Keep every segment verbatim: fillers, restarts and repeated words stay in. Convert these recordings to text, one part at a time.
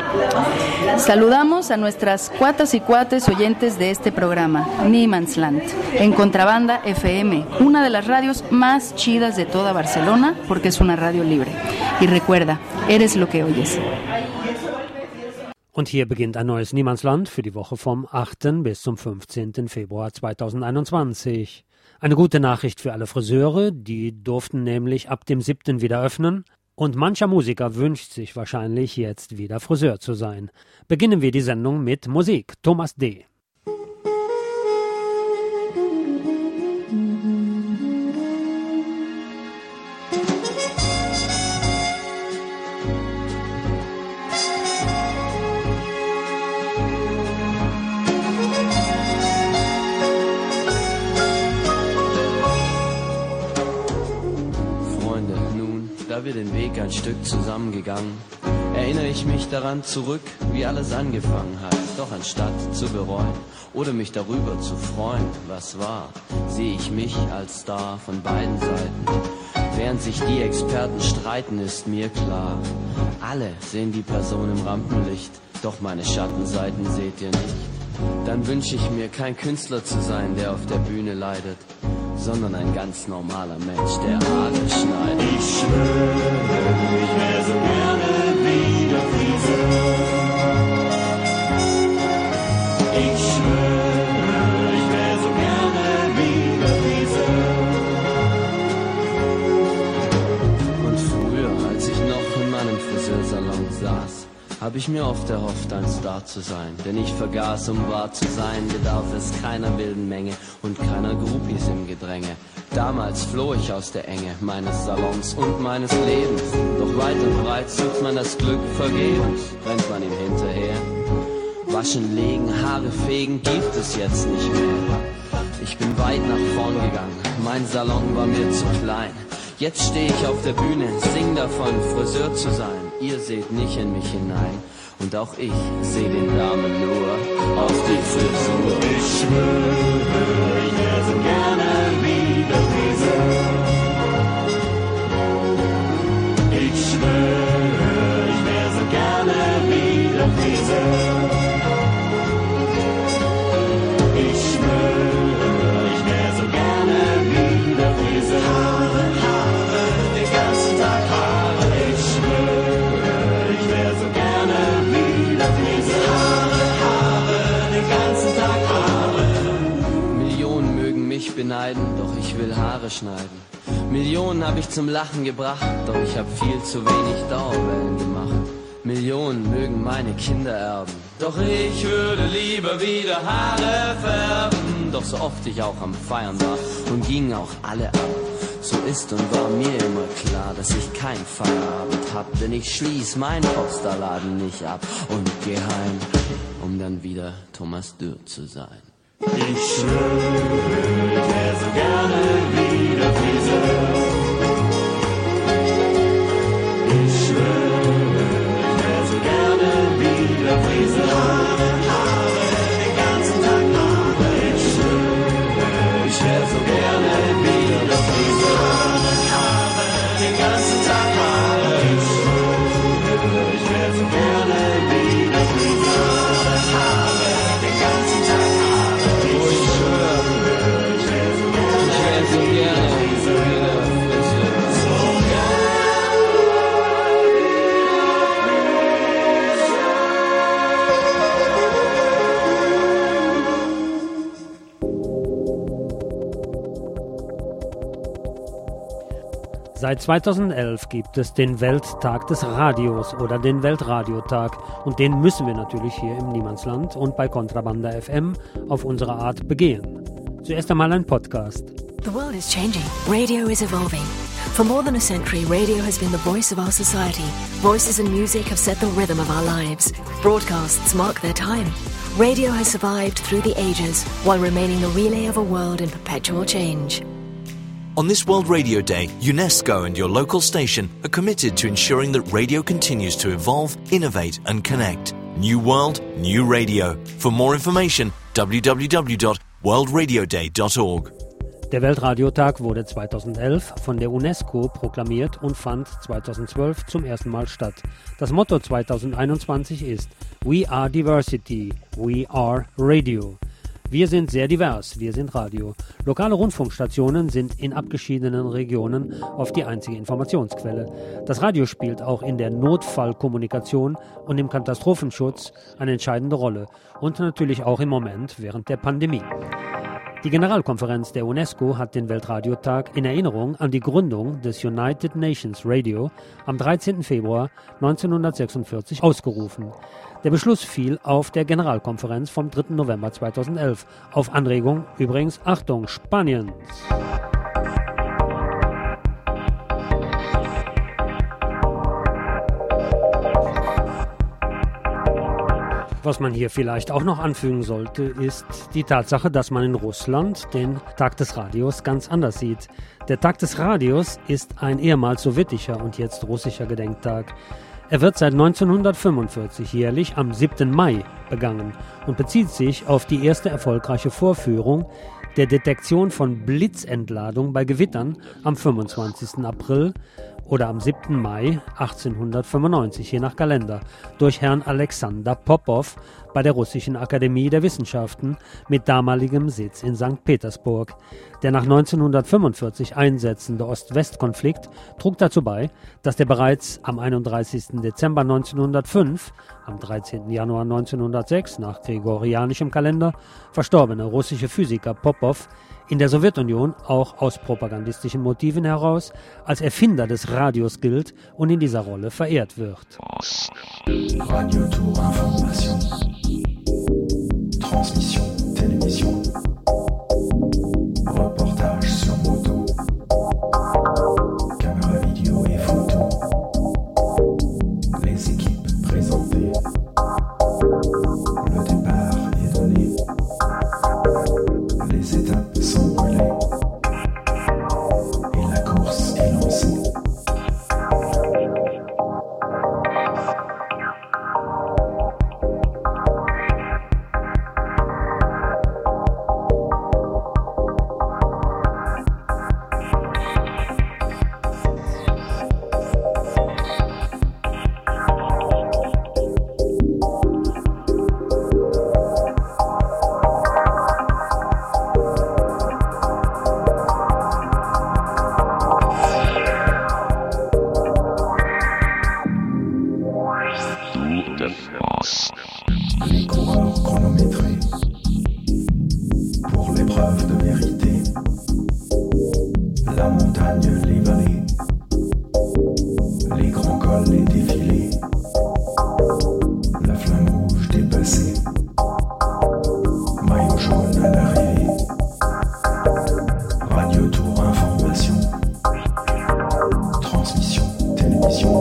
Saludamos a nuestras cuatas y cuates oyentes de este programa, Niemandsland, en Contrabanda F M, una de las radios más chidas de toda Barcelona, porque es una radio libre. Y recuerda, eres lo que oyes. Und hier beginnt ein neues Niemandsland für die Woche vom achten bis zum fünfzehnten Februar zweitausendeinundzwanzig. Eine gute Nachricht für alle Friseure, die durften nämlich ab dem siebten wieder öffnen. Und mancher Musiker wünscht sich wahrscheinlich jetzt wieder Friseur zu sein. Beginnen wir die Sendung mit Musik. Thomas D. Da wir den Weg ein Stück zusammengegangen, erinnere ich mich daran zurück, wie alles angefangen hat. Doch anstatt zu bereuen oder mich darüber zu freuen, was war, sehe ich mich als Star von beiden Seiten. Während sich die Experten streiten, ist mir klar, alle sehen die Person im Rampenlicht, doch meine Schattenseiten seht ihr nicht. Dann wünsche ich mir, kein Künstler zu sein, der auf der Bühne leidet, sondern ein ganz normaler Mensch, der Haare schneidet. Ich schwöre, ich wär so gerne wieder Friseur. Ich schwöre, ich wär so gerne wieder Friseur. Und früher, als ich noch in meinem Friseursalon saß, hab ich mir oft erhofft, ein Star zu sein. Denn ich vergaß, um wahr zu sein, bedarf es keiner wilden Menge und keiner Groupies im Gedränge. Damals floh ich aus der Enge meines Salons und meines Lebens. Doch weit und breit sucht man das Glück vergebens, rennt man ihm hinterher. Waschen, legen, Haare fegen gibt es jetzt nicht mehr. Ich bin weit nach vorn gegangen, mein Salon war mir zu klein. Jetzt stehe ich auf der Bühne, sing davon, Friseur zu sein. Ihr seht nicht in mich hinein und auch ich seh den Damen nur auf die Frisur. Ich schwöre, ich wär so gerne wieder Friseur. Ich schwöre, ich wär so gerne wieder Friseur. Ich schwöre, ich wär so gerne wieder Friseur. Haare, Haare, den ganzen Tag Haare. Ich schwöre, ich wär so gerne wieder Friseur. Haare, Haare, den ganzen Tag Haare. Millionen mögen mich beneiden, doch ich will Haare schneiden. Millionen hab ich zum Lachen gebracht, doch ich hab viel zu wenig Dauerwellen gemacht. Millionen mögen meine Kinder erben, doch ich würde lieber wieder Haare färben. Doch so oft ich auch am Feiern war und gingen auch alle ab, so ist und war mir immer klar, dass ich kein Feierabend hab, denn ich schließ mein Popstarladen nicht ab und geh heim, um dann wieder Thomas Dürr zu sein. Ich schwöre, ich wär so gerne wieder Friseur. Ich schwöre, ich wär so gerne wieder Friseur. Haare, Haare, den ganzen Tag Haare. Ich schwöre, ich wär so gerne wieder Friseur. Haare, Haare, den ganzen Tag Haare. Ich schwöre, ich wär so gerne wieder Friseur. Haare, den ganzen Tag Haare. Ich schwöre, ich wär so gerne, Ich wär so gerne Friseur. wieder Friseur. So Seit zweitausendelf gibt es den Welttag des Radios oder den Weltradiotag und den müssen wir natürlich hier im Niemandsland und bei Contrabanda F M auf unsere Art begehen. Zuerst einmal ein Podcast. The world is changing. Radio is evolving. For more than a century, radio has been the voice of our society. Voices and music have set the rhythm of our lives. Broadcasts mark their time. Radio has survived through the ages while remaining the relay of a world in perpetual change. On this World Radio Day, UNESCO and your local station are committed to ensuring that radio continues to evolve, innovate and connect. New World, New Radio. For more information, w w w dot world radio day dot org. Der Weltradiotag wurde zweitausendelf von der UNESCO proklamiert und fand zweitausendzwölf zum ersten Mal statt. Das Motto zweitausendeinundzwanzig ist We are Diversity, we are Radio. Wir sind sehr divers, wir sind Radio. Lokale Rundfunkstationen sind in abgeschiedenen Regionen oft die einzige Informationsquelle. Das Radio spielt auch in der Notfallkommunikation und im Katastrophenschutz eine entscheidende Rolle und natürlich auch im Moment während der Pandemie. Die Generalkonferenz der UNESCO hat den Weltradiotag in Erinnerung an die Gründung des United Nations Radio am dreizehnten Februar neunzehnhundertsechsundvierzig ausgerufen. Der Beschluss fiel auf der Generalkonferenz vom dritten November zweitausendelf, auf Anregung übrigens, Achtung, Spaniens. Was man hier vielleicht auch noch anfügen sollte, ist die Tatsache, dass man in Russland den Tag des Radios ganz anders sieht. Der Tag des Radios ist ein ehemals sowjetischer und jetzt russischer Gedenktag. Er wird seit neunzehnhundertfünfundvierzig jährlich am siebten Mai begangen und bezieht sich auf die erste erfolgreiche Vorführung der Detektion von Blitzentladung bei Gewittern am fünfundzwanzigsten April oder am siebten Mai achtzehnhundertfünfundneunzig, je nach Kalender, durch Herrn Alexander Popow bei der Russischen Akademie der Wissenschaften mit damaligem Sitz in Sankt Petersburg. Der nach neunzehnhundertfünfundvierzig einsetzende Ost-West-Konflikt trug dazu bei, dass der bereits am einunddreißigsten Dezember neunzehnhundertfünf, am dreizehnten Januar neunzehnhundertsechs nach gregorianischem Kalender verstorbene russische Physiker Popow in der Sowjetunion auch aus propagandistischen Motiven heraus als Erfinder des Radios gilt und in dieser Rolle verehrt wird. Radio Tour Information. Transmission, Télévision. Reportage sur moto. Caméra vidéo et photo. Les équipes présentées. Le départ est donné. Les étapes sont brûlées. Et la course est lancée. Les coureurs chronométrés pour l'épreuve de vérité. La montagne, les vallées, les grands cols, les défilés. La flamme rouge dépassée, maillot jaune à l'arrivée. Radio Tour Information. Transmission, télévision.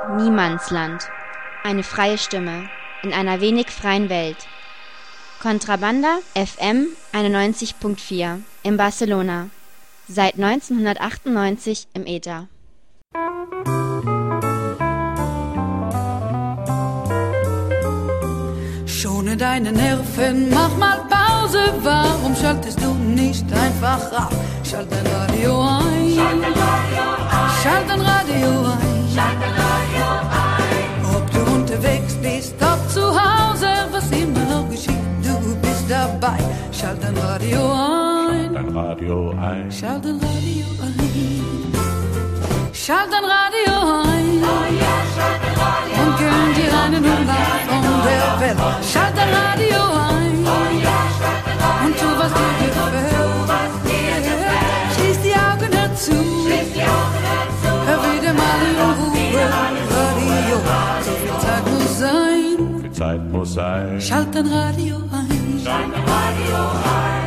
Niemandsland. Eine freie Stimme in einer wenig freien Welt. Contrabanda F M einundneunzig Komma vier in Barcelona. Seit neunzehnhundertachtundneunzig im Äther. Schone deine Nerven, mach mal Pause. Warum schaltest du nicht einfach ab? Schalt dein Radio ein. Schalt dein Radio ein. Schalt dein Radio ein. Ob du unterwegs bist, ob zu Hause, was immer noch geschieht, du bist dabei. Schalt dein Radio ein. Schalt dein Radio ein. Schalt dein Radio ein. Schalt dein Radio ein. Oh ja, schalt dein Radio ein. Und gönn dir einen Urlaub von der Welt. Schalt dein Radio ein. Oh ja, schalt dein Radio ein. Und tu, was dir gefällt. Schließ die Augen dazu. Schließ die Augen dazu. Hör wieder mal in Ruhe Radio. So viel Zeit muss sein. Viel Zeit muss sein. Schalt dein Radio ein. Schalt dein Radio ein.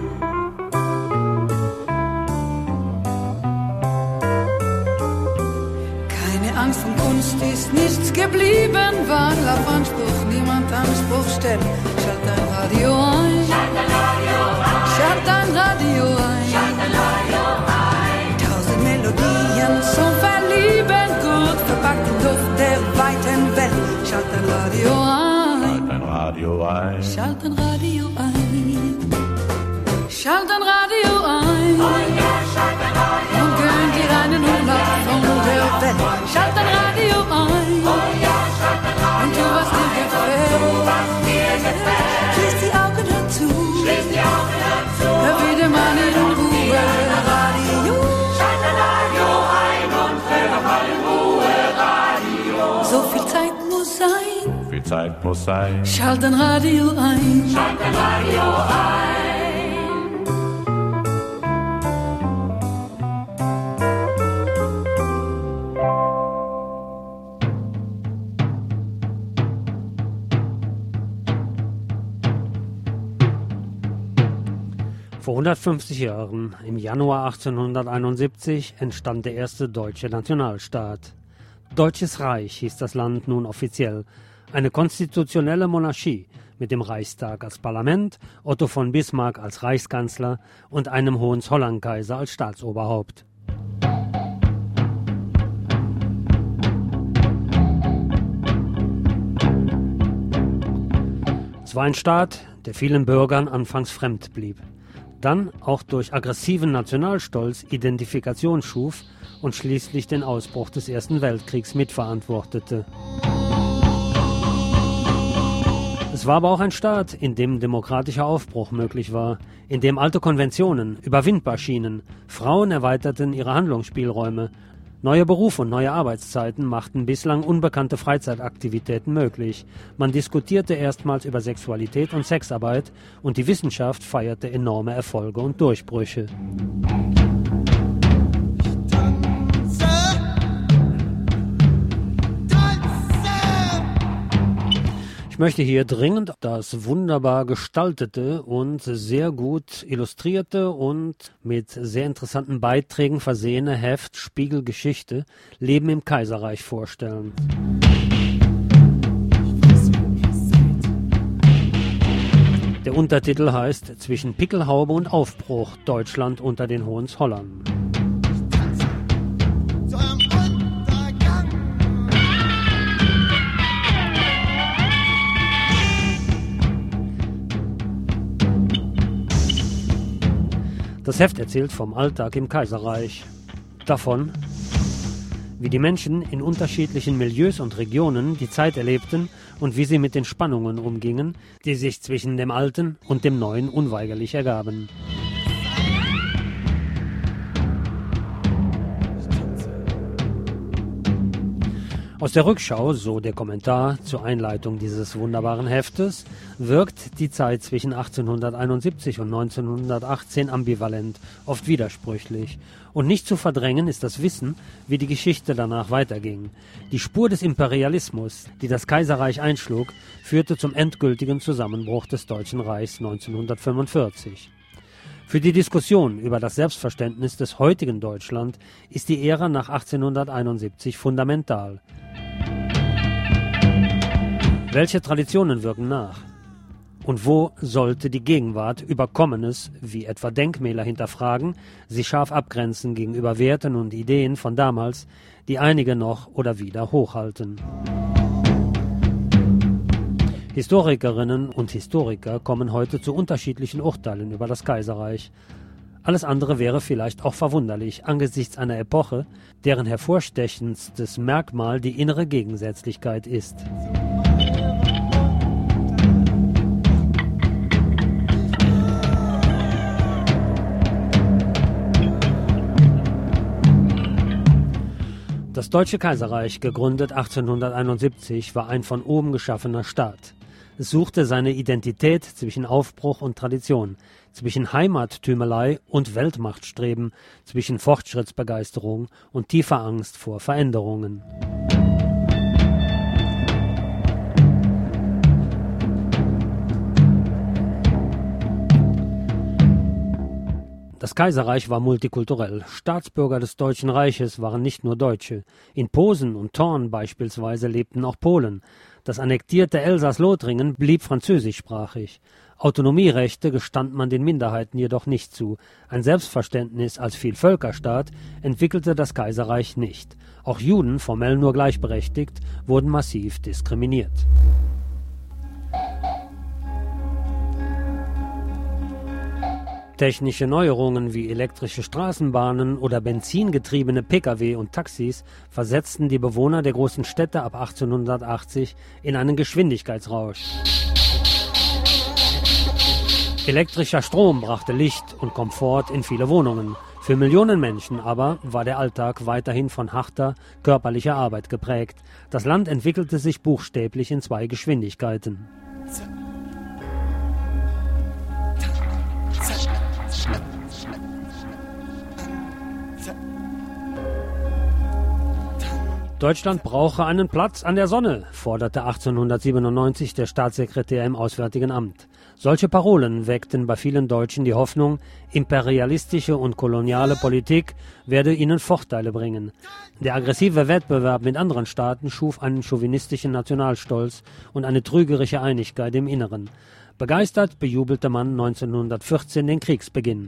Angst und Kunst ist nichts geblieben, weil auf Anspruch niemand Anspruch stellt. Schalt dein Radio ein. Schalt dein Radio ein. Schalt dein Radio ein. Tausend Melodien zum Verlieben, gut verpackt im Duft der weiten Welt. Schalt dein Radio ein. Schalt dein Radio ein. Schalt dein Radio ein. Schalt dein Radio ein. Oh ja, schalt dein Radio ein. Und gönn dir einen Urlaub von der Welt. Schalt dein Radio ein. Oh ja, schalt dein Radio ein. Und tu, was dir gefällt. Schließ die Augen dazu. Schließ die Augen dazu. Hör wieder mal in Ruhe Radio. Schalt dein Radio ein und hör noch mal in Ruhe Radio. So viel Zeit muss sein. So viel Zeit muss sein. Schalt dein Radio ein. Schalt dein Radio ein. Vor hundertfünfzig Jahren, im Januar achtzehnhunderteinundsiebzig, entstand der erste deutsche Nationalstaat. Deutsches Reich hieß das Land nun offiziell. Eine konstitutionelle Monarchie mit dem Reichstag als Parlament, Otto von Bismarck als Reichskanzler und einem Hohenzollern-Kaiser als Staatsoberhaupt. Es war ein Staat, der vielen Bürgern anfangs fremd blieb, dann auch durch aggressiven Nationalstolz Identifikation schuf und schließlich den Ausbruch des Ersten Weltkriegs mitverantwortete. Es war aber auch ein Staat, in dem demokratischer Aufbruch möglich war, in dem alte Konventionen überwindbar schienen, Frauen erweiterten ihre Handlungsspielräume, neue Berufe und neue Arbeitszeiten machten bislang unbekannte Freizeitaktivitäten möglich. Man diskutierte erstmals über Sexualität und Sexarbeit und die Wissenschaft feierte enorme Erfolge und Durchbrüche. Ich möchte hier dringend das wunderbar gestaltete und sehr gut illustrierte und mit sehr interessanten Beiträgen versehene Heft Spiegelgeschichte Leben im Kaiserreich vorstellen. Der Untertitel heißt Zwischen Pickelhaube und Aufbruch, Deutschland unter den Hohenzollern. Das Heft erzählt vom Alltag im Kaiserreich, davon, wie die Menschen in unterschiedlichen Milieus und Regionen die Zeit erlebten und wie sie mit den Spannungen umgingen, die sich zwischen dem Alten und dem Neuen unweigerlich ergaben. Aus der Rückschau, so der Kommentar zur Einleitung dieses wunderbaren Heftes, wirkt die Zeit zwischen achtzehnhunderteinundsiebzig und neunzehnhundertachtzehn ambivalent, oft widersprüchlich. Und nicht zu verdrängen ist das Wissen, wie die Geschichte danach weiterging. Die Spur des Imperialismus, die das Kaiserreich einschlug, führte zum endgültigen Zusammenbruch des Deutschen Reichs neunzehnhundertfünfundvierzig. Für die Diskussion über das Selbstverständnis des heutigen Deutschland ist die Ära nach achtzehnhunderteinundsiebzig fundamental. Welche Traditionen wirken nach? Und wo sollte die Gegenwart Überkommenes, wie etwa Denkmäler, hinterfragen, sich scharf abgrenzen gegenüber Werten und Ideen von damals, die einige noch oder wieder hochhalten? Historikerinnen und Historiker kommen heute zu unterschiedlichen Urteilen über das Kaiserreich. Alles andere wäre vielleicht auch verwunderlich angesichts einer Epoche, deren hervorstechendstes Merkmal die innere Gegensätzlichkeit ist. Das Deutsche Kaiserreich, gegründet achtzehnhunderteinundsiebzig, war ein von oben geschaffener Staat. Es suchte seine Identität zwischen Aufbruch und Tradition, zwischen Heimattümelei und Weltmachtstreben, zwischen Fortschrittsbegeisterung und tiefer Angst vor Veränderungen. Das Kaiserreich war multikulturell. Staatsbürger des Deutschen Reiches waren nicht nur Deutsche. In Posen und Thorn beispielsweise lebten auch Polen. Das annektierte Elsass-Lothringen blieb französischsprachig. Autonomierechte gestand man den Minderheiten jedoch nicht zu. Ein Selbstverständnis als Vielvölkerstaat entwickelte das Kaiserreich nicht. Auch Juden, formell nur gleichberechtigt, wurden massiv diskriminiert. Technische Neuerungen wie elektrische Straßenbahnen oder benzingetriebene Pkw und Taxis versetzten die Bewohner der großen Städte ab achtzehnhundertachtzig in einen Geschwindigkeitsrausch. Elektrischer Strom brachte Licht und Komfort in viele Wohnungen. Für Millionen Menschen aber war der Alltag weiterhin von harter, körperlicher Arbeit geprägt. Das Land entwickelte sich buchstäblich in zwei Geschwindigkeiten. Deutschland brauche einen Platz an der Sonne, forderte achtzehnhundertsiebenundneunzig der Staatssekretär im Auswärtigen Amt. Solche Parolen weckten bei vielen Deutschen die Hoffnung, imperialistische und koloniale Politik werde ihnen Vorteile bringen. Der aggressive Wettbewerb mit anderen Staaten schuf einen chauvinistischen Nationalstolz und eine trügerische Einigkeit im Inneren. Begeistert bejubelte man neunzehnhundertvierzehn den Kriegsbeginn.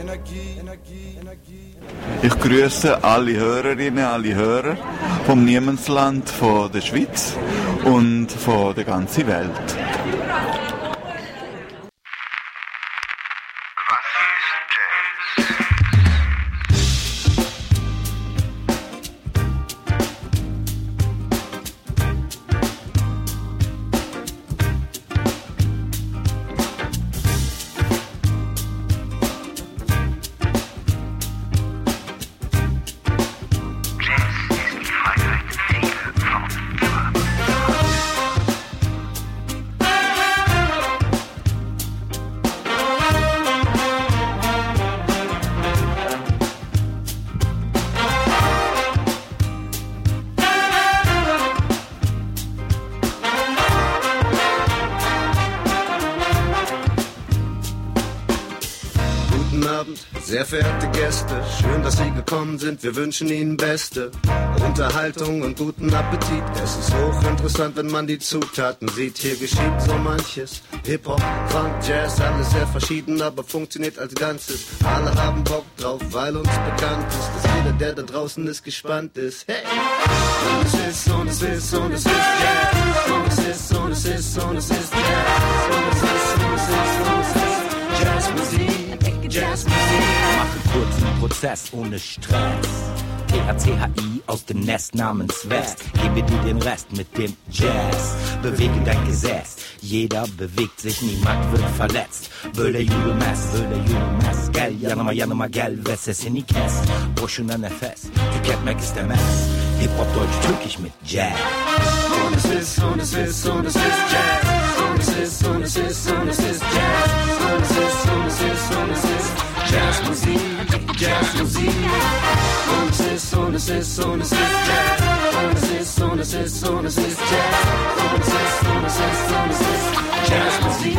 Ich grüße alle Hörerinnen, alle Hörer vom Niemandsland, von der Schweiz und von der ganzen Welt. Sehr verehrte Gäste, schön, dass Sie gekommen sind, wir wünschen Ihnen beste Unterhaltung und guten Appetit. Es ist hochinteressant, wenn man die Zutaten sieht. Hier geschieht so manches, Hip-Hop, Funk, Jazz, alles sehr verschieden, aber funktioniert als Ganzes. Alle haben Bock drauf, weil uns bekannt ist, dass jeder, der da draußen ist, gespannt ist. Hey! Und es ist, und es ist, und es ist Jazz. Und es ist, und es ist, und es ist Jazz. Und es ist, und es ist, und es ist Jazzmusik. Jazzmusik. Mache kurzen Prozess ohne Stress. T H C H I aus dem Nest namens West. Gebe dir den Rest mit dem Jazz. Bewege dein Gesäß. Jeder bewegt sich, niemand wird verletzt. Böyle yürümez, böyle yürümez. Gel yanıma yanıma gel ve sesini kes. Boşuna nefes, tüketmek istemez. Hip-Hop Deutsch türkisch mit Jazz. Und es ist, und es ist, und es ist Jazz. Und es ist, und es ist, und es ist Jazz. Und es ist, und es ist, und es ist Jazzmusik, Jazzmusik. Und es ist, und es ist, und es ist Jazz. Und es ist, und es ist, und es ist Jazz. Und es ist, und es ist, und es ist Jazzmusik.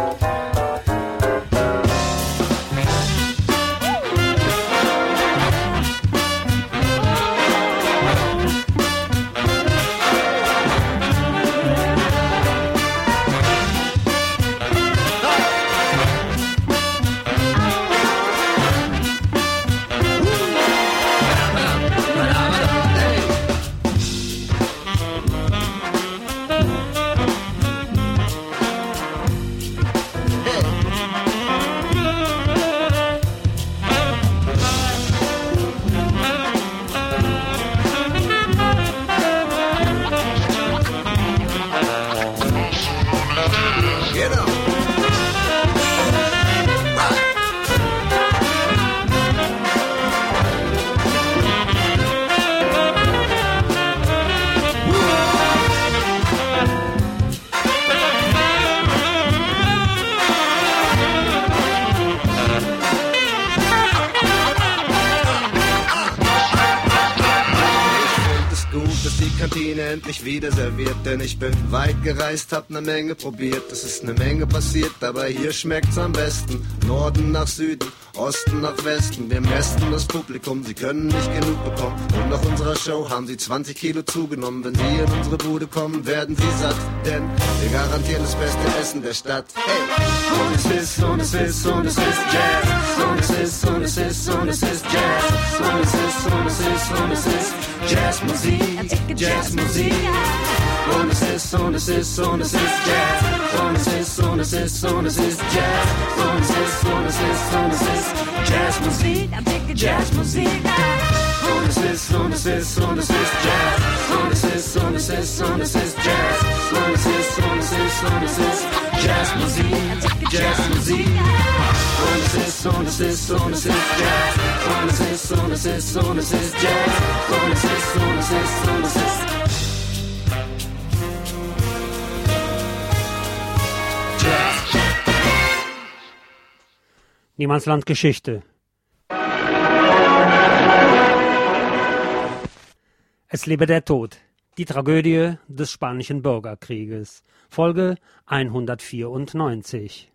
Endlich wieder serviert, denn ich bin weit gereist, hab ne Menge probiert. Es ist ne Menge passiert, aber hier schmeckt's am besten. Norden nach Süden, Osten nach Westen. Wir mästen das Publikum, sie können nicht genug bekommen. Und nach unserer Show haben sie zwanzig Kilo zugenommen. Wenn sie in unsere Bude kommen, werden sie satt, denn wir garantieren das beste Essen der Stadt. Hey! Und es ist, und es ist, und es ist Jazz. Und es ist, und es ist, und es ist Jazz. Und es ist, und es ist, und es ist Jazzmusik, Jazzmusik. Und es ist, und es ist, und es ist Jazz. Und es ist, und es ist, und es ist Jazz. Und es ist, und es ist, und es ist Jazzmusik, Jazzmusik. Und es ist, und es ist, und es ist Jazz. Und es ist, und es ist, und es ist Jazz. Und es ist, und es ist, und es ist Jazzmusik, Jazzmusik. Und es ist, und es ist, und es ist Jazz. Und es ist, und es ist, und es ist Jazz. Und es ist, und es ist, und es ist Niemandsland Geschichte. Es lebe der Tod. Die Tragödie des Spanischen Bürgerkrieges. Folge hundertvierundneunzig.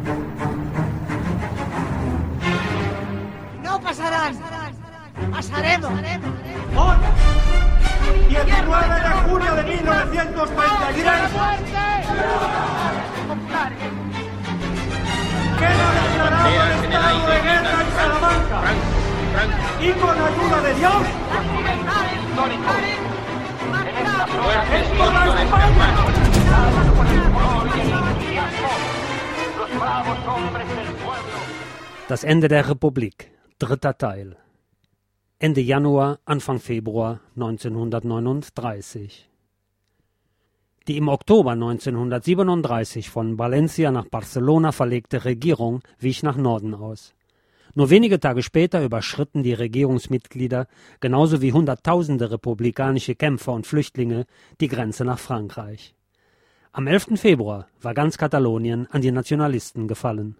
No pasarán. Pasaremos. Hoy, diecinueve de junio de mil novecientos treinta y tres. Queda declarado el estado de guerra en Salamanca. Y con ayuda de Dios. ¡Es por la España! Das Ende der Republik, dritter Teil. Ende Januar, Anfang Februar neunzehnhundertneununddreißig. Die im Oktober neunzehnhundertsiebenunddreißig von Valencia nach Barcelona verlegte Regierung wich nach Norden aus. Nur wenige Tage später überschritten die Regierungsmitglieder, genauso wie Hunderttausende republikanische Kämpfer und Flüchtlinge, die Grenze nach Frankreich. Am elften Februar war ganz Katalonien an die Nationalisten gefallen.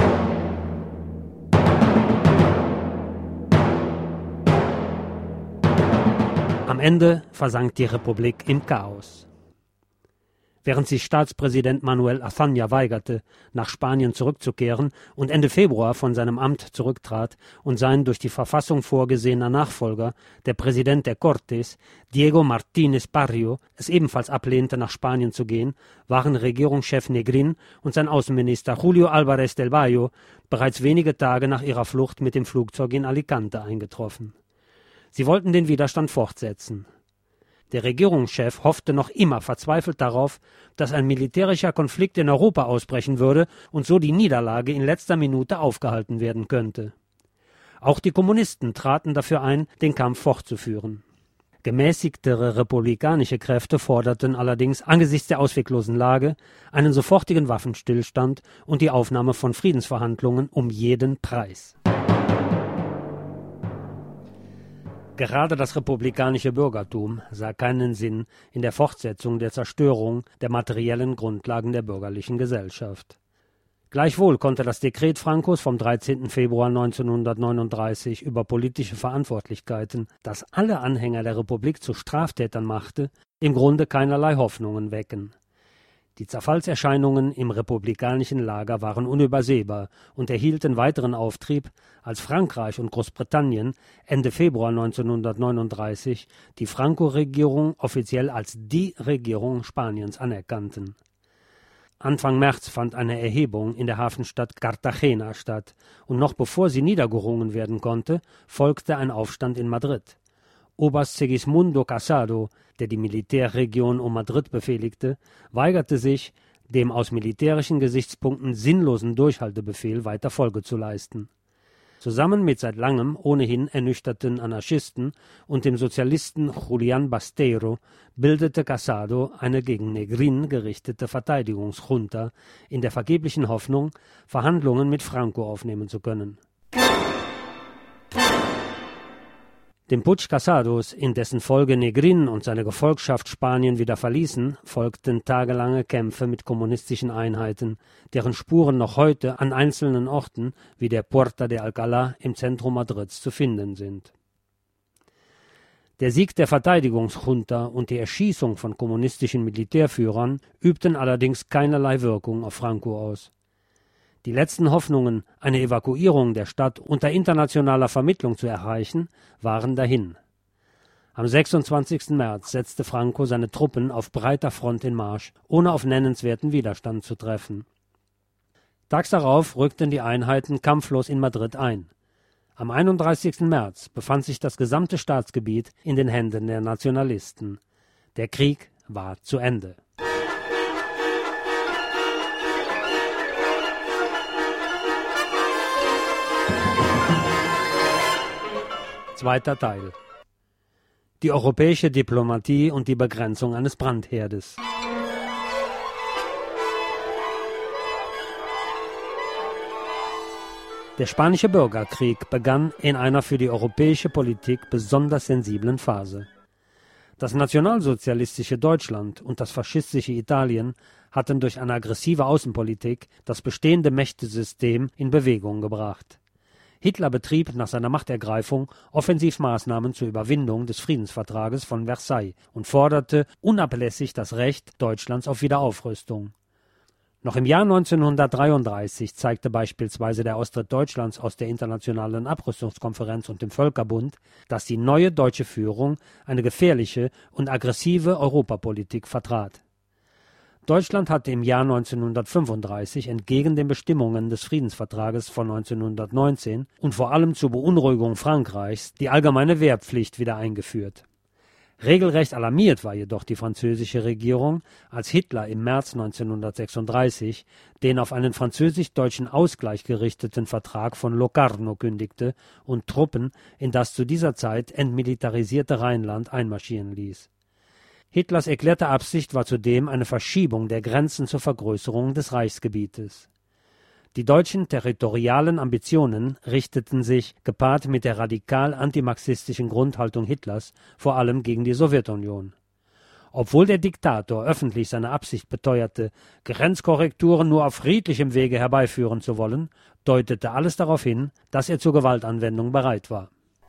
Am Ende versank die Republik im Chaos. Während sich Staatspräsident Manuel Azaña weigerte, nach Spanien zurückzukehren und Ende Februar von seinem Amt zurücktrat und sein durch die Verfassung vorgesehener Nachfolger, der Präsident der Cortes, Diego Martínez Barrio, es ebenfalls ablehnte, nach Spanien zu gehen, waren Regierungschef Negrín und sein Außenminister Julio Álvarez del Valle bereits wenige Tage nach ihrer Flucht mit dem Flugzeug in Alicante eingetroffen. Sie wollten den Widerstand fortsetzen. Der Regierungschef hoffte noch immer verzweifelt darauf, dass ein militärischer Konflikt in Europa ausbrechen würde und so die Niederlage in letzter Minute aufgehalten werden könnte. Auch die Kommunisten traten dafür ein, den Kampf fortzuführen. Gemäßigtere republikanische Kräfte forderten allerdings angesichts der ausweglosen Lage einen sofortigen Waffenstillstand und die Aufnahme von Friedensverhandlungen um jeden Preis. Gerade das republikanische Bürgertum sah keinen Sinn in der Fortsetzung der Zerstörung der materiellen Grundlagen der bürgerlichen Gesellschaft. Gleichwohl konnte das Dekret Francos vom dreizehnten Februar neunzehnhundertneununddreißig über politische Verantwortlichkeiten, das alle Anhänger der Republik zu Straftätern machte, im Grunde keinerlei Hoffnungen wecken. Die Zerfallserscheinungen im republikanischen Lager waren unübersehbar und erhielten weiteren Auftrieb, als Frankreich und Großbritannien Ende Februar neunzehnhundertneununddreißig die Franco-Regierung offiziell als die Regierung Spaniens anerkannten. Anfang März fand eine Erhebung in der Hafenstadt Cartagena statt, und noch bevor sie niedergerungen werden konnte, folgte ein Aufstand in Madrid. Oberst Segismundo Casado, der die Militärregion um Madrid befehligte, weigerte sich, dem aus militärischen Gesichtspunkten sinnlosen Durchhaltebefehl weiter Folge zu leisten. Zusammen mit seit langem ohnehin ernüchterten Anarchisten und dem Sozialisten Julián Besteiro bildete Casado eine gegen Negrín gerichtete Verteidigungsjunta in der vergeblichen Hoffnung, Verhandlungen mit Franco aufnehmen zu können. Dem Putsch Casados, in dessen Folge Negrín und seine Gefolgschaft Spanien wieder verließen, folgten tagelange Kämpfe mit kommunistischen Einheiten, deren Spuren noch heute an einzelnen Orten wie der Puerta de Alcalá im Zentrum Madrids zu finden sind. Der Sieg der Verteidigungsjunta und die Erschießung von kommunistischen Militärführern übten allerdings keinerlei Wirkung auf Franco aus. Die letzten Hoffnungen, eine Evakuierung der Stadt unter internationaler Vermittlung zu erreichen, waren dahin. Am sechsundzwanzigsten März setzte Franco seine Truppen auf breiter Front in Marsch, ohne auf nennenswerten Widerstand zu treffen. Tags darauf rückten die Einheiten kampflos in Madrid ein. Am einunddreißigsten März befand sich das gesamte Staatsgebiet in den Händen der Nationalisten. Der Krieg war zu Ende. Zweiter Teil. Die europäische Diplomatie und die Begrenzung eines Brandherdes. Der Spanische Bürgerkrieg begann in einer für die europäische Politik besonders sensiblen Phase. Das nationalsozialistische Deutschland und das faschistische Italien hatten durch eine aggressive Außenpolitik das bestehende Mächtesystem in Bewegung gebracht. Hitler betrieb nach seiner Machtergreifung Offensivmaßnahmen zur Überwindung des Friedensvertrages von Versailles und forderte unablässig das Recht Deutschlands auf Wiederaufrüstung. Noch im Jahr neunzehnhundertdreiunddreißig zeigte beispielsweise der Austritt Deutschlands aus der Internationalen Abrüstungskonferenz und dem Völkerbund, dass die neue deutsche Führung eine gefährliche und aggressive Europapolitik vertrat. Deutschland hatte im Jahr neunzehnhundertfünfunddreißig entgegen den Bestimmungen des Friedensvertrages von neunzehnhundertneunzehn und vor allem zur Beunruhigung Frankreichs die allgemeine Wehrpflicht wieder eingeführt. Regelrecht alarmiert war jedoch die französische Regierung, als Hitler im März neunzehnhundertsechsunddreißig den auf einen französisch-deutschen Ausgleich gerichteten Vertrag von Locarno kündigte und Truppen in das zu dieser Zeit entmilitarisierte Rheinland einmarschieren ließ. Hitlers erklärte Absicht war zudem eine Verschiebung der Grenzen zur Vergrößerung des Reichsgebietes. Die deutschen territorialen Ambitionen richteten sich, gepaart mit der radikal antimarxistischen Grundhaltung Hitlers, vor allem gegen die Sowjetunion. Obwohl der Diktator öffentlich seine Absicht beteuerte, Grenzkorrekturen nur auf friedlichem Wege herbeiführen zu wollen, deutete alles darauf hin, dass er zur Gewaltanwendung bereit war.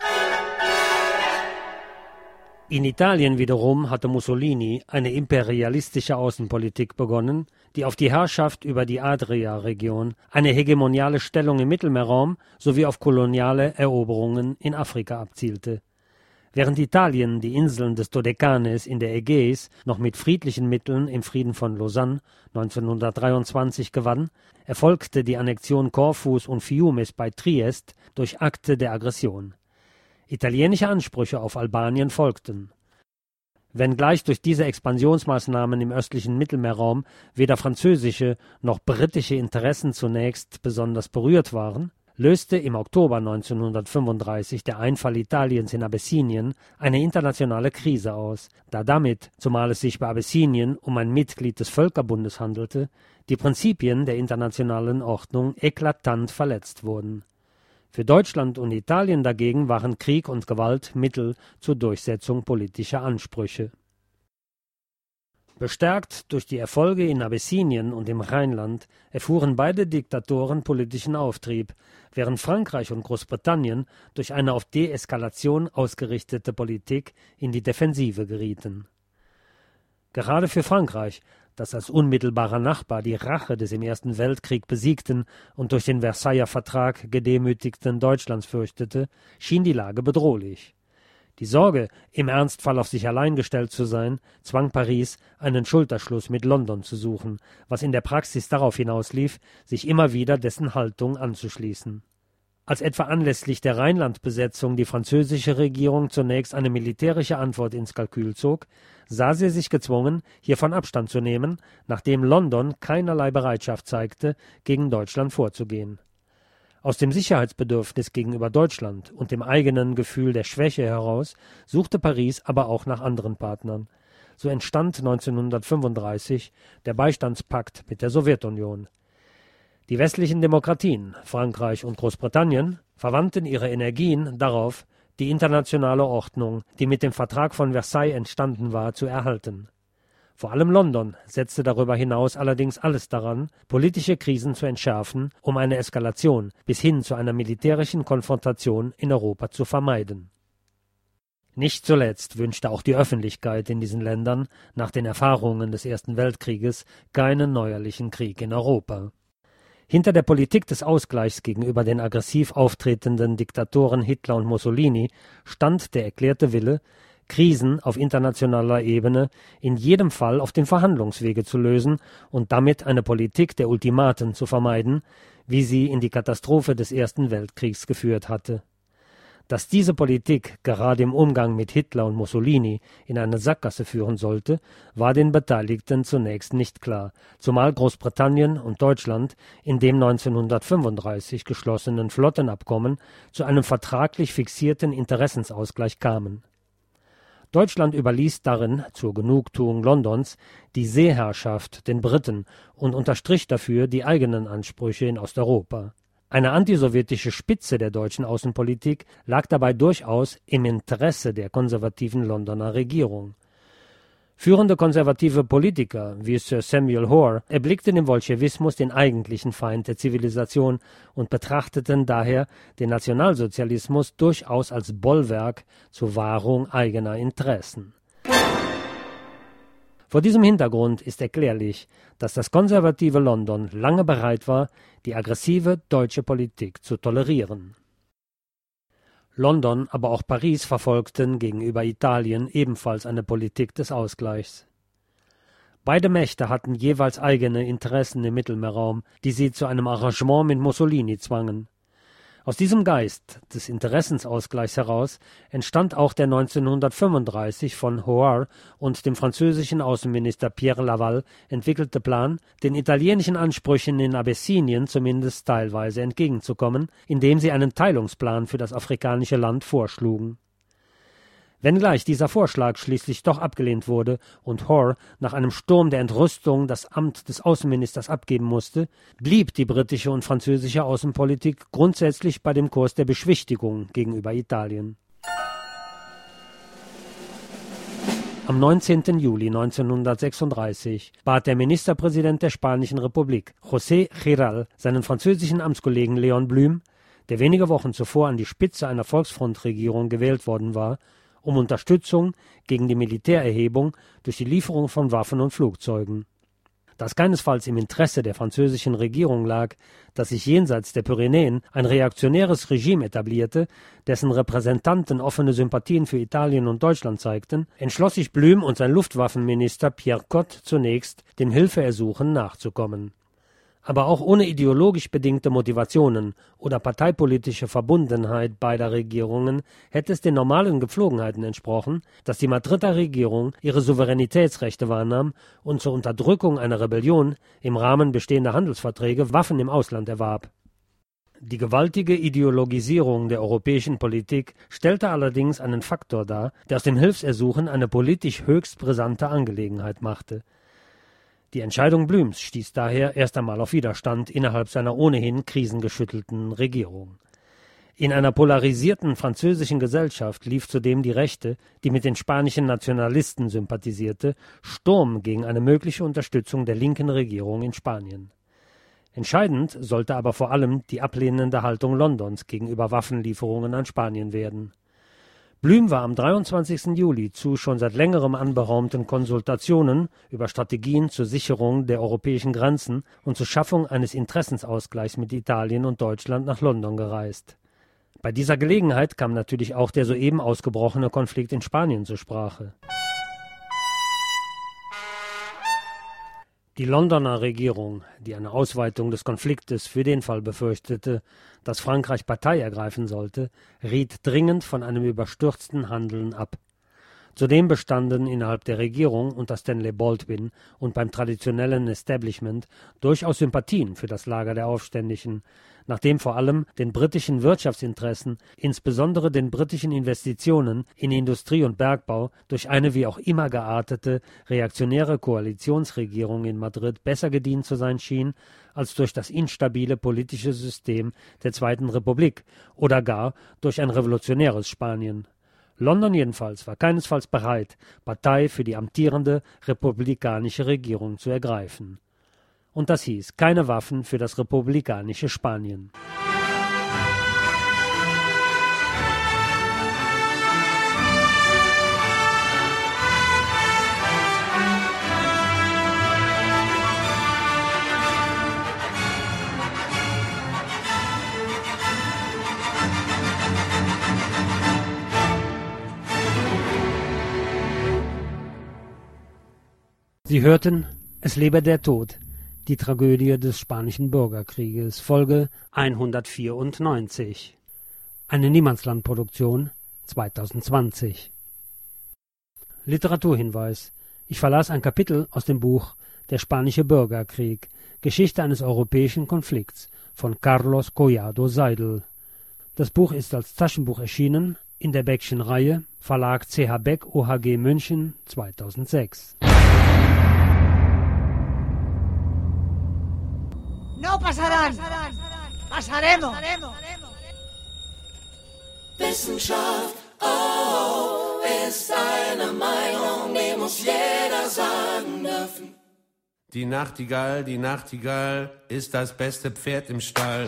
In Italien wiederum hatte Mussolini eine imperialistische Außenpolitik begonnen, die auf die Herrschaft über die Adria-Region, eine hegemoniale Stellung im Mittelmeerraum sowie auf koloniale Eroberungen in Afrika abzielte. Während Italien die Inseln des Dodekanes in der Ägäis noch mit friedlichen Mitteln im Frieden von Lausanne neunzehnhundertdreiundzwanzig gewann, erfolgte die Annexion Korfus und Fiumes bei Triest durch Akte der Aggression. Italienische Ansprüche auf Albanien folgten. Wenngleich durch diese Expansionsmaßnahmen im östlichen Mittelmeerraum weder französische noch britische Interessen zunächst besonders berührt waren, löste im Oktober neunzehnhundertfünfunddreißig der Einfall Italiens in Abessinien eine internationale Krise aus, da damit, zumal es sich bei Abessinien um ein Mitglied des Völkerbundes handelte, die Prinzipien der internationalen Ordnung eklatant verletzt wurden. Für Deutschland und Italien dagegen waren Krieg und Gewalt Mittel zur Durchsetzung politischer Ansprüche. Bestärkt durch die Erfolge in Abessinien und im Rheinland erfuhren beide Diktatoren politischen Auftrieb, während Frankreich und Großbritannien durch eine auf Deeskalation ausgerichtete Politik in die Defensive gerieten. Gerade für Frankreich, das als unmittelbarer Nachbar die Rache des im Ersten Weltkrieg besiegten und durch den Versailler Vertrag gedemütigten Deutschlands fürchtete, schien die Lage bedrohlich. Die Sorge, im Ernstfall auf sich allein gestellt zu sein, zwang Paris, einen Schulterschluss mit London zu suchen, was in der Praxis darauf hinauslief, sich immer wieder dessen Haltung anzuschließen. Als etwa anlässlich der Rheinlandbesetzung die französische Regierung zunächst eine militärische Antwort ins Kalkül zog, sah sie sich gezwungen, hiervon Abstand zu nehmen, nachdem London keinerlei Bereitschaft zeigte, gegen Deutschland vorzugehen. Aus dem Sicherheitsbedürfnis gegenüber Deutschland und dem eigenen Gefühl der Schwäche heraus suchte Paris aber auch nach anderen Partnern. So entstand neunzehnhundertfünfunddreißig der Beistandspakt mit der Sowjetunion. Die westlichen Demokratien, Frankreich und Großbritannien, verwandten ihre Energien darauf, die internationale Ordnung, die mit dem Vertrag von Versailles entstanden war, zu erhalten. Vor allem London setzte darüber hinaus allerdings alles daran, politische Krisen zu entschärfen, um eine Eskalation bis hin zu einer militärischen Konfrontation in Europa zu vermeiden. Nicht zuletzt wünschte auch die Öffentlichkeit in diesen Ländern nach den Erfahrungen des Ersten Weltkrieges keinen neuerlichen Krieg in Europa. Hinter der Politik des Ausgleichs gegenüber den aggressiv auftretenden Diktatoren Hitler und Mussolini stand der erklärte Wille, Krisen auf internationaler Ebene in jedem Fall auf den Verhandlungswege zu lösen und damit eine Politik der Ultimaten zu vermeiden, wie sie in die Katastrophe des Ersten Weltkriegs geführt hatte. Dass diese Politik gerade im Umgang mit Hitler und Mussolini in eine Sackgasse führen sollte, war den Beteiligten zunächst nicht klar, zumal Großbritannien und Deutschland in dem neunzehnhundertfünfunddreißig geschlossenen Flottenabkommen zu einem vertraglich fixierten Interessensausgleich kamen. Deutschland überließ darin, zur Genugtuung Londons, die Seeherrschaft den Briten und unterstrich dafür die eigenen Ansprüche in Osteuropa. Eine antisowjetische Spitze der deutschen Außenpolitik lag dabei durchaus im Interesse der konservativen Londoner Regierung. Führende konservative Politiker wie Sir Samuel Hoare erblickten im Bolschewismus den eigentlichen Feind der Zivilisation und betrachteten daher den Nationalsozialismus durchaus als Bollwerk zur Wahrung eigener Interessen. Vor diesem Hintergrund ist erklärlich, dass das konservative London lange bereit war, die aggressive deutsche Politik zu tolerieren. London, aber auch Paris verfolgten gegenüber Italien ebenfalls eine Politik des Ausgleichs. Beide Mächte hatten jeweils eigene Interessen im Mittelmeerraum, die sie zu einem Arrangement mit Mussolini zwangen. Aus diesem Geist des Interessensausgleichs heraus entstand auch der neunzehnhundertfünfunddreißig von Hoare und dem französischen Außenminister Pierre Laval entwickelte Plan, den italienischen Ansprüchen in Abessinien zumindest teilweise entgegenzukommen, indem sie einen Teilungsplan für das afrikanische Land vorschlugen. Wenngleich dieser Vorschlag schließlich doch abgelehnt wurde und Hoare nach einem Sturm der Entrüstung das Amt des Außenministers abgeben musste, blieb die britische und französische Außenpolitik grundsätzlich bei dem Kurs der Beschwichtigung gegenüber Italien. Am neunzehnten Juli neunzehnhundertsechsunddreißig bat der Ministerpräsident der Spanischen Republik, José Giral, seinen französischen Amtskollegen Léon Blum, der wenige Wochen zuvor an die Spitze einer Volksfrontregierung gewählt worden war, um Unterstützung gegen die Militärerhebung durch die Lieferung von Waffen und Flugzeugen. Da es keinesfalls im Interesse der französischen Regierung lag, dass sich jenseits der Pyrenäen ein reaktionäres Regime etablierte, dessen Repräsentanten offene Sympathien für Italien und Deutschland zeigten, entschloss sich Blum und sein Luftwaffenminister Pierre Cot zunächst, dem Hilfeersuchen nachzukommen. Aber auch ohne ideologisch bedingte Motivationen oder parteipolitische Verbundenheit beider Regierungen hätte es den normalen Gepflogenheiten entsprochen, dass die Madrider Regierung ihre Souveränitätsrechte wahrnahm und zur Unterdrückung einer Rebellion im Rahmen bestehender Handelsverträge Waffen im Ausland erwarb. Die gewaltige Ideologisierung der europäischen Politik stellte allerdings einen Faktor dar, der aus dem Hilfsersuchen eine politisch höchst brisante Angelegenheit machte. Die Entscheidung Blums stieß daher erst einmal auf Widerstand innerhalb seiner ohnehin krisengeschüttelten Regierung. In einer polarisierten französischen Gesellschaft lief zudem die Rechte, die mit den spanischen Nationalisten sympathisierte, Sturm gegen eine mögliche Unterstützung der linken Regierung in Spanien. Entscheidend sollte aber vor allem die ablehnende Haltung Londons gegenüber Waffenlieferungen an Spanien werden. Blum war am dreiundzwanzigsten Juli zu schon seit längerem anberaumten Konsultationen über Strategien zur Sicherung der europäischen Grenzen und zur Schaffung eines Interessensausgleichs mit Italien und Deutschland nach London gereist. Bei dieser Gelegenheit kam natürlich auch der soeben ausgebrochene Konflikt in Spanien zur Sprache. Die Londoner Regierung, die eine Ausweitung des Konfliktes für den Fall befürchtete, dass Frankreich Partei ergreifen sollte, riet dringend von einem überstürzten Handeln ab. Zudem bestanden innerhalb der Regierung unter Stanley Baldwin und beim traditionellen Establishment durchaus Sympathien für das Lager der Aufständischen, nachdem vor allem den britischen Wirtschaftsinteressen, insbesondere den britischen Investitionen in Industrie und Bergbau, durch eine wie auch immer geartete reaktionäre Koalitionsregierung in Madrid besser gedient zu sein schien, als durch das instabile politische System der Zweiten Republik oder gar durch ein revolutionäres Spanien. London jedenfalls war keinesfalls bereit, Partei für die amtierende republikanische Regierung zu ergreifen. Und das hieß keine Waffen für das republikanische Spanien. Sie hörten Es lebe der Tod, die Tragödie des Spanischen Bürgerkrieges, Folge hundertvierundneunzig. Eine Niemandslandproduktion zweitausendzwanzig. Literaturhinweis. Ich verlas ein Kapitel aus dem Buch Der Spanische Bürgerkrieg, Geschichte eines europäischen Konflikts von Carlos Collado Seidel. Das Buch ist als Taschenbuch erschienen in der Beckschen Reihe, Verlag C H Beck O H G München zweitausendsechs. No pasarán. Pasaremos. Wissenschaft, oh, ist eine Meinung, die muss jeder sagen dürfen. Die Nachtigall, die Nachtigall ist das beste Pferd im Stall.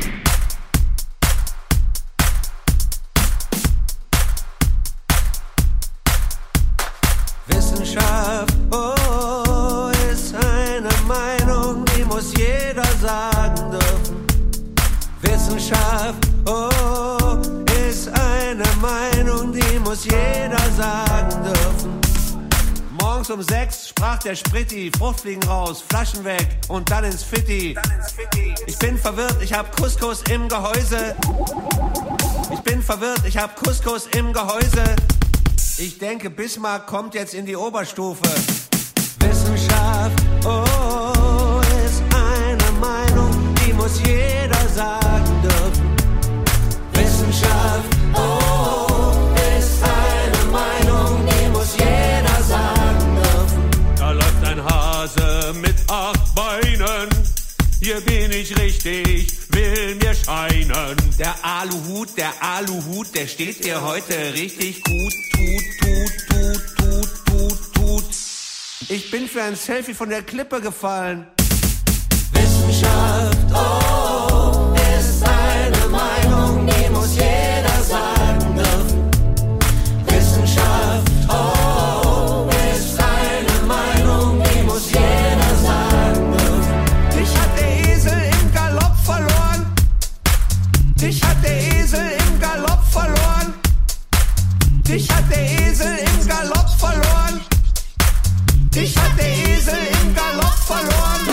Wissenschaft, oh, ist eine Meinung, die muss jeder sagen dürfen. Wissenschaft, oh, ist eine Meinung, die muss jeder sagen dürfen. Morgen Morgens um sechs sprach der Spritti, Fruchtfliegen raus, Flaschen weg und dann ins Fitti. Ich bin verwirrt, ich hab Couscous im Gehäuse. Ich bin verwirrt, ich hab Couscous im Gehäuse. Ich denke, Bismarck kommt jetzt in die Oberstufe. Wissenschaft, oh, ist eine Meinung, die muss jeder sagen dürfen. Wissenschaft, oh, ist eine Meinung, die muss jeder sagen dürfen. Da läuft ein Hase mit acht Beinen, hier bin ich richtig, will mir scheinen. Der Aluhut, der Aluhut, der steht dir heute richtig gut. Tut, tut, tut, tut, tut, tut. Ich bin für ein Selfie von der Klippe gefallen. Wissenschaft, oh, ist eine Meinung, die muss jeder sagen dürfen. Wissenschaft, oh, ist eine Meinung, die muss jeder sagen dürfen. Dich hat der Esel im Galopp verloren. Dich hat der Esel im Galopp verloren. Dich hat der Esel im Galopp verloren. Dich hat der Esel im Galopp verloren.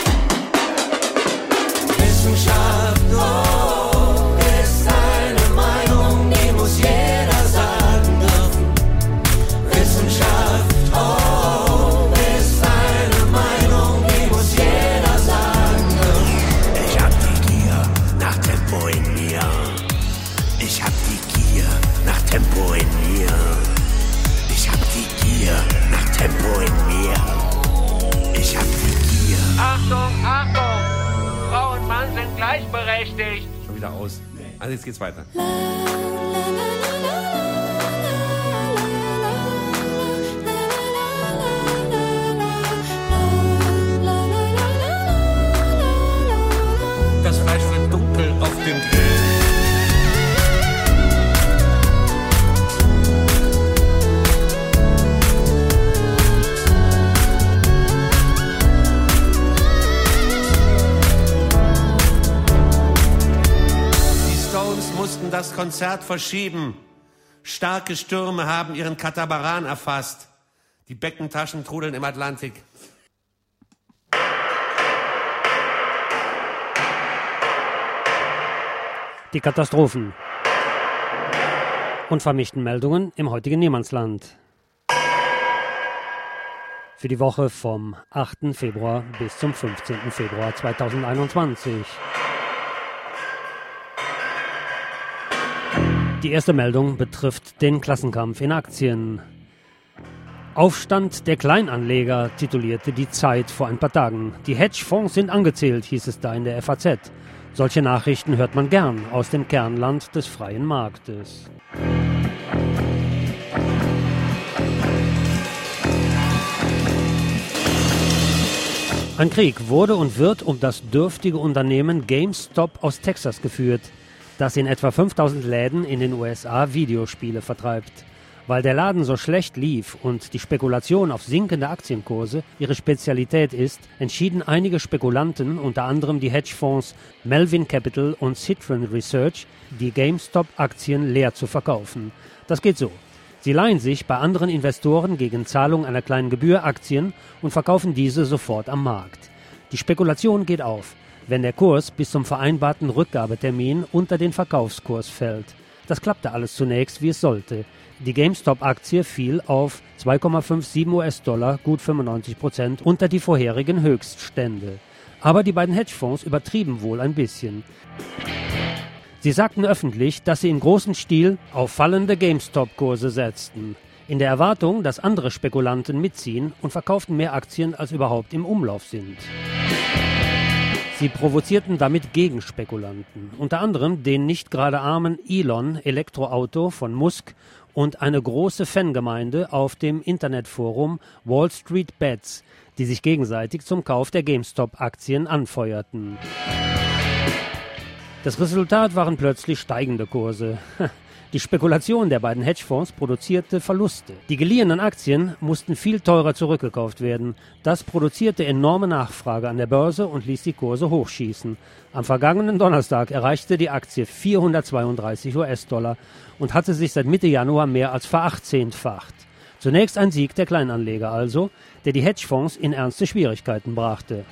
Wissenschaft, oh, ist eine Meinung, die muss jeder sagen dürfen. Wissenschaft, oh, ist eine Meinung, die muss jeder sagen dürfen. Ich hab die Gier nach Tempo in mir. Ich hab die Gier nach Tempo in mir. Ich hab die Gier nach Tempo in mir. Ich hab die Gier. Achtung, Achtung! Frau und Mann sind gleichberechtigt. Schon wieder aus. Also jetzt geht's weiter. Das Fleisch wird dunkel auf dem Grill. Mussten das Konzert verschieben. Starke Stürme haben ihren Katamaran erfasst. Die Beckentaschen trudeln im Atlantik. Die Katastrophen und vermischten Meldungen im heutigen Niemandsland. Für die Woche vom achten Februar bis zum fünfzehnten Februar zweitausendeinundzwanzig. Die erste Meldung betrifft den Klassenkampf in Aktien. Aufstand der Kleinanleger, titulierte die Zeit vor ein paar Tagen. Die Hedgefonds sind angezählt, hieß es da in der F A Z. Solche Nachrichten hört man gern aus dem Kernland des freien Marktes. Ein Krieg wurde und wird um das dürftige Unternehmen GameStop aus Texas geführt, das in etwa fünftausend Läden in den U S A Videospiele vertreibt. Weil der Laden so schlecht lief und die Spekulation auf sinkende Aktienkurse ihre Spezialität ist, entschieden einige Spekulanten, unter anderem die Hedgefonds Melvin Capital und Citron Research, die GameStop-Aktien leer zu verkaufen. Das geht so. Sie leihen sich bei anderen Investoren gegen Zahlung einer kleinen Gebühr Aktien und verkaufen diese sofort am Markt. Die Spekulation geht auf, wenn der Kurs bis zum vereinbarten Rückgabetermin unter den Verkaufskurs fällt. Das klappte alles zunächst, wie es sollte. Die GameStop-Aktie fiel auf zwei Komma siebenundfünfzig US-Dollar, gut fünfundneunzig Prozent, unter die vorherigen Höchststände. Aber die beiden Hedgefonds übertrieben wohl ein bisschen. Sie sagten öffentlich, dass sie im großen Stil auf fallende GameStop-Kurse setzten, in der Erwartung, dass andere Spekulanten mitziehen und verkauften mehr Aktien, als überhaupt im Umlauf sind. Sie provozierten damit Gegenspekulanten, unter anderem den nicht gerade armen Elon Elektroauto von Musk und eine große Fangemeinde auf dem Internetforum Wall Street Bets, die sich gegenseitig zum Kauf der GameStop-Aktien anfeuerten. Das Resultat waren plötzlich steigende Kurse. Die Spekulation der beiden Hedgefonds produzierte Verluste. Die geliehenen Aktien mussten viel teurer zurückgekauft werden. Das produzierte enorme Nachfrage an der Börse und ließ die Kurse hochschießen. Am vergangenen Donnerstag erreichte die Aktie vierhundertzweiunddreißig US-Dollar und hatte sich seit Mitte Januar mehr als verachtzehnfacht. Zunächst ein Sieg der Kleinanleger also, der die Hedgefonds in ernste Schwierigkeiten brachte.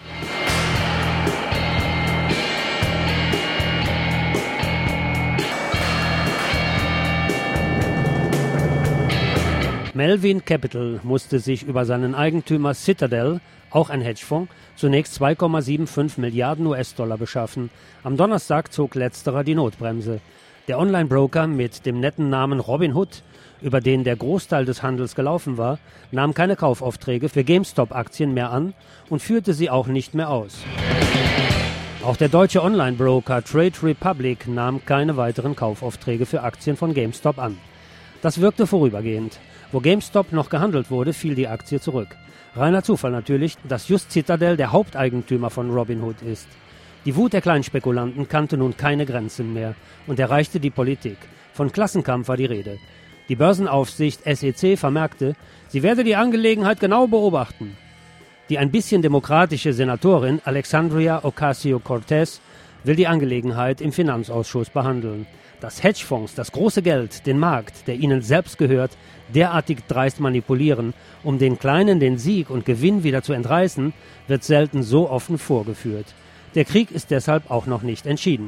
Melvin Capital musste sich über seinen Eigentümer Citadel, auch ein Hedgefonds, zunächst zwei Komma fünfundsiebzig Milliarden U S-Dollar beschaffen. Am Donnerstag zog letzterer die Notbremse. Der Online-Broker mit dem netten Namen Robinhood, über den der Großteil des Handels gelaufen war, nahm keine Kaufaufträge für GameStop-Aktien mehr an und führte sie auch nicht mehr aus. Auch der deutsche Online-Broker Trade Republic nahm keine weiteren Kaufaufträge für Aktien von GameStop an. Das wirkte vorübergehend. Wo GameStop noch gehandelt wurde, fiel die Aktie zurück. Reiner Zufall natürlich, dass just Citadel der Haupteigentümer von Robinhood ist. Die Wut der Kleinspekulanten kannte nun keine Grenzen mehr und erreichte die Politik. Von Klassenkampf war die Rede. Die Börsenaufsicht S E C vermerkte, sie werde die Angelegenheit genau beobachten. Die ein bisschen demokratische Senatorin Alexandria Ocasio-Cortez will die Angelegenheit im Finanzausschuss behandeln. Dass Hedgefonds das große Geld, den Markt, der ihnen selbst gehört, derartig dreist manipulieren, um den Kleinen den Sieg und Gewinn wieder zu entreißen, wird selten so offen vorgeführt. Der Krieg ist deshalb auch noch nicht entschieden.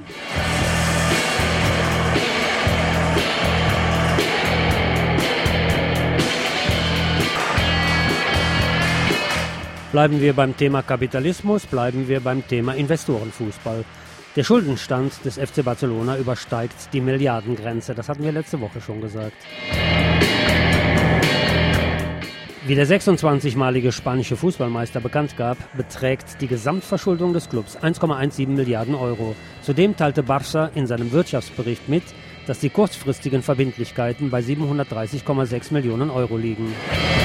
Bleiben wir beim Thema Kapitalismus, bleiben wir beim Thema Investorenfußball. Der Schuldenstand des F C Barcelona übersteigt die Milliardengrenze. Das hatten wir letzte Woche schon gesagt. Wie der sechsundzwanzigmalige spanische Fußballmeister bekannt gab, beträgt die Gesamtverschuldung des Clubs eins Komma siebzehn Milliarden Euro. Zudem teilte Barça in seinem Wirtschaftsbericht mit, dass die kurzfristigen Verbindlichkeiten bei siebenhundertdreißig Komma sechs Millionen Euro liegen.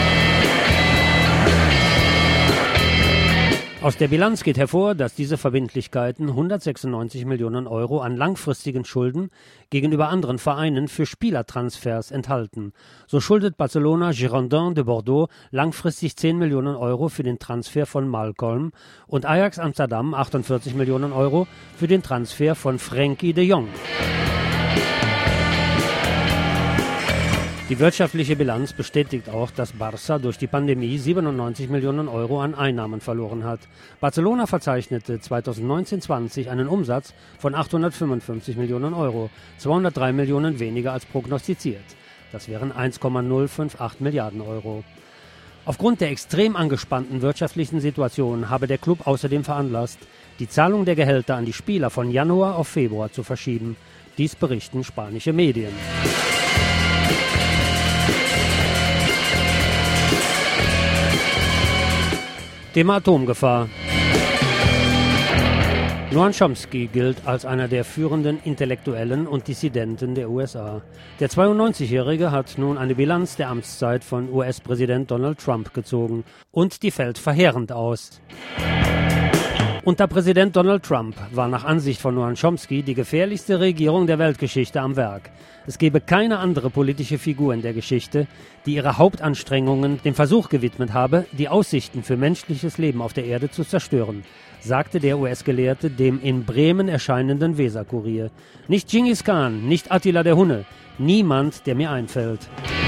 Aus der Bilanz geht hervor, dass diese Verbindlichkeiten hundertsechsundneunzig Millionen Euro an langfristigen Schulden gegenüber anderen Vereinen für Spielertransfers enthalten. So schuldet Barcelona Girondins de Bordeaux langfristig zehn Millionen Euro für den Transfer von Malcolm und Ajax Amsterdam achtundvierzig Millionen Euro für den Transfer von Frenkie de Jong. Die wirtschaftliche Bilanz bestätigt auch, dass Barça durch die Pandemie siebenundneunzig Millionen Euro an Einnahmen verloren hat. Barcelona verzeichnete zweitausendneunzehn zwanzig einen Umsatz von achthundertfünfundfünfzig Millionen Euro, zweihundertdrei Millionen weniger als prognostiziert. Das wären eins Komma null fünf acht Milliarden Euro. Aufgrund der extrem angespannten wirtschaftlichen Situation habe der Club außerdem veranlasst, die Zahlung der Gehälter an die Spieler von Januar auf Februar zu verschieben. Dies berichten spanische Medien. Thema Atomgefahr. Noam Chomsky gilt als einer der führenden Intellektuellen und Dissidenten der U S A. Der zweiundneunzigjährige hat nun eine Bilanz der Amtszeit von U S-Präsident Donald Trump gezogen und die fällt verheerend aus. Unter Präsident Donald Trump war nach Ansicht von Noam Chomsky die gefährlichste Regierung der Weltgeschichte am Werk. Es gebe keine andere politische Figur in der Geschichte, die ihre Hauptanstrengungen dem Versuch gewidmet habe, die Aussichten für menschliches Leben auf der Erde zu zerstören, sagte der U S-Gelehrte dem in Bremen erscheinenden Weser-Kurier. Nicht Genghis Khan, nicht Attila der Hunne, niemand, der mir einfällt.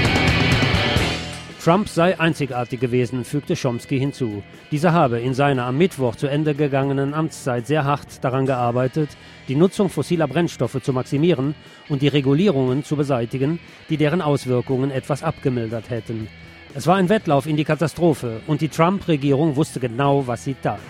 Trump sei einzigartig gewesen, fügte Chomsky hinzu. Dieser habe in seiner am Mittwoch zu Ende gegangenen Amtszeit sehr hart daran gearbeitet, die Nutzung fossiler Brennstoffe zu maximieren und die Regulierungen zu beseitigen, die deren Auswirkungen etwas abgemildert hätten. Es war ein Wettlauf in die Katastrophe und die Trump-Regierung wusste genau, was sie tat.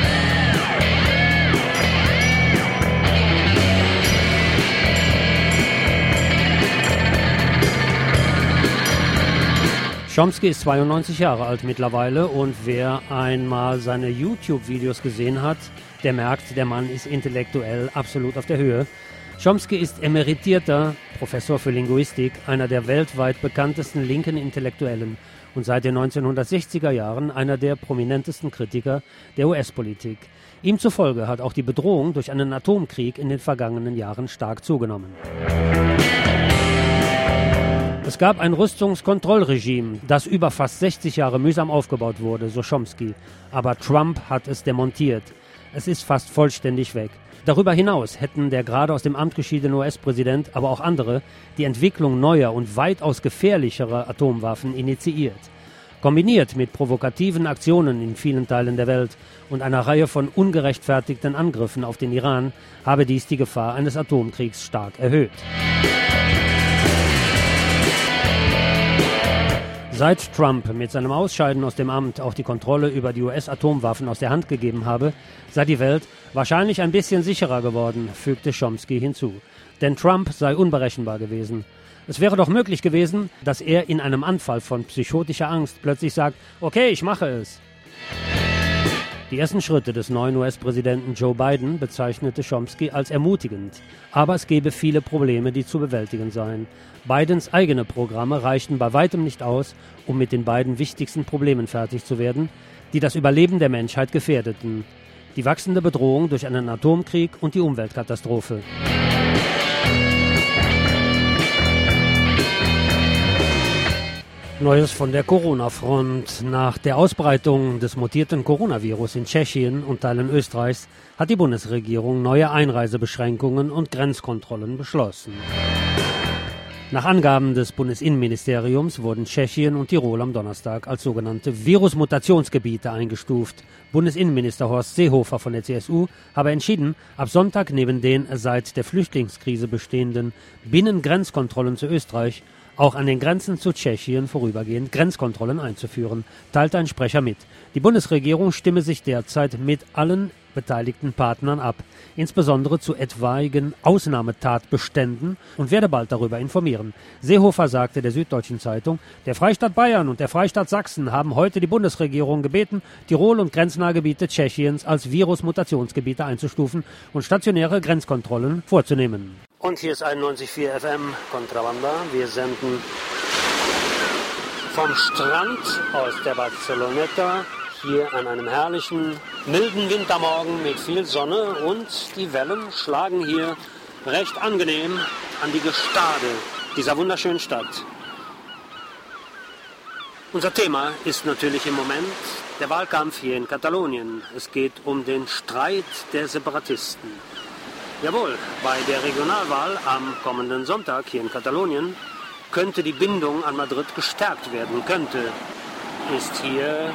Chomsky ist zweiundneunzig Jahre alt mittlerweile und wer einmal seine YouTube-Videos gesehen hat, der merkt, der Mann ist intellektuell absolut auf der Höhe. Chomsky ist emeritierter Professor für Linguistik, einer der weltweit bekanntesten linken Intellektuellen und seit den neunzehnhundertsechziger Jahren einer der prominentesten Kritiker der U S-Politik. Ihm zufolge hat auch die Bedrohung durch einen Atomkrieg in den vergangenen Jahren stark zugenommen. Es gab ein Rüstungskontrollregime, das über fast sechzig Jahre mühsam aufgebaut wurde, so Chomsky. Aber Trump hat es demontiert. Es ist fast vollständig weg. Darüber hinaus hätten der gerade aus dem Amt geschiedene U S-Präsident, aber auch andere, die Entwicklung neuer und weitaus gefährlicherer Atomwaffen initiiert. Kombiniert mit provokativen Aktionen in vielen Teilen der Welt und einer Reihe von ungerechtfertigten Angriffen auf den Iran habe dies die Gefahr eines Atomkriegs stark erhöht. Seit Trump mit seinem Ausscheiden aus dem Amt auch die Kontrolle über die U S-Atomwaffen aus der Hand gegeben habe, sei die Welt wahrscheinlich ein bisschen sicherer geworden, fügte Chomsky hinzu. Denn Trump sei unberechenbar gewesen. Es wäre doch möglich gewesen, dass er in einem Anfall von psychotischer Angst plötzlich sagt, okay, ich mache es. Die ersten Schritte des neuen U S-Präsidenten Joe Biden bezeichnete Chomsky als ermutigend. Aber es gebe viele Probleme, die zu bewältigen seien. Bidens eigene Programme reichten bei weitem nicht aus, um mit den beiden wichtigsten Problemen fertig zu werden, die das Überleben der Menschheit gefährdeten. Die wachsende Bedrohung durch einen Atomkrieg und die Umweltkatastrophe. Neues von der Corona-Front. Nach der Ausbreitung des mutierten Coronavirus in Tschechien und Teilen Österreichs hat die Bundesregierung neue Einreisebeschränkungen und Grenzkontrollen beschlossen. Nach Angaben des Bundesinnenministeriums wurden Tschechien und Tirol am Donnerstag als sogenannte Virusmutationsgebiete eingestuft. Bundesinnenminister Horst Seehofer von der C S U habe entschieden, ab Sonntag neben den seit der Flüchtlingskrise bestehenden Binnengrenzkontrollen zu Österreich auch an den Grenzen zu Tschechien vorübergehend Grenzkontrollen einzuführen, teilte ein Sprecher mit. Die Bundesregierung stimme sich derzeit mit allen beteiligten Partnern ab, insbesondere zu etwaigen Ausnahmetatbeständen, und werde bald darüber informieren. Seehofer sagte der Süddeutschen Zeitung, der Freistaat Bayern und der Freistaat Sachsen haben heute die Bundesregierung gebeten, Tirol und grenznahe Gebiete Tschechiens als Virusmutationsgebiete einzustufen und stationäre Grenzkontrollen vorzunehmen. Und hier ist einundneunzig Komma vier F M Contrabanda. Wir senden vom Strand aus der Barceloneta hier an einem herrlichen, milden Wintermorgen mit viel Sonne, und die Wellen schlagen hier recht angenehm an die Gestade dieser wunderschönen Stadt. Unser Thema ist natürlich im Moment der Wahlkampf hier in Katalonien. Es geht um den Streit der Separatisten. Jawohl, bei der Regionalwahl am kommenden Sonntag hier in Katalonien könnte die Bindung an Madrid gestärkt werden. Könnte, ist hier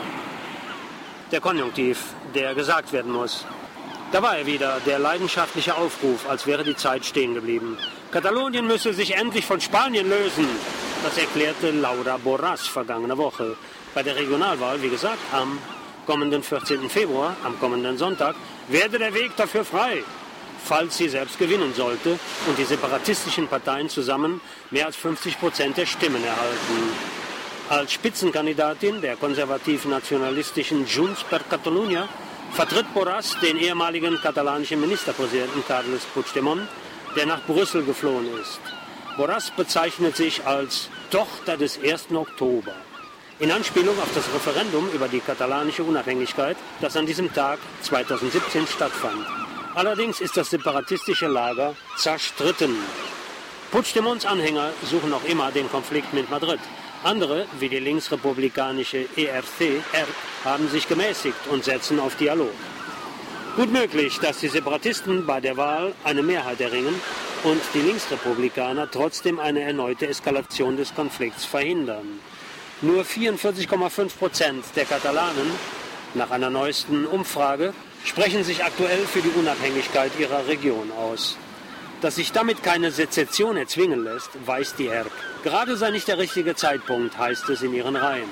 der Konjunktiv, der gesagt werden muss. Da war er wieder, der leidenschaftliche Aufruf, als wäre die Zeit stehen geblieben. Katalonien müsse sich endlich von Spanien lösen. Das erklärte Laura Borràs vergangene Woche. Bei der Regionalwahl, wie gesagt, am kommenden vierzehnten Februar, am kommenden Sonntag, werde der Weg dafür frei, falls sie selbst gewinnen sollte und die separatistischen Parteien zusammen mehr als fünfzig Prozent der Stimmen erhalten. Als Spitzenkandidatin der konservativ-nationalistischen Junts per Catalunya vertritt Borràs den ehemaligen katalanischen Ministerpräsidenten Carles Puigdemont, der nach Brüssel geflohen ist. Borràs bezeichnet sich als Tochter des ersten Oktober, in Anspielung auf das Referendum über die katalanische Unabhängigkeit, das an diesem Tag zweitausendsiebzehn stattfand. Allerdings ist das separatistische Lager zerstritten. Puigdemonts Anhänger suchen noch immer den Konflikt mit Madrid. Andere, wie die linksrepublikanische E R C, E R C, haben sich gemäßigt und setzen auf Dialog. Gut möglich, dass die Separatisten bei der Wahl eine Mehrheit erringen und die Linksrepublikaner trotzdem eine erneute Eskalation des Konflikts verhindern. Nur vierundvierzig Komma fünf Prozent der Katalanen, nach einer neuesten Umfrage, sprechen sich aktuell für die Unabhängigkeit ihrer Region aus. Dass sich damit keine Sezession erzwingen lässt, weiß die E R C. Gerade sei nicht der richtige Zeitpunkt, heißt es in ihren Reihen.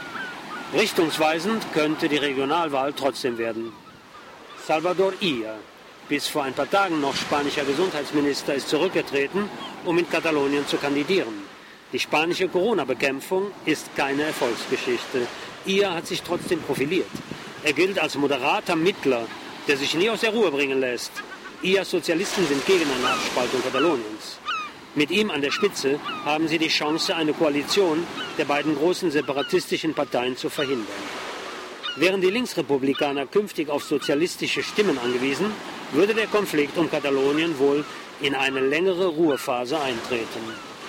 Richtungsweisend könnte die Regionalwahl trotzdem werden. Salvador Illa, bis vor ein paar Tagen noch spanischer Gesundheitsminister, ist zurückgetreten, um in Katalonien zu kandidieren. Die spanische Corona-Bekämpfung ist keine Erfolgsgeschichte. Illa hat sich trotzdem profiliert. Er gilt als moderater Mittler, der sich nie aus der Ruhe bringen lässt. Illas Sozialisten sind gegen eine Abspaltung Kataloniens. Mit ihm an der Spitze haben sie die Chance, eine Koalition der beiden großen separatistischen Parteien zu verhindern. Wären die Linksrepublikaner künftig auf sozialistische Stimmen angewiesen, würde der Konflikt um Katalonien wohl in eine längere Ruhephase eintreten.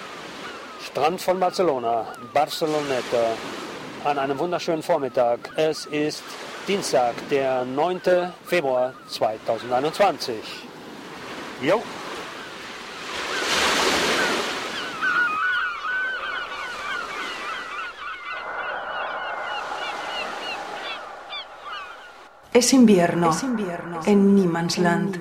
Strand von Barcelona, Barceloneta, an einem wunderschönen Vormittag. Es ist Dienstag, der neunten Februar zweitausendeinundzwanzig. Jo. Es invierno, es invierno en Niemandsland.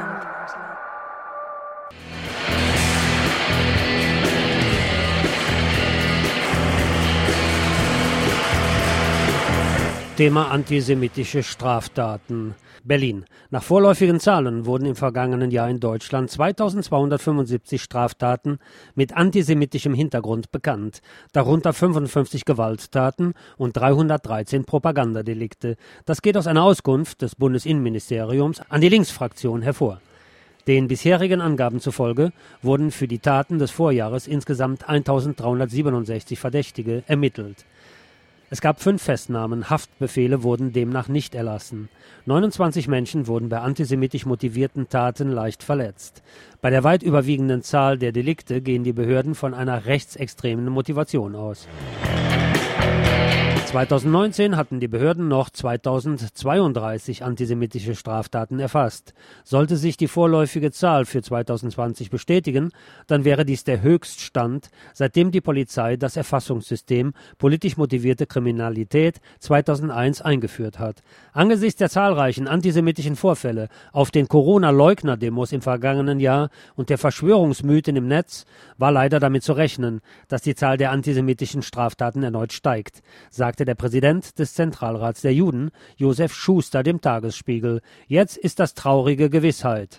Thema antisemitische Straftaten. Berlin. Nach vorläufigen Zahlen wurden im vergangenen Jahr in Deutschland zweitausendzweihundertfünfundsiebzig Straftaten mit antisemitischem Hintergrund bekannt, darunter fünfundfünfzig Gewalttaten und dreihundertdreizehn Propagandadelikte. Das geht aus einer Auskunft des Bundesinnenministeriums an die Linksfraktion hervor. Den bisherigen Angaben zufolge wurden für die Taten des Vorjahres insgesamt eintausenddreihundertsiebenundsechzig Verdächtige ermittelt. Es gab fünf Festnahmen, Haftbefehle wurden demnach nicht erlassen. neunundzwanzig Menschen wurden bei antisemitisch motivierten Taten leicht verletzt. Bei der weit überwiegenden Zahl der Delikte gehen die Behörden von einer rechtsextremen Motivation aus. zweitausendneunzehn hatten die Behörden noch zweitausendzweiunddreißig antisemitische Straftaten erfasst. Sollte sich die vorläufige Zahl für zweitausendzwanzig bestätigen, dann wäre dies der Höchststand, seitdem die Polizei das Erfassungssystem politisch motivierte Kriminalität zweitausendeins eingeführt hat. Angesichts der zahlreichen antisemitischen Vorfälle auf den Corona-Leugner-Demos im vergangenen Jahr und der Verschwörungsmythen im Netz war leider damit zu rechnen, dass die Zahl der antisemitischen Straftaten erneut steigt, sagte der Präsident des Zentralrats der Juden, Josef Schuster, dem Tagesspiegel. Jetzt ist das traurige Gewissheit.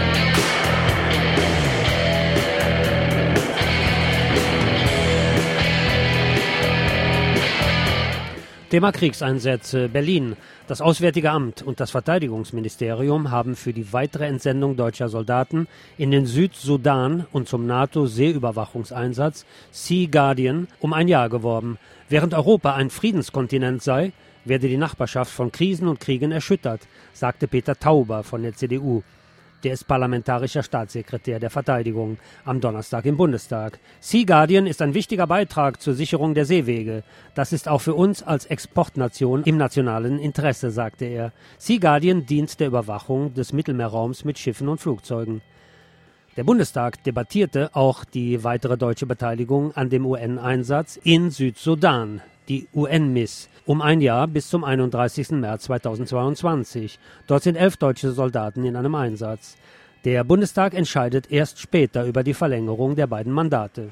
Thema Kriegseinsätze. Berlin. Das Auswärtige Amt und das Verteidigungsministerium haben für die weitere Entsendung deutscher Soldaten in den Südsudan und zum NATO-Seeüberwachungseinsatz Sea Guardian um ein Jahr geworben. Während Europa ein Friedenskontinent sei, werde die Nachbarschaft von Krisen und Kriegen erschüttert, sagte Peter Tauber von der C D U. Der ist parlamentarischer Staatssekretär der Verteidigung am Donnerstag im Bundestag. Sea Guardian ist ein wichtiger Beitrag zur Sicherung der Seewege. Das ist auch für uns als Exportnation im nationalen Interesse, sagte er. Sea Guardian dient der Überwachung des Mittelmeerraums mit Schiffen und Flugzeugen. Der Bundestag debattierte auch die weitere deutsche Beteiligung an dem U N-Einsatz in Südsudan, die U N M I S, um ein Jahr bis zum einunddreißigsten März zweitausendzweiundzwanzig. Dort sind elf deutsche Soldaten in einem Einsatz. Der Bundestag entscheidet erst später über die Verlängerung der beiden Mandate.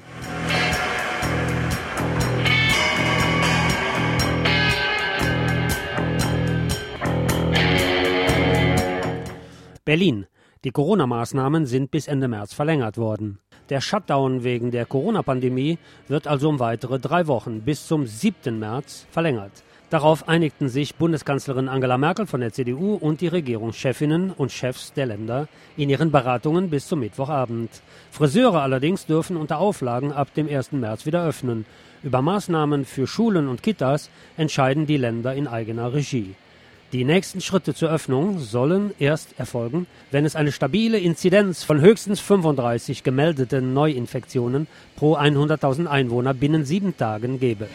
Berlin. Die Corona-Maßnahmen sind bis Ende März verlängert worden. Der Shutdown wegen der Corona-Pandemie wird also um weitere drei Wochen bis zum siebten März verlängert. Darauf einigten sich Bundeskanzlerin Angela Merkel von der C D U und die Regierungschefinnen und Chefs der Länder in ihren Beratungen bis zum Mittwochabend. Friseure allerdings dürfen unter Auflagen ab dem ersten März wieder öffnen. Über Maßnahmen für Schulen und Kitas entscheiden die Länder in eigener Regie. Die nächsten Schritte zur Öffnung sollen erst erfolgen, wenn es eine stabile Inzidenz von höchstens fünfunddreißig gemeldeten Neuinfektionen pro hunderttausend Einwohner binnen sieben Tagen gäbe.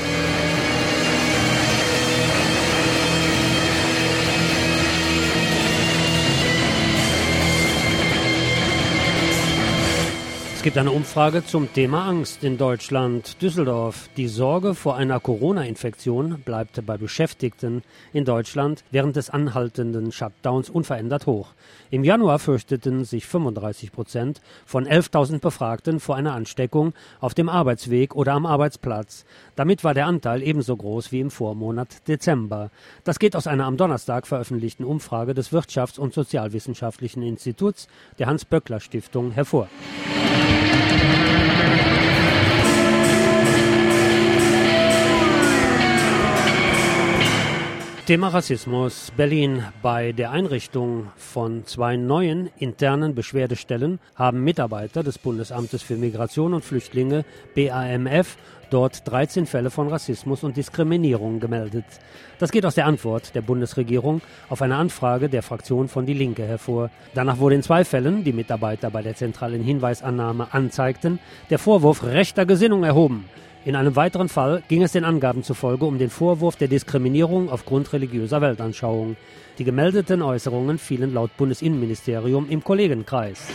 Es gibt eine Umfrage zum Thema Angst in Deutschland. Düsseldorf. Die Sorge vor einer Corona-Infektion bleibt bei Beschäftigten in Deutschland während des anhaltenden Shutdowns unverändert hoch. Im Januar fürchteten sich fünfunddreißig Prozent von elftausend Befragten vor einer Ansteckung auf dem Arbeitsweg oder am Arbeitsplatz. Damit war der Anteil ebenso groß wie im Vormonat Dezember. Das geht aus einer am Donnerstag veröffentlichten Umfrage des Wirtschafts- und Sozialwissenschaftlichen Instituts der Hans-Böckler-Stiftung hervor. Thema Rassismus. Berlin. Bei der Einrichtung von zwei neuen internen Beschwerdestellen haben Mitarbeiter des Bundesamtes für Migration und Flüchtlinge, B A M F, dort dreizehn Fälle von Rassismus und Diskriminierung gemeldet. Das geht aus der Antwort der Bundesregierung auf eine Anfrage der Fraktion von Die Linke hervor. Danach wurde in zwei Fällen, die Mitarbeiter bei der zentralen Hinweisannahme anzeigten, der Vorwurf rechter Gesinnung erhoben. In einem weiteren Fall ging es den Angaben zufolge um den Vorwurf der Diskriminierung aufgrund religiöser Weltanschauung. Die gemeldeten Äußerungen fielen laut Bundesinnenministerium im Kollegenkreis.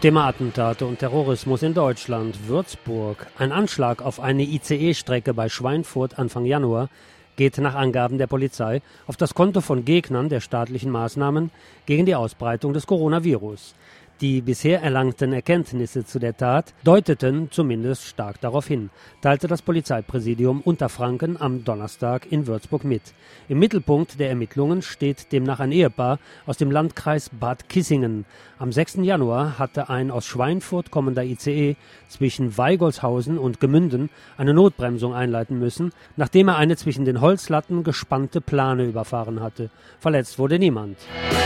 Thema Attentate und Terrorismus in Deutschland. Würzburg. Ein Anschlag auf eine I C E-Strecke bei Schweinfurt Anfang Januar geht nach Angaben der Polizei auf das Konto von Gegnern der staatlichen Maßnahmen gegen die Ausbreitung des Coronavirus. Die bisher erlangten Erkenntnisse zu der Tat deuteten zumindest stark darauf hin, teilte das Polizeipräsidium Unterfranken am Donnerstag in Würzburg mit. Im Mittelpunkt der Ermittlungen steht demnach ein Ehepaar aus dem Landkreis Bad Kissingen. Am sechsten Januar hatte ein aus Schweinfurt kommender I C E zwischen Weigolshausen und Gemünden eine Notbremsung einleiten müssen, nachdem er eine zwischen den Holzlatten gespannte Plane überfahren hatte. Verletzt wurde niemand.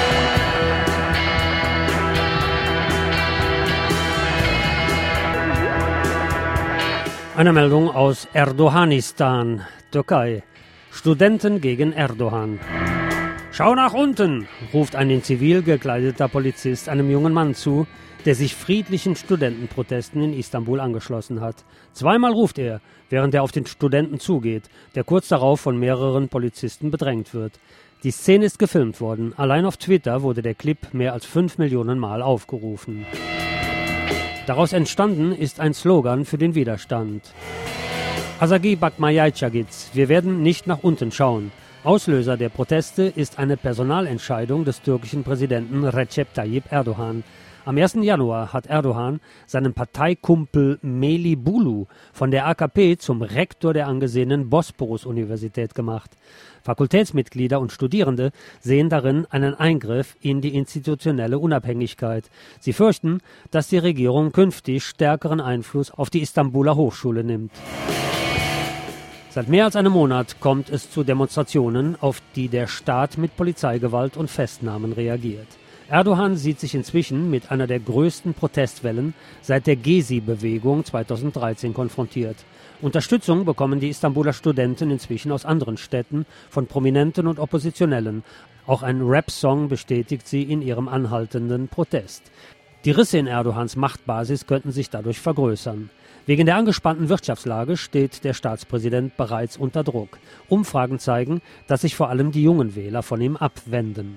Eine Meldung aus Erdoganistan, Türkei. Studenten gegen Erdogan. Schau nach unten, ruft ein in Zivil gekleideter Polizist einem jungen Mann zu, der sich friedlichen Studentenprotesten in Istanbul angeschlossen hat. Zweimal ruft er, während er auf den Studenten zugeht, der kurz darauf von mehreren Polizisten bedrängt wird. Die Szene ist gefilmt worden. Allein auf Twitter wurde der Clip mehr als fünf Millionen Mal aufgerufen. Daraus entstanden ist ein Slogan für den Widerstand. Asagi bakmayaychagits, wir werden nicht nach unten schauen. Auslöser der Proteste ist eine Personalentscheidung des türkischen Präsidenten Recep Tayyip Erdogan. Am ersten Januar hat Erdogan seinen Parteikumpel Meli Bulu von der A K P zum Rektor der angesehenen Bosporus-Universität gemacht. Fakultätsmitglieder und Studierende sehen darin einen Eingriff in die institutionelle Unabhängigkeit. Sie fürchten, dass die Regierung künftig stärkeren Einfluss auf die Istanbuler Hochschule nimmt. Seit mehr als einem Monat kommt es zu Demonstrationen, auf die der Staat mit Polizeigewalt und Festnahmen reagiert. Erdogan sieht sich inzwischen mit einer der größten Protestwellen seit der Gezi-Bewegung zweitausenddreizehn konfrontiert. Unterstützung bekommen die Istanbuler Studenten inzwischen aus anderen Städten, von Prominenten und Oppositionellen. Auch ein Rap-Song bestätigt sie in ihrem anhaltenden Protest. Die Risse in Erdogans Machtbasis könnten sich dadurch vergrößern. Wegen der angespannten Wirtschaftslage steht der Staatspräsident bereits unter Druck. Umfragen zeigen, dass sich vor allem die jungen Wähler von ihm abwenden.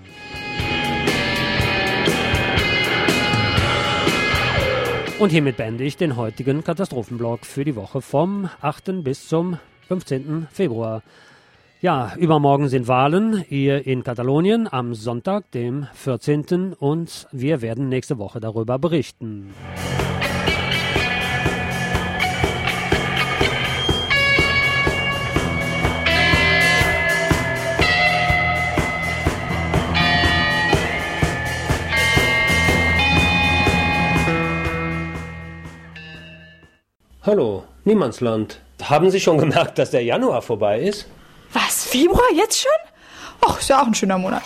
Und hiermit beende ich den heutigen Katastrophenblock für die Woche vom achten bis zum fünfzehnten Februar. Ja, übermorgen sind Wahlen hier in Katalonien am Sonntag, dem vierzehnten und wir werden nächste Woche darüber berichten. Hallo, Niemandsland. Haben Sie schon gemerkt, dass der Januar vorbei ist? Was, Februar jetzt schon? Ach, ist ja auch ein schöner Monat.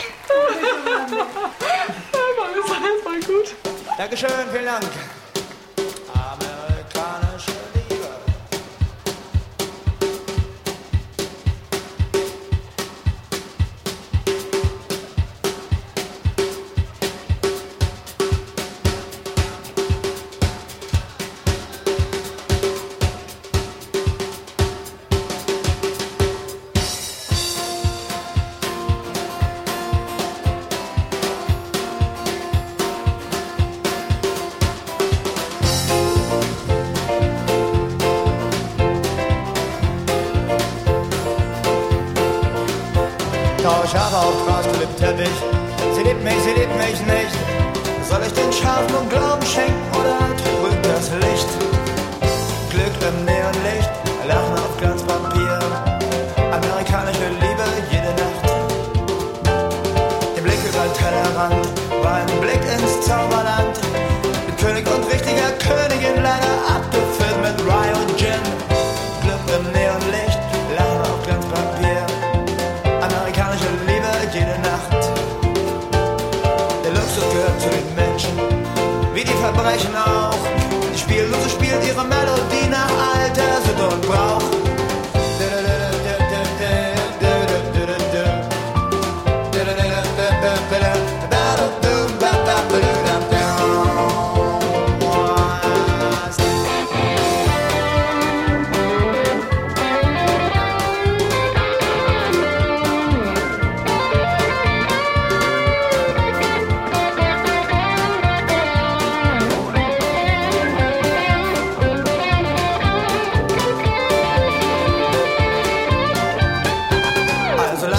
Das war voll gut. Dankeschön, vielen Dank. Amerikanische Liebe. Ich habe auch draus geliebt, Teppich. Sie liebt mich, sie liebt mich nicht. Soll ich den Schafen und Glauben schenken oder trübt das Licht? Glück im Neonlicht, Lachen auf Glanzpapier. Amerikanische Liebe jede Nacht. Der Blick über den Tellerrand war ein Blick ins Zauberland. Mit König und richtiger Königin leider abgefüllt mit Rye und Gin. Glück im Neonlicht, Lachen auf Glanzpapier. Amerikanische Liebe jede Nacht. Der Luxus gehört zu den Menschen, wie die Verbrechen auch. Die Spiellose spielt ihre Melodie nach Alter, Sitte und Brauch.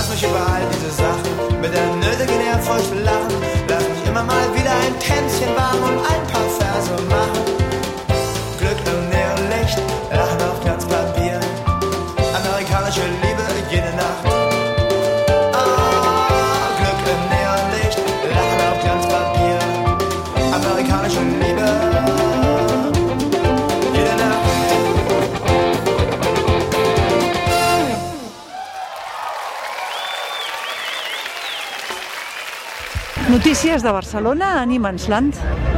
lass mich überall diese Sachen mit der nötigen Ehrfurcht lachen. Lass mich immer mal wieder ein Tänzchen warm und ein paar Verse machen. Glück im Neonlicht, Lachen auf Glanzpapier, amerikanische Liebe jede Nacht. Ah, Glück im Neonlicht, Lachen auf Glanzpapier, amerikanische Liebe jede Nacht. Notícies de Barcelona a Niemandsland.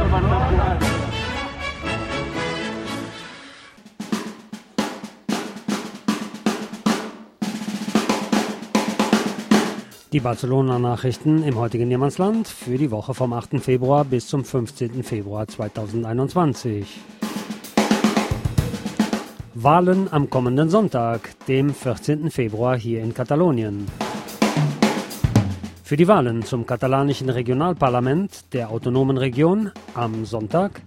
Die Barcelona-Nachrichten im heutigen Niemandsland für die Woche vom achten Februar bis zum fünfzehnten Februar zweitausendeinundzwanzig. Wahlen am kommenden Sonntag, dem vierzehnten Februar hier in Katalonien. Für die Wahlen zum katalanischen Regionalparlament der autonomen Region am Sonntag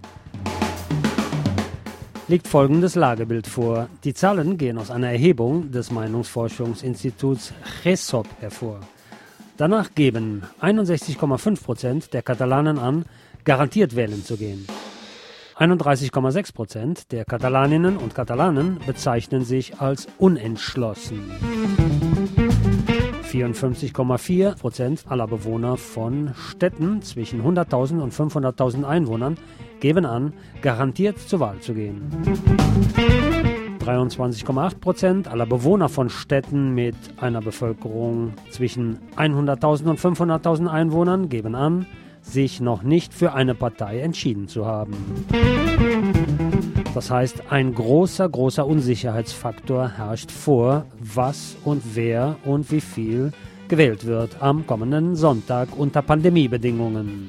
liegt folgendes Lagebild vor. Die Zahlen gehen aus einer Erhebung des Meinungsforschungsinstituts GESOP hervor. Danach geben einundsechzig Komma fünf Prozent der Katalanen an, garantiert wählen zu gehen. einunddreißig Komma sechs Prozent der Katalaninnen und Katalanen bezeichnen sich als unentschlossen. vierundfünfzig Komma vier Prozent aller Bewohner von Städten zwischen hunderttausend und fünfhunderttausend Einwohnern geben an, garantiert zur Wahl zu gehen. dreiundzwanzig Komma acht Prozent aller Bewohner von Städten mit einer Bevölkerung zwischen hunderttausend und fünfhunderttausend Einwohnern geben an, sich noch nicht für eine Partei entschieden zu haben. Das heißt, ein großer, großer Unsicherheitsfaktor herrscht vor, was und wer und wie viel gewählt wird am kommenden Sonntag unter Pandemiebedingungen.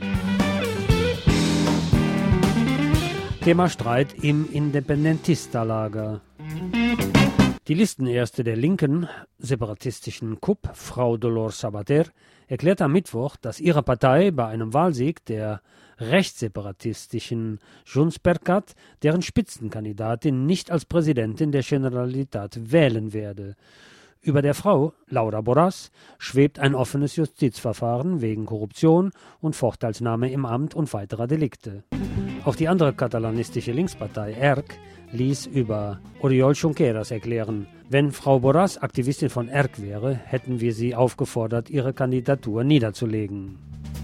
Thema Streit im Independentista-Lager. Die Listenerste der linken separatistischen K U P, Frau Dolors Sabater, erklärte am Mittwoch, dass ihre Partei bei einem Wahlsieg der rechtsseparatistischen Junts per Cat deren Spitzenkandidatin nicht als Präsidentin der Generalitat wählen werde. Über der Frau, Laura Borràs, schwebt ein offenes Justizverfahren wegen Korruption und Vorteilsnahme im Amt und weiterer Delikte. Auch die andere katalanistische Linkspartei, E R C, ließ über Oriol Junqueras erklären, wenn Frau Borràs Aktivistin von E R C wäre, hätten wir sie aufgefordert, ihre Kandidatur niederzulegen.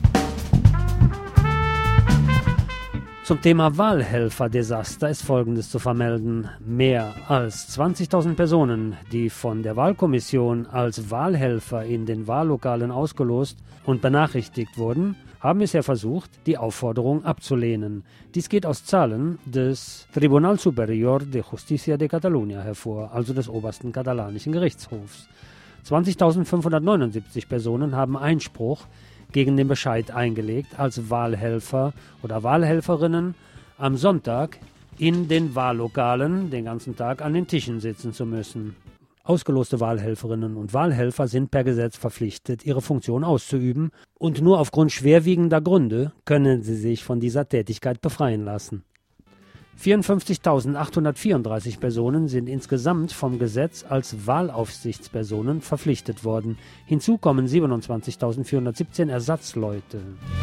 Zum Thema Wahlhelfer-Desaster ist Folgendes zu vermelden. Mehr als zwanzigtausend Personen, die von der Wahlkommission als Wahlhelfer in den Wahllokalen ausgelost und benachrichtigt wurden, haben bisher versucht, die Aufforderung abzulehnen. Dies geht aus Zahlen des Tribunal Superior de Justicia de Catalunya hervor, also des obersten katalanischen Gerichtshofs. zwanzigtausendfünfhundertneunundsiebzig Personen haben Einspruch gegen den Bescheid eingelegt, als Wahlhelfer oder Wahlhelferinnen am Sonntag in den Wahllokalen den ganzen Tag an den Tischen sitzen zu müssen. Ausgeloste Wahlhelferinnen und Wahlhelfer sind per Gesetz verpflichtet, ihre Funktion auszuüben, und nur aufgrund schwerwiegender Gründe können sie sich von dieser Tätigkeit befreien lassen. vierundfünfzigtausendachthundertvierunddreißig Personen sind insgesamt vom Gesetz als Wahlaufsichtspersonen verpflichtet worden. Hinzu kommen siebenundzwanzigtausendvierhundertsiebzehn Ersatzleute.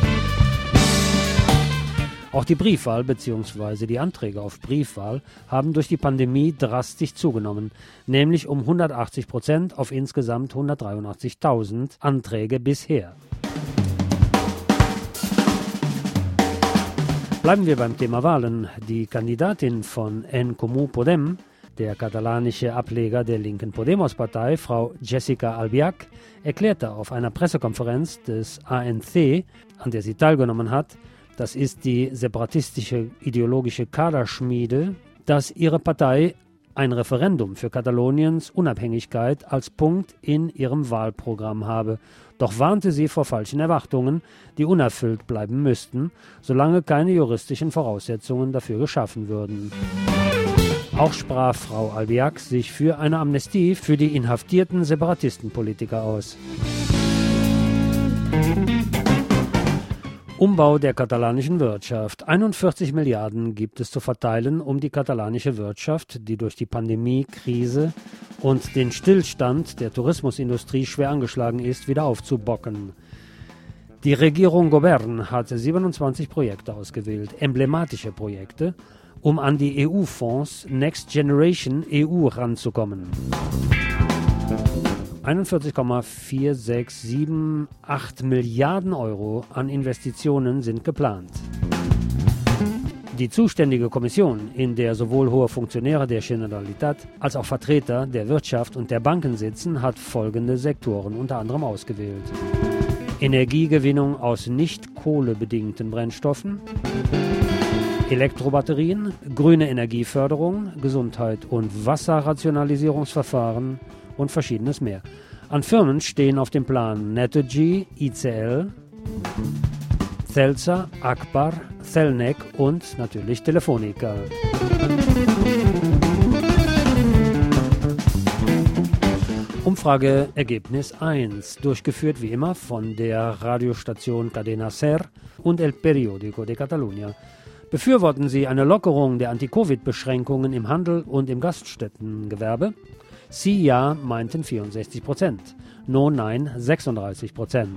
Auch die Briefwahl bzw. die Anträge auf Briefwahl haben durch die Pandemie drastisch zugenommen, nämlich um hundertachtzig Prozent auf insgesamt hundertdreiundachtzigtausend Anträge bisher. Bleiben wir beim Thema Wahlen. Die Kandidatin von En Comú Podem, der katalanische Ableger der linken Podemos-Partei, Frau Jessica Albiach, erklärte auf einer Pressekonferenz des A N C, an der sie teilgenommen hat, das ist die separatistische ideologische Kaderschmiede, dass ihre Partei ein Referendum für Kataloniens Unabhängigkeit als Punkt in ihrem Wahlprogramm habe. Doch warnte sie vor falschen Erwartungen, die unerfüllt bleiben müssten, solange keine juristischen Voraussetzungen dafür geschaffen würden. Auch sprach Frau Albiach sich für eine Amnestie für die inhaftierten Separatistenpolitiker aus. Umbau der katalanischen Wirtschaft. einundvierzig Milliarden gibt es zu verteilen, um die katalanische Wirtschaft, die durch die Pandemie-Krise und den Stillstand der Tourismusindustrie schwer angeschlagen ist, wieder aufzubocken. Die Regierung Gobern hat siebenundzwanzig Projekte ausgewählt, emblematische Projekte, um an die E U-Fonds Next Generation E U ranzukommen. einundvierzig Komma vier sechs sieben acht Milliarden Euro an Investitionen sind geplant. Die zuständige Kommission, in der sowohl hohe Funktionäre der Generalitat als auch Vertreter der Wirtschaft und der Banken sitzen, hat folgende Sektoren unter anderem ausgewählt: Energiegewinnung aus nicht kohlebedingten Brennstoffen, Elektrobatterien, grüne Energieförderung, Gesundheit und Wasserrationalisierungsverfahren und verschiedenes mehr. An Firmen stehen auf dem Plan Naturgy, I C L, Celsa, Akbar, Celnec und natürlich Telefonica. Umfrageergebnis eins, durchgeführt wie immer von der Radiostation Cadena Ser und El Periódico de Catalunya. Befürworten Sie eine Lockerung der Anti-Covid-Beschränkungen im Handel und im Gaststättengewerbe? Sie ja meinten vierundsechzig Prozent, No Nein sechsunddreißig Prozent.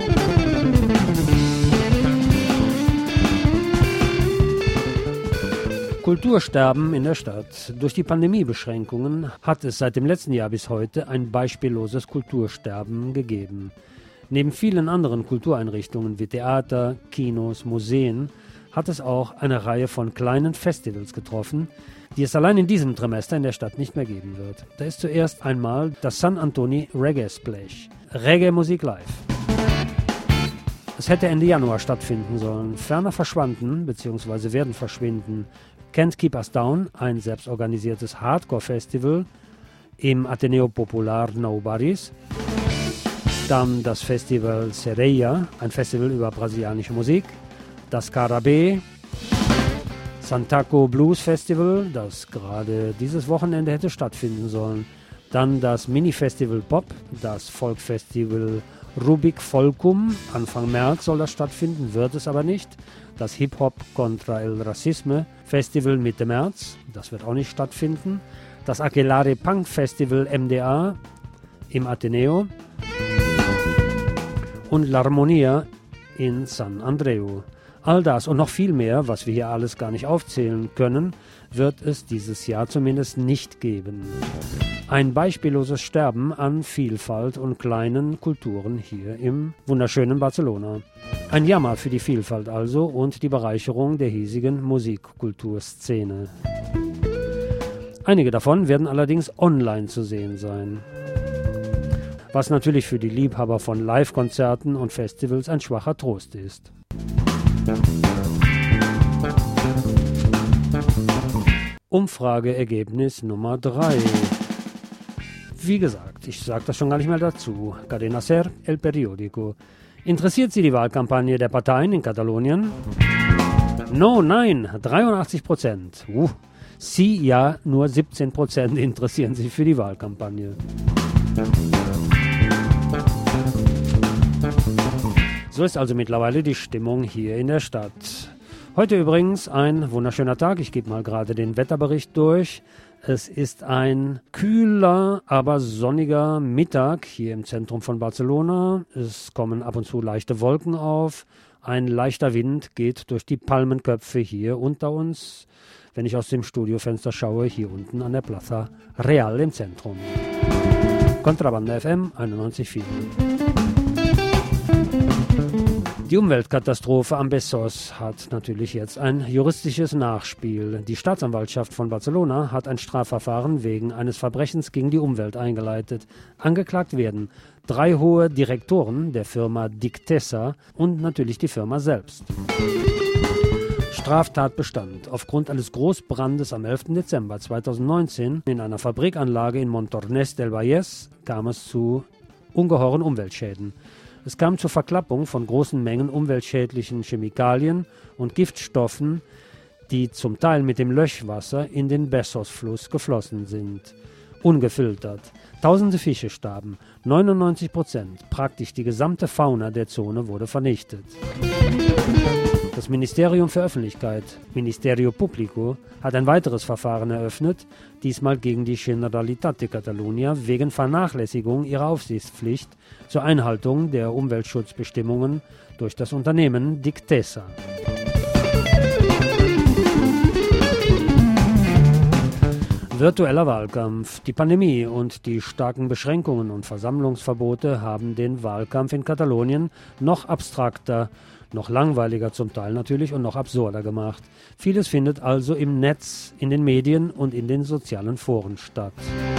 Kultursterben in der Stadt. Durch die Pandemiebeschränkungen hat es seit dem letzten Jahr bis heute ein beispielloses Kultursterben gegeben. Neben vielen anderen Kultureinrichtungen wie Theater, Kinos, Museen hat es auch eine Reihe von kleinen Festivals getroffen, die es allein in diesem Trimester in der Stadt nicht mehr geben wird. Da ist zuerst einmal das San Antoni Reggae Splash, Reggae-Musik live. Es hätte Ende Januar stattfinden sollen. Ferner verschwanden bzw. werden verschwinden Can't Keep Us Down, ein selbstorganisiertes Hardcore-Festival im Ateneo Popular Nobodies. Dann das Festival Sereia, ein Festival über brasilianische Musik. Das Carabé, Santaco Blues Festival, das gerade dieses Wochenende hätte stattfinden sollen. Dann das Mini-Festival Pop, das Folkfestival Rubik Folkum. Anfang März soll das stattfinden, wird es aber nicht. Das Hip-Hop contra el Racisme Festival Mitte März, das wird auch nicht stattfinden. Das Aquelarre Punk Festival M D A im Ateneo. Und L'Armonia in San Andreu. All das und noch viel mehr, was wir hier alles gar nicht aufzählen können, wird es dieses Jahr zumindest nicht geben. Ein beispielloses Sterben an Vielfalt und kleinen Kulturen hier im wunderschönen Barcelona. Ein Jammer für die Vielfalt also und die Bereicherung der hiesigen Musikkulturszene. Einige davon werden allerdings online zu sehen sein. Was natürlich für die Liebhaber von Live-Konzerten und Festivals ein schwacher Trost ist. Umfrageergebnis Nummer drei. Wie gesagt, ich sage das schon gar nicht mehr dazu. Cadena Ser, El Periódico. Interessiert Sie die Wahlkampagne der Parteien in Katalonien? No, nein, dreiundachtzig Prozent. Uh, Sie ja, nur siebzehn Prozent interessieren sich für die Wahlkampagne. So ist also mittlerweile die Stimmung hier in der Stadt. Heute übrigens ein wunderschöner Tag. Ich gebe mal gerade den Wetterbericht durch. Es ist ein kühler, aber sonniger Mittag hier im Zentrum von Barcelona. Es kommen ab und zu leichte Wolken auf. Ein leichter Wind geht durch die Palmenköpfe hier unter uns, wenn ich aus dem Studiofenster schaue, hier unten an der Plaza Real im Zentrum. Contrabanda F M einundneunzig Komma vier. Die Umweltkatastrophe am Besós hat natürlich jetzt ein juristisches Nachspiel. Die Staatsanwaltschaft von Barcelona hat ein Strafverfahren wegen eines Verbrechens gegen die Umwelt eingeleitet. Angeklagt werden drei hohe Direktoren der Firma Dictesa und natürlich die Firma selbst. Straftatbestand. Aufgrund eines Großbrandes am elften Dezember zweitausendneunzehn in einer Fabrikanlage in Montornès del Vallès kam es zu ungeheuren Umweltschäden. Es kam zur Verklappung von großen Mengen umweltschädlichen Chemikalien und Giftstoffen, die zum Teil mit dem Löschwasser in den Besós-Fluss geflossen sind. ungefiltert. Tausende Fische starben, neunundneunzig Prozent, praktisch die gesamte Fauna der Zone wurde vernichtet. Das Ministerium für Öffentlichkeit, Ministerio Público, hat ein weiteres Verfahren eröffnet, diesmal gegen die Generalitat de Catalunya wegen Vernachlässigung ihrer Aufsichtspflicht zur Einhaltung der Umweltschutzbestimmungen durch das Unternehmen Dictesa. Virtueller Wahlkampf. Die Pandemie und die starken Beschränkungen und Versammlungsverbote haben den Wahlkampf in Katalonien noch abstrakter, noch langweiliger zum Teil natürlich und noch absurder gemacht. Vieles findet also im Netz, in den Medien und in den sozialen Foren statt.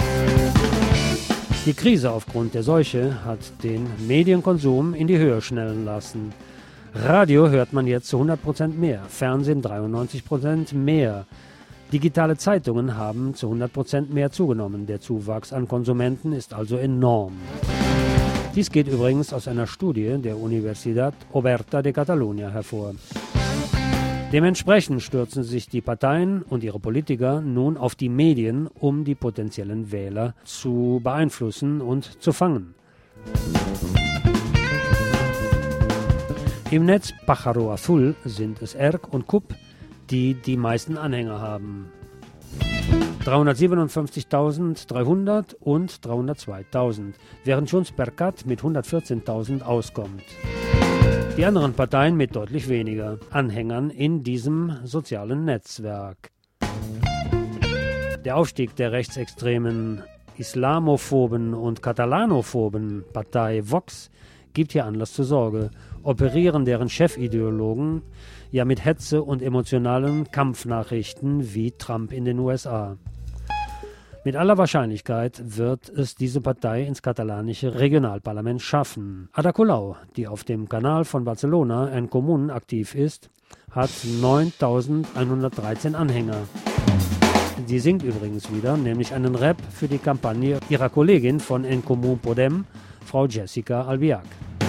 Die Krise aufgrund der Seuche hat den Medienkonsum in die Höhe schnellen lassen. Radio hört man jetzt zu hundert Prozent mehr, Fernsehen dreiundneunzig Prozent mehr. Digitale Zeitungen haben zu hundert Prozent mehr zugenommen. Der Zuwachs an Konsumenten ist also enorm. Dies geht übrigens aus einer Studie der Universidad Oberta de Catalunya hervor. Dementsprechend stürzen sich die Parteien und ihre Politiker nun auf die Medien, um die potenziellen Wähler zu beeinflussen und zu fangen. Im Netz Pájaro Azul sind es Erc und Kup, die die meisten Anhänger haben. dreihundertsiebenundfünfzigtausenddreihundert und dreihundertzweitausend, während Junts per Cat mit hundertvierzehntausend auskommt. Die anderen Parteien mit deutlich weniger Anhängern in diesem sozialen Netzwerk. Der Aufstieg der rechtsextremen, islamophoben und katalanophoben Partei Vox gibt hier Anlass zur Sorge. Operieren deren Chefideologen ja mit Hetze und emotionalen Kampfnachrichten wie Trump in den U S A. Mit aller Wahrscheinlichkeit wird es diese Partei ins katalanische Regionalparlament schaffen. Ada Colau, die auf dem Kanal von Barcelona en Comú aktiv ist, hat neuntausendeinhundertdreizehn Anhänger. Sie singt übrigens wieder, nämlich einen Rap für die Kampagne ihrer Kollegin von En Comú Podem, Frau Jessica Albiach.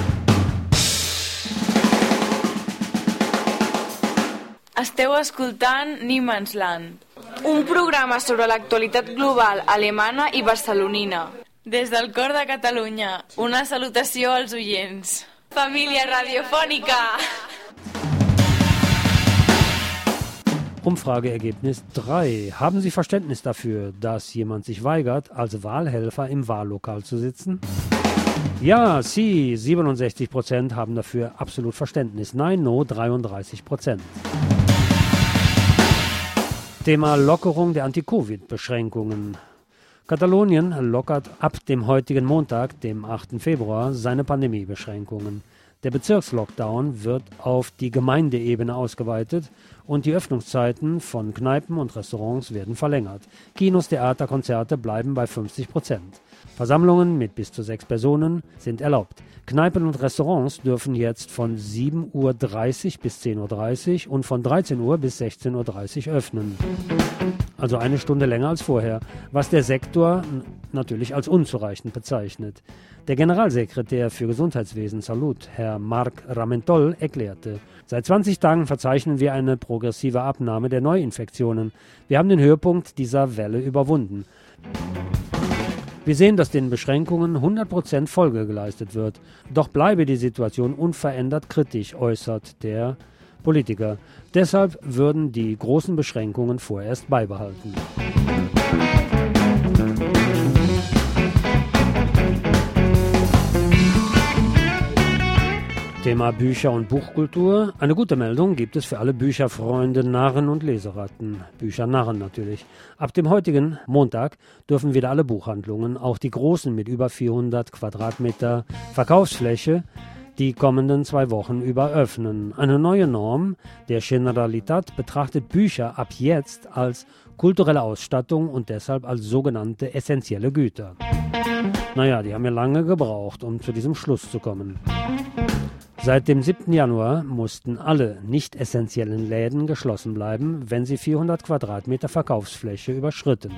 Esteu escoltant Niemandsland, un programa sobre l'actualitat global alemana i barcelonina. Des del cor de Catalunya, una salutació als oients. Família radiofònica! Umfrageergebnis drei. Haben Sie Verständnis dafür, dass jemand sich weigert, als Wahlhelfer im Wahllokal zu sitzen? Ja, Sie, siebenundsechzig Prozent haben dafür absolut Verständnis. Nein, no, dreiunddreißig Prozent. Thema Lockerung der Anti-Covid-Beschränkungen. Katalonien lockert ab dem heutigen Montag, dem achten Februar, seine Pandemiebeschränkungen. Der Bezirkslockdown wird auf die Gemeindeebene ausgeweitet und die Öffnungszeiten von Kneipen und Restaurants werden verlängert. Kinos, Theater, Konzerte bleiben bei fünfzig Prozent. Versammlungen mit bis zu sechs Personen sind erlaubt. Kneipen und Restaurants dürfen jetzt von sieben Uhr dreißig bis zehn Uhr dreißig und von dreizehn Uhr bis sechzehn Uhr dreißig öffnen. Also eine Stunde länger als vorher, was der Sektor natürlich als unzureichend bezeichnet. Der Generalsekretär für Gesundheitswesen Salud, Herr Marc Ramentol, erklärte: Seit zwanzig Tagen verzeichnen wir eine progressive Abnahme der Neuinfektionen. Wir haben den Höhepunkt dieser Welle überwunden. Wir sehen, dass den Beschränkungen hundert Prozent Folge geleistet wird. Doch bleibe die Situation unverändert kritisch, äußert der Politiker. Deshalb würden die großen Beschränkungen vorerst beibehalten. Thema Bücher und Buchkultur. Eine gute Meldung gibt es für alle Bücherfreunde, Narren und Leseratten. Büchernarren natürlich. Ab dem heutigen Montag dürfen wieder alle Buchhandlungen, auch die großen mit über vierhundert Quadratmeter Verkaufsfläche, die kommenden zwei Wochen über öffnen. Eine neue Norm der Generalitat betrachtet Bücher ab jetzt als kulturelle Ausstattung und deshalb als sogenannte essentielle Güter. Naja, die haben ja lange gebraucht, um zu diesem Schluss zu kommen. Seit dem siebten Januar mussten alle nicht essentiellen Läden geschlossen bleiben, wenn sie vierhundert Quadratmeter Verkaufsfläche überschritten.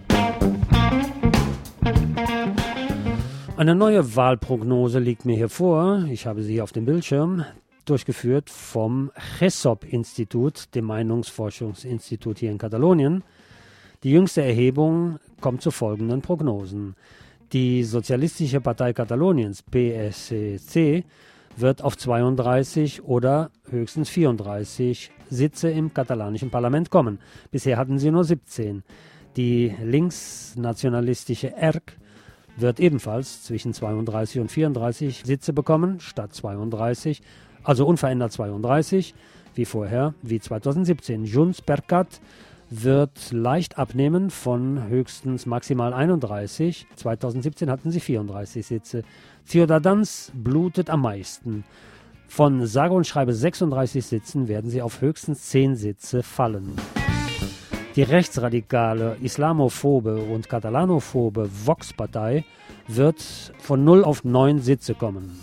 Eine neue Wahlprognose liegt mir hier vor. Ich habe sie hier auf dem Bildschirm, durchgeführt vom GESOP-Institut, dem Meinungsforschungsinstitut hier in Katalonien. Die jüngste Erhebung kommt zu folgenden Prognosen. Die Sozialistische Partei Kataloniens, P S C, wird auf zweiunddreißig oder höchstens vierunddreißig Sitze im katalanischen Parlament kommen. Bisher hatten sie nur siebzehn. Die linksnationalistische E R C wird ebenfalls zwischen zweiunddreißig und vierunddreißig Sitze bekommen, statt zweiunddreißig, also unverändert zweiunddreißig, wie vorher, wie zweitausendsiebzehn. Junts per Cat wird leicht abnehmen von höchstens maximal einunddreißig. zweitausendsiebzehn hatten sie vierunddreißig Sitze. Ciudadans blutet am meisten. Von sage und schreibe sechsunddreißig Sitzen werden sie auf höchstens zehn Sitze fallen. Die rechtsradikale, islamophobe und katalanophobe Vox-Partei wird von null auf neun Sitze kommen.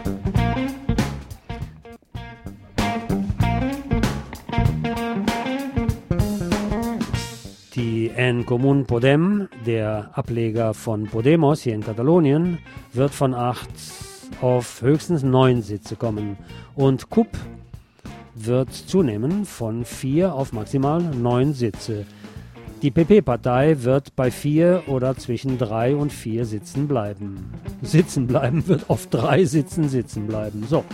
Die En Comú Podem, der Ableger von Podemos hier in Katalonien, wird von acht auf höchstens neun Sitze kommen. Und C U P wird zunehmen von vier auf maximal neun Sitze. Die P P-Partei wird bei vier oder zwischen drei und vier Sitzen bleiben. Sitzen bleiben wird auf drei Sitzen sitzen bleiben. So.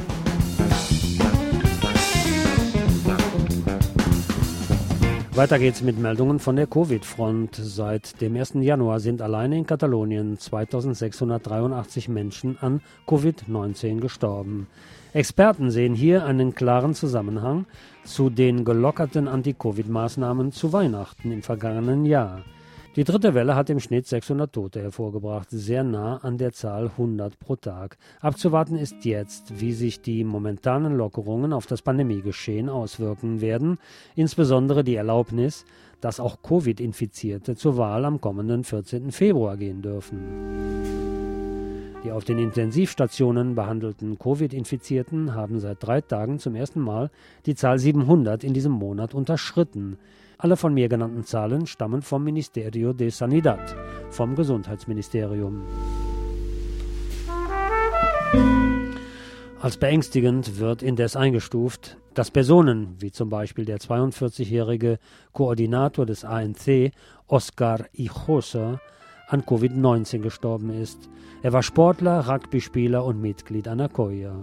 Weiter geht's mit Meldungen von der Covid-Front. Seit dem ersten Januar sind alleine in Katalonien zweitausendsechshundertdreiundachtzig Menschen an Covid neunzehn gestorben. Experten sehen hier einen klaren Zusammenhang zu den gelockerten Anti-Covid-Maßnahmen zu Weihnachten im vergangenen Jahr. Die dritte Welle hat im Schnitt sechshundert Tote hervorgebracht, sehr nah an der Zahl hundert pro Tag. Abzuwarten ist jetzt, wie sich die momentanen Lockerungen auf das Pandemiegeschehen auswirken werden, insbesondere die Erlaubnis, dass auch Covid-Infizierte zur Wahl am kommenden vierzehnten Februar gehen dürfen. Die auf den Intensivstationen behandelten Covid-Infizierten haben seit drei Tagen zum ersten Mal die Zahl siebenhundert in diesem Monat unterschritten. Alle von mir genannten Zahlen stammen vom Ministerio de Sanidad, vom Gesundheitsministerium. Als beängstigend wird indes eingestuft, dass Personen, wie zum Beispiel der zweiundvierzigjährige Koordinator des A N C, Oscar Ijosa, an Covid neunzehn gestorben ist. Er war Sportler, Rugbyspieler und Mitglied einer Colla.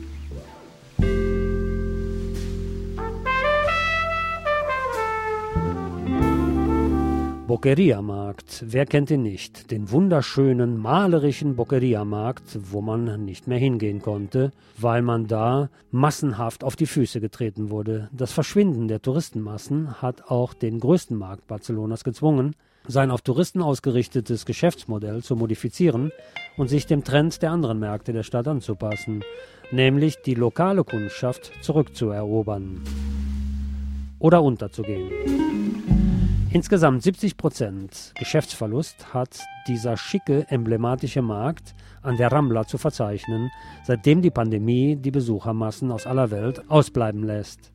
Boqueria-Markt, wer kennt ihn nicht? Den wunderschönen, malerischen Boqueria-Markt, wo man nicht mehr hingehen konnte, weil man da massenhaft auf die Füße getreten wurde. Das Verschwinden der Touristenmassen hat auch den größten Markt Barcelonas gezwungen, sein auf Touristen ausgerichtetes Geschäftsmodell zu modifizieren und sich dem Trend der anderen Märkte der Stadt anzupassen, nämlich die lokale Kundschaft zurückzuerobern oder unterzugehen. Insgesamt siebzig Prozent Geschäftsverlust hat dieser schicke, emblematische Markt an der Rambla zu verzeichnen, seitdem die Pandemie die Besuchermassen aus aller Welt ausbleiben lässt.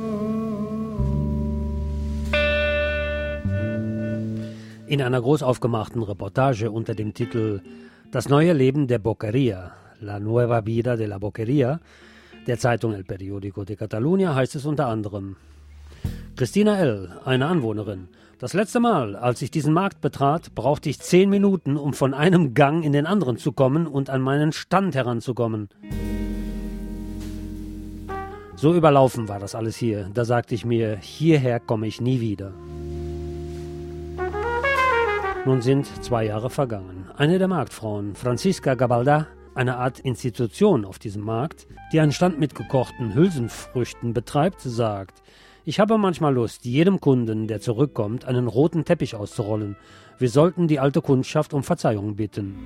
In einer groß aufgemachten Reportage unter dem Titel »Das neue Leben der Boqueria, La nueva vida de la Boqueria« der Zeitung El Periódico de Catalunya heißt es unter anderem: Christina L., eine Anwohnerin: Das letzte Mal, als ich diesen Markt betrat, brauchte ich zehn Minuten, um von einem Gang in den anderen zu kommen und an meinen Stand heranzukommen. So überlaufen war das alles hier. Da sagte ich mir, hierher komme ich nie wieder. Nun sind zwei Jahre vergangen. Eine der Marktfrauen, Francisca Gabaldà, eine Art Institution auf diesem Markt, die einen Stand mit gekochten Hülsenfrüchten betreibt, sagt: Ich habe manchmal Lust, jedem Kunden, der zurückkommt, einen roten Teppich auszurollen. Wir sollten die alte Kundschaft um Verzeihung bitten.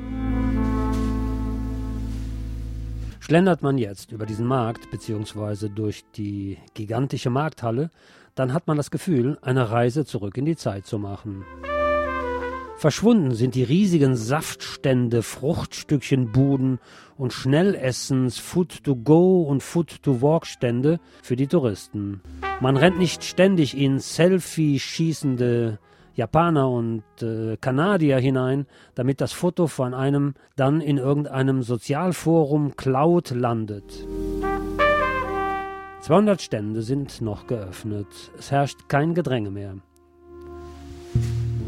Schlendert man jetzt über diesen Markt bzw. durch die gigantische Markthalle, dann hat man das Gefühl, eine Reise zurück in die Zeit zu machen. Verschwunden sind die riesigen Saftstände, Fruchtstückchenbuden und Schnellessens, Food-to-go und Food-to-walk-Stände für die Touristen. Man rennt nicht ständig in Selfie-schießende Japaner und äh, Kanadier hinein, damit das Foto von einem dann in irgendeinem Sozialforum Cloud landet. zweihundert Stände sind noch geöffnet. Es herrscht kein Gedränge mehr.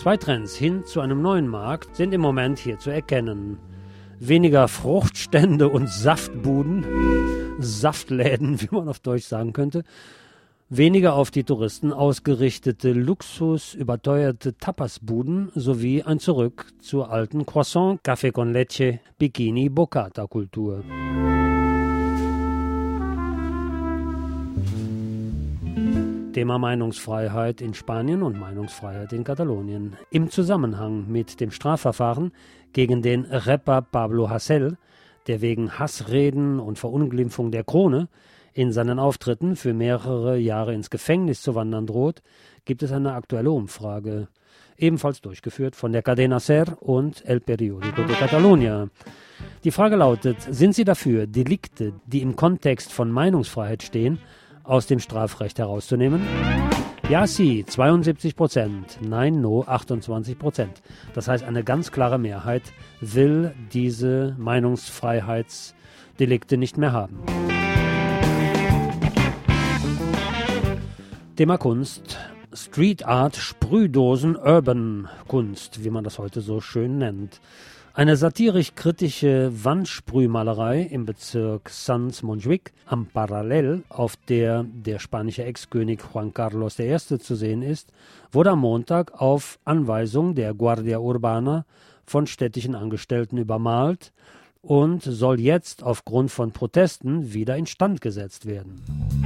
Zwei Trends hin zu einem neuen Markt sind im Moment hier zu erkennen. Weniger Fruchtstände und Saftbuden, Saftläden, wie man auf Deutsch sagen könnte, weniger auf die Touristen ausgerichtete Luxus, überteuerte Tapasbuden sowie ein Zurück zur alten Croissant, Café con Leche, Bikini, Bocata-Kultur. Thema Meinungsfreiheit in Spanien und Meinungsfreiheit in Katalonien. Im Zusammenhang mit dem Strafverfahren gegen den Rapper Pablo Hasél, der wegen Hassreden und Verunglimpfung der Krone in seinen Auftritten für mehrere Jahre ins Gefängnis zu wandern droht, gibt es eine aktuelle Umfrage, ebenfalls durchgeführt von der Cadena SER und El Periódico de Catalunya. Die Frage lautet, sind Sie dafür, Delikte, die im Kontext von Meinungsfreiheit stehen, aus dem Strafrecht herauszunehmen? Ja, Sie, zweiundsiebzig Prozent, nein, no, achtundzwanzig Prozent. Das heißt, eine ganz klare Mehrheit will diese Meinungsfreiheitsdelikte nicht mehr haben. Thema Kunst, Street Art, Sprühdosen, Urban Kunst, wie man das heute so schön nennt. Eine satirisch-kritische Wandsprühmalerei im Bezirk Sants-Montjuïc am Parallel, auf der der spanische Ex-König Juan Carlos der Erste zu sehen ist, wurde am Montag auf Anweisung der Guardia Urbana von städtischen Angestellten übermalt und soll jetzt aufgrund von Protesten wieder instand gesetzt werden.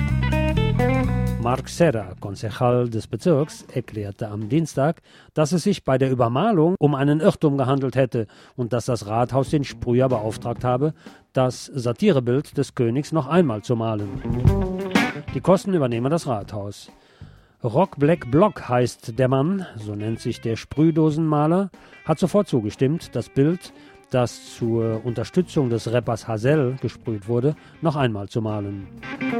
Marc Serra, Konzejal des Bezirks, erklärte am Dienstag, dass es sich bei der Übermalung um einen Irrtum gehandelt hätte und dass das Rathaus den Sprüher beauftragt habe, das Satirebild des Königs noch einmal zu malen. Die Kosten übernehme das Rathaus. Rock Black Block heißt der Mann, so nennt sich der Sprühdosenmaler, hat sofort zugestimmt, das Bild, das zur Unterstützung des Rappers Hasél gesprüht wurde, noch einmal zu malen.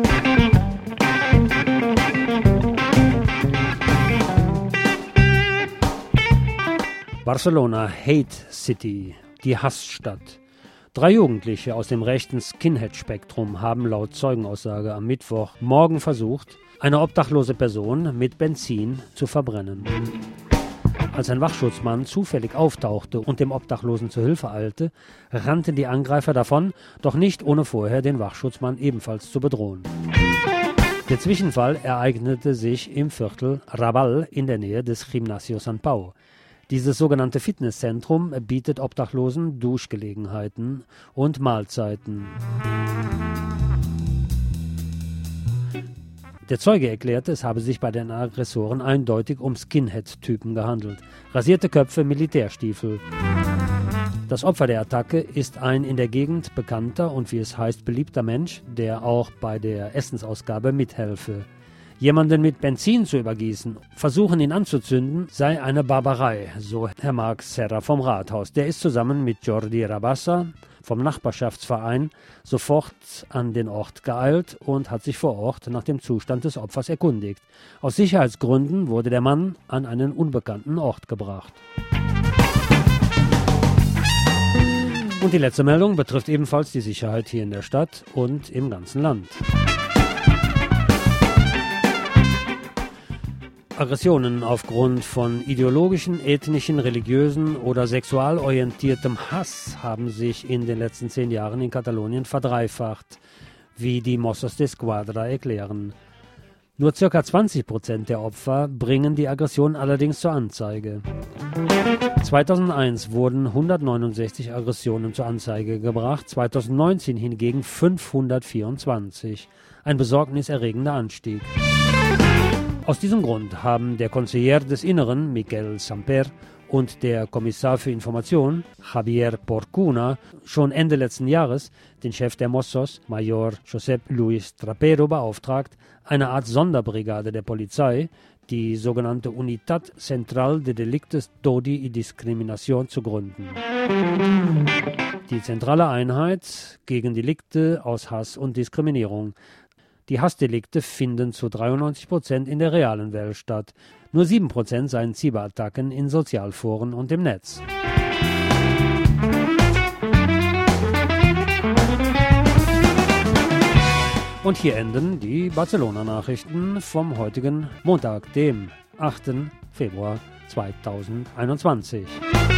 Barcelona Hate City, die Hassstadt. Drei Jugendliche aus dem rechten Skinhead-Spektrum haben laut Zeugenaussage am Mittwoch morgen versucht, eine obdachlose Person mit Benzin zu verbrennen. Als ein Wachschutzmann zufällig auftauchte und dem Obdachlosen zu Hilfe eilte, rannten die Angreifer davon, doch nicht ohne vorher den Wachschutzmann ebenfalls zu bedrohen. Der Zwischenfall ereignete sich im Viertel Raval in der Nähe des Gimnasio San Pau. Dieses sogenannte Fitnesszentrum bietet Obdachlosen Duschgelegenheiten und Mahlzeiten. Der Zeuge erklärte, es habe sich bei den Aggressoren eindeutig um Skinhead-Typen gehandelt. Rasierte Köpfe, Militärstiefel. Das Opfer der Attacke ist ein in der Gegend bekannter und wie es heißt beliebter Mensch, der auch bei der Essensausgabe mithelfe. Jemanden mit Benzin zu übergießen, versuchen ihn anzuzünden, sei eine Barbarei, so Herr Marc Serra vom Rathaus. Der ist zusammen mit Jordi Rabassa vom Nachbarschaftsverein sofort an den Ort geeilt und hat sich vor Ort nach dem Zustand des Opfers erkundigt. Aus Sicherheitsgründen wurde der Mann an einen unbekannten Ort gebracht. Und die letzte Meldung betrifft ebenfalls die Sicherheit hier in der Stadt und im ganzen Land. Aggressionen aufgrund von ideologischen, ethnischen, religiösen oder sexual orientiertem Hass haben sich in den letzten zehn Jahren in Katalonien verdreifacht, wie die Mossos d'Esquadra erklären. Nur ca. zwanzig Prozent der Opfer bringen die Aggression allerdings zur Anzeige. zweitausendeins wurden hundertneunundsechzig Aggressionen zur Anzeige gebracht, zweitausendneunzehn hingegen fünfhundertvierundzwanzig. Ein besorgniserregender Anstieg. Aus diesem Grund haben der Conseller des Inneren, Miquel Samper, und der Kommissar für Information, Javier Porcuna, schon Ende letzten Jahres den Chef der Mossos, Major Josep Luis Trapero, beauftragt, eine Art Sonderbrigade der Polizei, die sogenannte Unitat Central de Delictes d'Odi y Discriminación, zu gründen. Die zentrale Einheit gegen Delikte aus Hass und Diskriminierung. Die Hassdelikte finden zu dreiundneunzig Prozent in der realen Welt statt. Nur sieben Prozent seien Cyberattacken in Sozialforen und im Netz. Und hier enden die Barcelona-Nachrichten vom heutigen Montag, dem achten Februar zweitausendeinundzwanzig.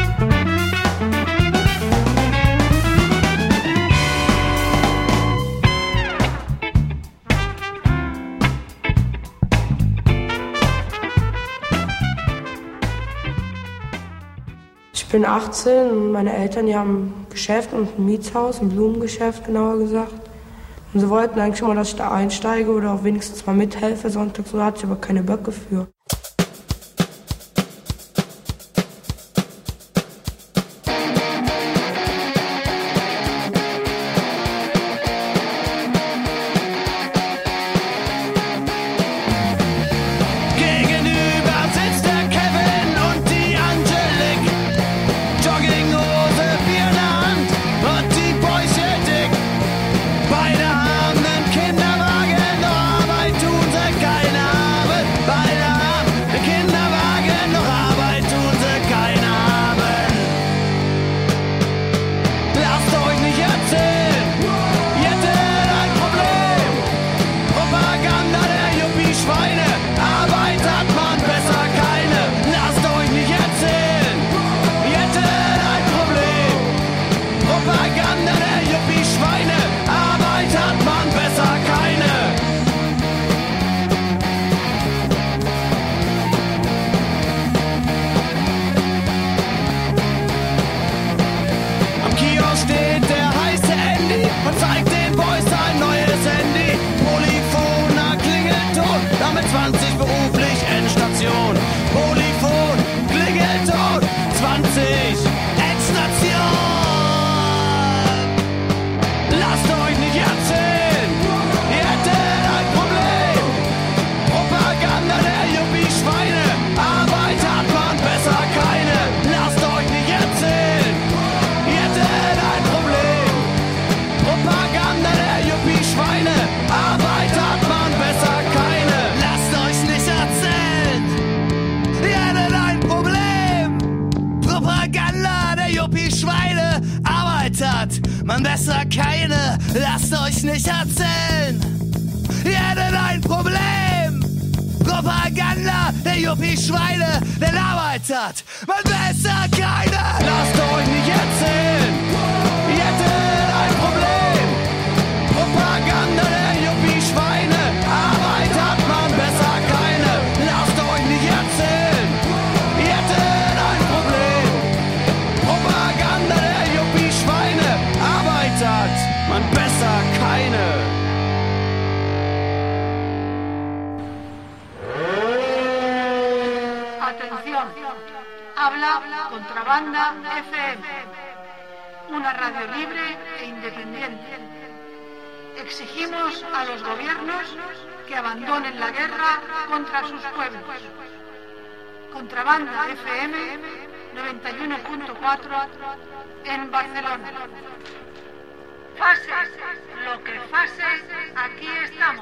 Ich bin achtzehn und meine Eltern, die haben ein Geschäft und ein Mietshaus, ein Blumengeschäft genauer gesagt. Und sie wollten eigentlich immer, dass ich da einsteige oder auch wenigstens mal mithelfe sonntags, so hatte ich aber keine Böcke für. Man besser keine, lasst euch nicht erzählen. Ihr hättet ein Problem. Propaganda, der Juppie-Schweine, der arbeitet. Man besser keine, lasst euch nicht erzählen. Ihr hättet ein Problem. Propaganda, der Juppie-Schweine, Arbeit hat man besser keine. Lasst euch nicht erzählen. Ihr hättet ein Problem. Propaganda, der Juppie-Schweine, Arbeit hat man besser keine. Atención, habla Contrabanda F M, una radio libre e independiente. Exigimos a los gobiernos que abandonen la guerra contra sus pueblos. Contrabanda F M noventa y uno punto cuatro en Barcelona. Fase, lo que fase, aquí estamos.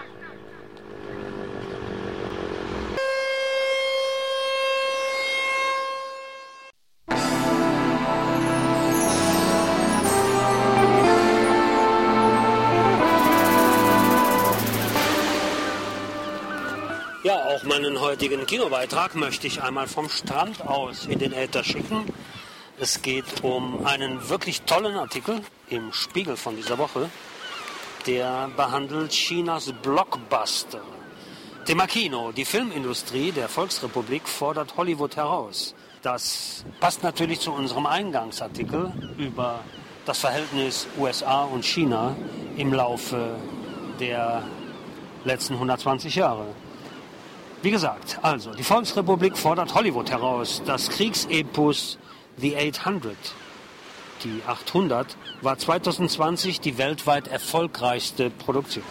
Ja, auch meinen heutigen Kinobeitrag möchte ich einmal vom Strand aus in den Äther schicken. Es geht um einen wirklich tollen Artikel im Spiegel von dieser Woche, der behandelt Chinas Blockbuster. Thema Kino. Die Filmindustrie der Volksrepublik fordert Hollywood heraus. Das passt natürlich zu unserem Eingangsartikel über das Verhältnis U S A und China im Laufe der letzten hundertzwanzig Jahre. Wie gesagt, also, die Volksrepublik fordert Hollywood heraus. Das Kriegsepos The achthundert, die achthundert, war zweitausendzwanzig die weltweit erfolgreichste Produktion.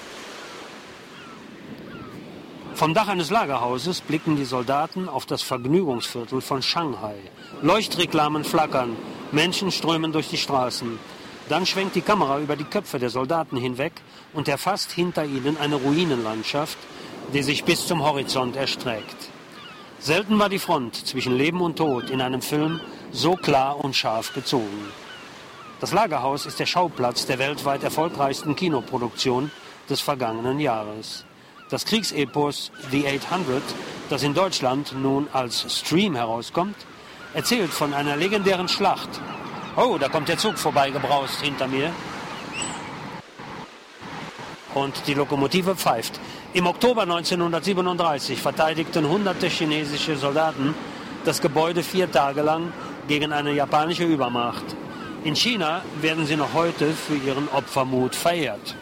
Vom Dach eines Lagerhauses blicken die Soldaten auf das Vergnügungsviertel von Shanghai. Leuchtreklamen flackern, Menschen strömen durch die Straßen. Dann schwenkt die Kamera über die Köpfe der Soldaten hinweg und erfasst hinter ihnen eine Ruinenlandschaft, die sich bis zum Horizont erstreckt. Selten war die Front zwischen Leben und Tod in einem Film so klar und scharf gezogen. Das Lagerhaus ist der Schauplatz der weltweit erfolgreichsten Kinoproduktion des vergangenen Jahres. Das Kriegsepos The achthundert das in Deutschland nun als Stream herauskommt, erzählt von einer legendären Schlacht. Oh, da kommt der Zug vorbeigebraust hinter mir. Und die Lokomotive pfeift. Im Oktober neunzehnhundertsiebenunddreißig verteidigten hunderte chinesische Soldaten das Gebäude vier Tage lang gegen eine japanische Übermacht. In China werden sie noch heute für ihren Opfermut verehrt.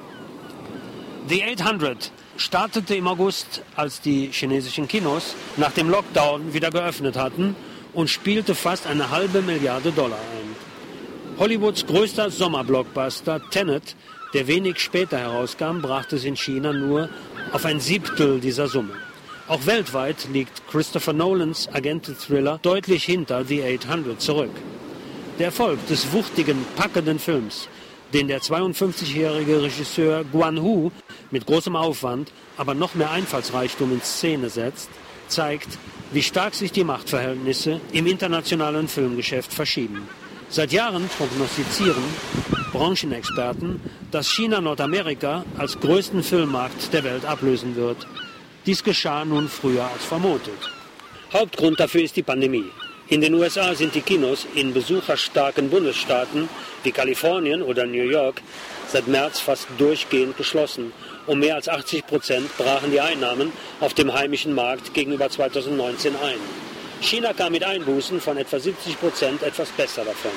The achthundert startete im August, als die chinesischen Kinos nach dem Lockdown wieder geöffnet hatten, und spielte fast eine halbe Milliarde Dollar ein. Hollywoods größter Sommerblockbuster Tenet, der wenig später herauskam, brachte es in China nur auf ein Siebtel dieser Summe. Auch weltweit liegt Christopher Nolans Agenten-Thriller deutlich hinter The achthundert zurück. Der Erfolg des wuchtigen, packenden Films, den der zweiundfünfzigjährige Regisseur Guan Hu mit großem Aufwand, aber noch mehr Einfallsreichtum in Szene setzt, zeigt, wie stark sich die Machtverhältnisse im internationalen Filmgeschäft verschieben. Seit Jahren prognostizieren Branchenexperten, dass China Nordamerika als größten Filmmarkt der Welt ablösen wird. Dies geschah nun früher als vermutet. Hauptgrund dafür ist die Pandemie. In den U S A sind die Kinos in besucherstarken Bundesstaaten wie Kalifornien oder New York seit März fast durchgehend geschlossen. Um mehr als achtzig Prozent brachen die Einnahmen auf dem heimischen Markt gegenüber zweitausendneunzehn ein. China kam mit Einbußen von etwa siebzig Prozent etwas besser davon.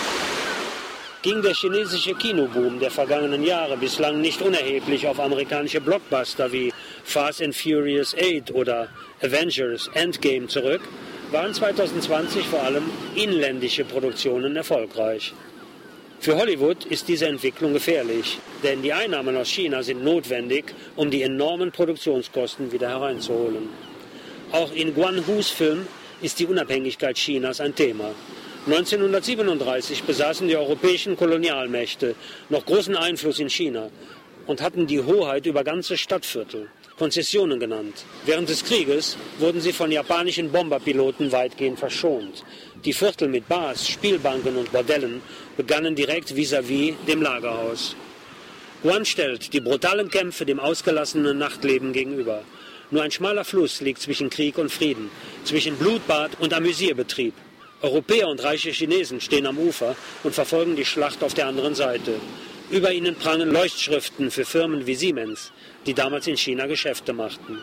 Ging der chinesische Kinoboom der vergangenen Jahre bislang nicht unerheblich auf amerikanische Blockbuster wie Fast and Furious acht oder Avengers Endgame zurück, waren zweitausendzwanzig vor allem inländische Produktionen erfolgreich. Für Hollywood ist diese Entwicklung gefährlich, denn die Einnahmen aus China sind notwendig, um die enormen Produktionskosten wieder hereinzuholen. Auch in Guan Hus Film ist die Unabhängigkeit Chinas ein Thema. neunzehnhundertsiebenunddreißig besaßen die europäischen Kolonialmächte noch großen Einfluss in China und hatten die Hoheit über ganze Stadtviertel, Konzessionen genannt. Während des Krieges wurden sie von japanischen Bomberpiloten weitgehend verschont. Die Viertel mit Bars, Spielbanken und Bordellen begannen direkt vis-à-vis dem Lagerhaus. Guan stellt die brutalen Kämpfe dem ausgelassenen Nachtleben gegenüber. Nur ein schmaler Fluss liegt zwischen Krieg und Frieden, zwischen Blutbad und Amüsierbetrieb. Europäer und reiche Chinesen stehen am Ufer und verfolgen die Schlacht auf der anderen Seite. Über ihnen prangen Leuchtschriften für Firmen wie Siemens, die damals in China Geschäfte machten.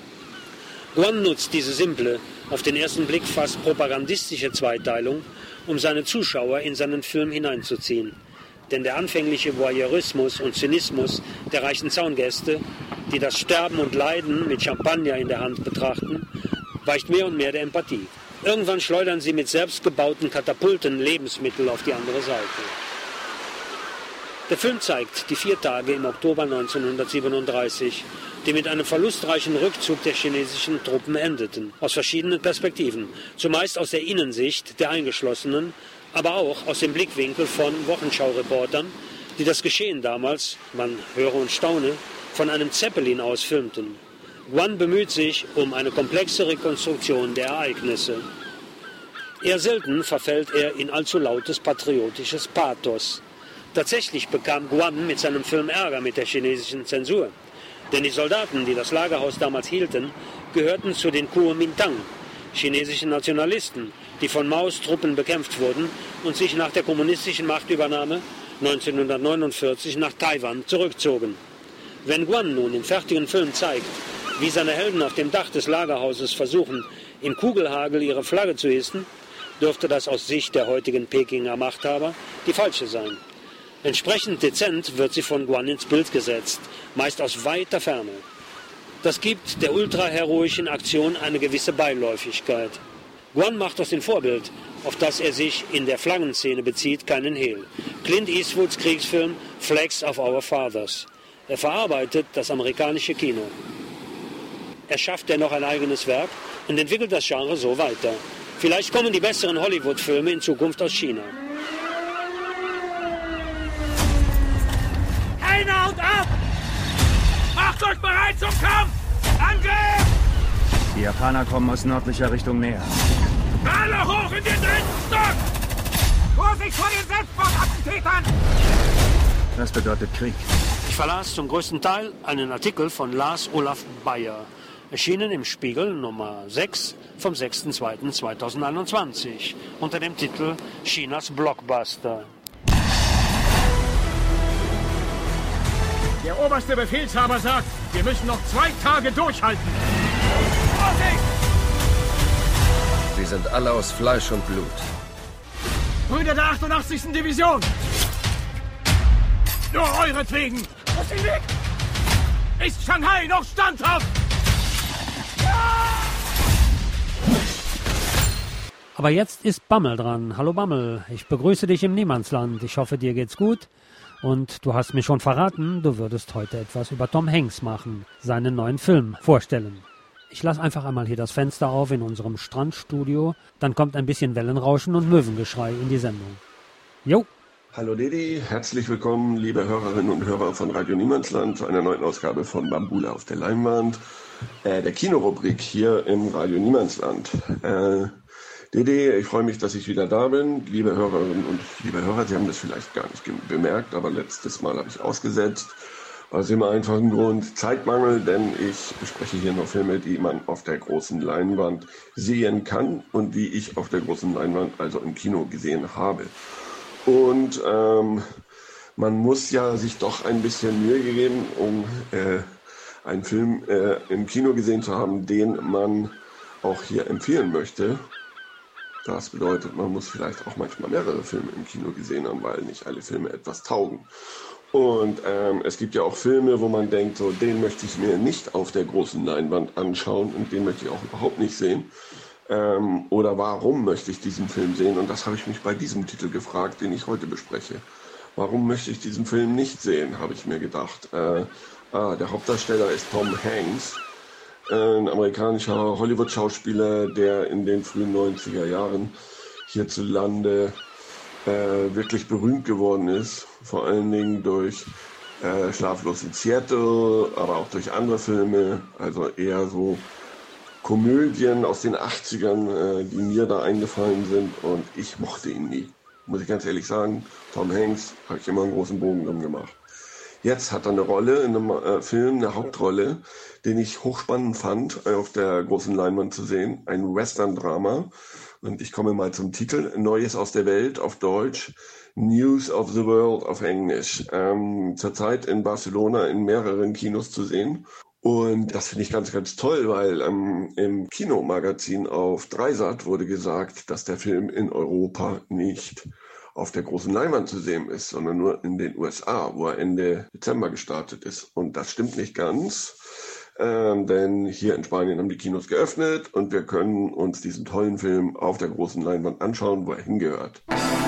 Guan nutzt diese simple, auf den ersten Blick fast propagandistische Zweiteilung, um seine Zuschauer in seinen Film hineinzuziehen. Denn der anfängliche Voyeurismus und Zynismus der reichen Zaungäste, die das Sterben und Leiden mit Champagner in der Hand betrachten, weicht mehr und mehr der Empathie. Irgendwann schleudern sie mit selbstgebauten Katapulten Lebensmittel auf die andere Seite. Der Film zeigt die vier Tage im Oktober neunzehnhundertsiebenunddreißig, die mit einem verlustreichen Rückzug der chinesischen Truppen endeten, aus verschiedenen Perspektiven. Zumeist aus der Innensicht der Eingeschlossenen, aber auch aus dem Blickwinkel von Wochenschau-Reportern, die das Geschehen damals, man höre und staune, von einem Zeppelin aus filmten. Guan bemüht sich um eine komplexe Rekonstruktion der Ereignisse. Eher selten verfällt er in allzu lautes patriotisches Pathos. Tatsächlich bekam Guan mit seinem Film Ärger mit der chinesischen Zensur. Denn die Soldaten, die das Lagerhaus damals hielten, gehörten zu den Kuomintang, chinesischen Nationalisten, die von Maos-Truppen bekämpft wurden und sich nach der kommunistischen Machtübernahme neunzehnhundertneunundvierzig nach Taiwan zurückzogen. Wenn Guan nun im fertigen Film zeigt, wie seine Helden auf dem Dach des Lagerhauses versuchen, im Kugelhagel ihre Flagge zu hissen, dürfte das aus Sicht der heutigen Pekinger Machthaber die falsche sein. Entsprechend dezent wird sie von Guan ins Bild gesetzt, meist aus weiter Ferne. Das gibt der ultraheroischen Aktion eine gewisse Beiläufigkeit. Guan macht aus dem Vorbild, auf das er sich in der Flaggenszene bezieht, keinen Hehl. Clint Eastwoods Kriegsfilm Flags of Our Fathers. Er verarbeitet das amerikanische Kino. Er schafft dennoch ein eigenes Werk und entwickelt das Genre so weiter. Vielleicht kommen die besseren Hollywood-Filme in Zukunft aus China. Keiner haut ab! Macht euch bereit zum Kampf! Angriff! Die Japaner kommen aus nördlicher Richtung näher. Alle hoch in den dritten Stock! Vorsicht vor den Selbstmordattentätern! Das bedeutet Krieg. Ich verlas zum größten Teil einen Artikel von Lars Olaf Bayer. erschienen im Spiegel Nummer sechs vom sechster zweiter zweitausendeinundzwanzig unter dem Titel Chinas Blockbuster. Der oberste Befehlshaber sagt, wir müssen noch zwei Tage durchhalten. Vorsicht! Sie sind alle aus Fleisch und Blut. Brüder der achtundachtzigsten Division! Nur euretwegen! Aus dem Weg! Ist Shanghai noch standhaft? Aber jetzt ist Bammel dran. Hallo Bammel, ich begrüße dich im Niemandsland. Ich hoffe, dir geht's gut. Und du hast mir schon verraten, du würdest heute etwas über Tom Hanks machen, seinen neuen Film vorstellen. Ich lasse einfach einmal hier das Fenster auf in unserem Strandstudio. Dann kommt ein bisschen Wellenrauschen und Möwengeschrei in die Sendung. Jo! Hallo Didi, herzlich willkommen, liebe Hörerinnen und Hörer von Radio Niemandsland, zu einer neuen Ausgabe von Bambule auf der Leinwand, äh, der Kinorubrik hier im Radio Niemandsland. Äh, Didi, ich freue mich, dass ich wieder da bin. Liebe Hörerinnen und liebe Hörer, Sie haben das vielleicht gar nicht bemerkt, aber letztes Mal habe ich ausgesetzt. Aus dem einfachen Grund Zeitmangel, denn ich bespreche hier noch Filme, die man auf der großen Leinwand sehen kann und die ich auf der großen Leinwand, also im Kino, gesehen habe. Und ähm, man muss ja sich doch ein bisschen Mühe geben, um äh, einen Film äh, im Kino gesehen zu haben, den man auch hier empfehlen möchte. Das bedeutet, man muss vielleicht auch manchmal mehrere Filme im Kino gesehen haben, weil nicht alle Filme etwas taugen. Und ähm, es gibt ja auch Filme, wo man denkt, so den möchte ich mir nicht auf der großen Leinwand anschauen und den möchte ich auch überhaupt nicht sehen. Ähm, oder warum möchte ich diesen Film sehen? Und das habe ich mich bei diesem Titel gefragt, den ich heute bespreche. Warum möchte ich diesen Film nicht sehen, habe ich mir gedacht. Äh, ah, der Hauptdarsteller ist Tom Hanks, ein amerikanischer Hollywood-Schauspieler, der in den frühen neunziger Jahren hierzulande äh, wirklich berühmt geworden ist. Vor allen Dingen durch äh, Schlaflos in Seattle, aber auch durch andere Filme, also eher so Komödien aus den achtzigern, äh, die mir da eingefallen sind, und ich mochte ihn nie. Muss ich ganz ehrlich sagen, Tom Hanks habe ich immer einen großen Bogen drum gemacht. Jetzt hat er eine Rolle in einem äh, Film, eine Hauptrolle, den ich hochspannend fand, äh, auf der großen Leinwand zu sehen. Ein Western-Drama. Und ich komme mal zum Titel. Neues aus der Welt auf Deutsch. News of the World auf Englisch. Ähm, zurzeit in Barcelona in mehreren Kinos zu sehen. Und das finde ich ganz, ganz toll, weil ähm, im Kinomagazin auf Dreisat wurde gesagt, dass der Film in Europa nicht auf der großen Leinwand zu sehen ist, sondern nur in den U S A, wo er Ende Dezember gestartet ist. Und das stimmt nicht ganz, ähm, denn hier in Spanien haben die Kinos geöffnet und wir können uns diesen tollen Film auf der großen Leinwand anschauen, wo er hingehört.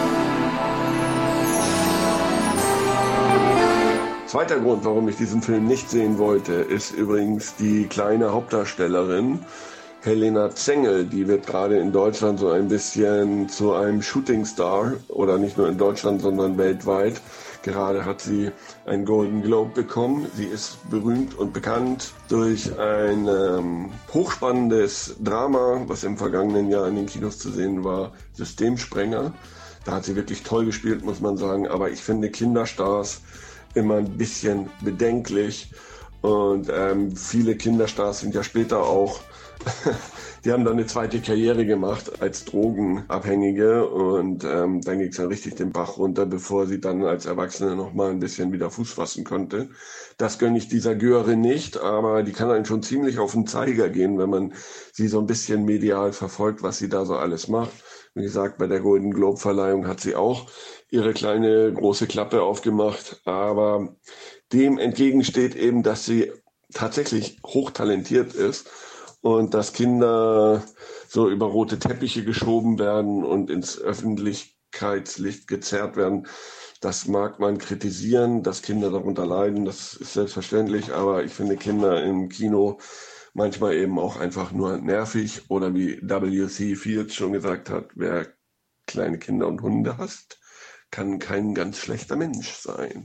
Zweiter Grund, warum ich diesen Film nicht sehen wollte, ist übrigens die kleine Hauptdarstellerin Helena Zengel. Die wird gerade in Deutschland so ein bisschen zu einem Shootingstar, oder nicht nur in Deutschland, sondern weltweit. Gerade hat sie einen Golden Globe bekommen. Sie ist berühmt und bekannt durch ein ähm, hochspannendes Drama, was im vergangenen Jahr in den Kinos zu sehen war, Systemsprenger. Da hat sie wirklich toll gespielt, muss man sagen. Aber ich finde Kinderstars immer ein bisschen bedenklich. Und ähm, viele Kinderstars sind ja später auch, die haben dann eine zweite Karriere gemacht als Drogenabhängige, und ähm, dann ging es dann richtig den Bach runter, bevor sie dann als Erwachsene noch mal ein bisschen wieder Fuß fassen konnte. Das gönne ich dieser Göre nicht, aber die kann einen schon ziemlich auf den Zeiger gehen, wenn man sie so ein bisschen medial verfolgt, was sie da so alles macht. Wie gesagt, bei der Golden Globe Verleihung hat sie auch ihre kleine große Klappe aufgemacht, aber dem entgegensteht eben, dass sie tatsächlich hochtalentiert ist und dass Kinder so über rote Teppiche geschoben werden und ins Öffentlichkeitslicht gezerrt werden. Das mag man kritisieren, dass Kinder darunter leiden, das ist selbstverständlich, aber ich finde Kinder im Kino manchmal eben auch einfach nur nervig, oder wie W C Fields schon gesagt hat, wer kleine Kinder und Hunde hasst, kann kein ganz schlechter Mensch sein.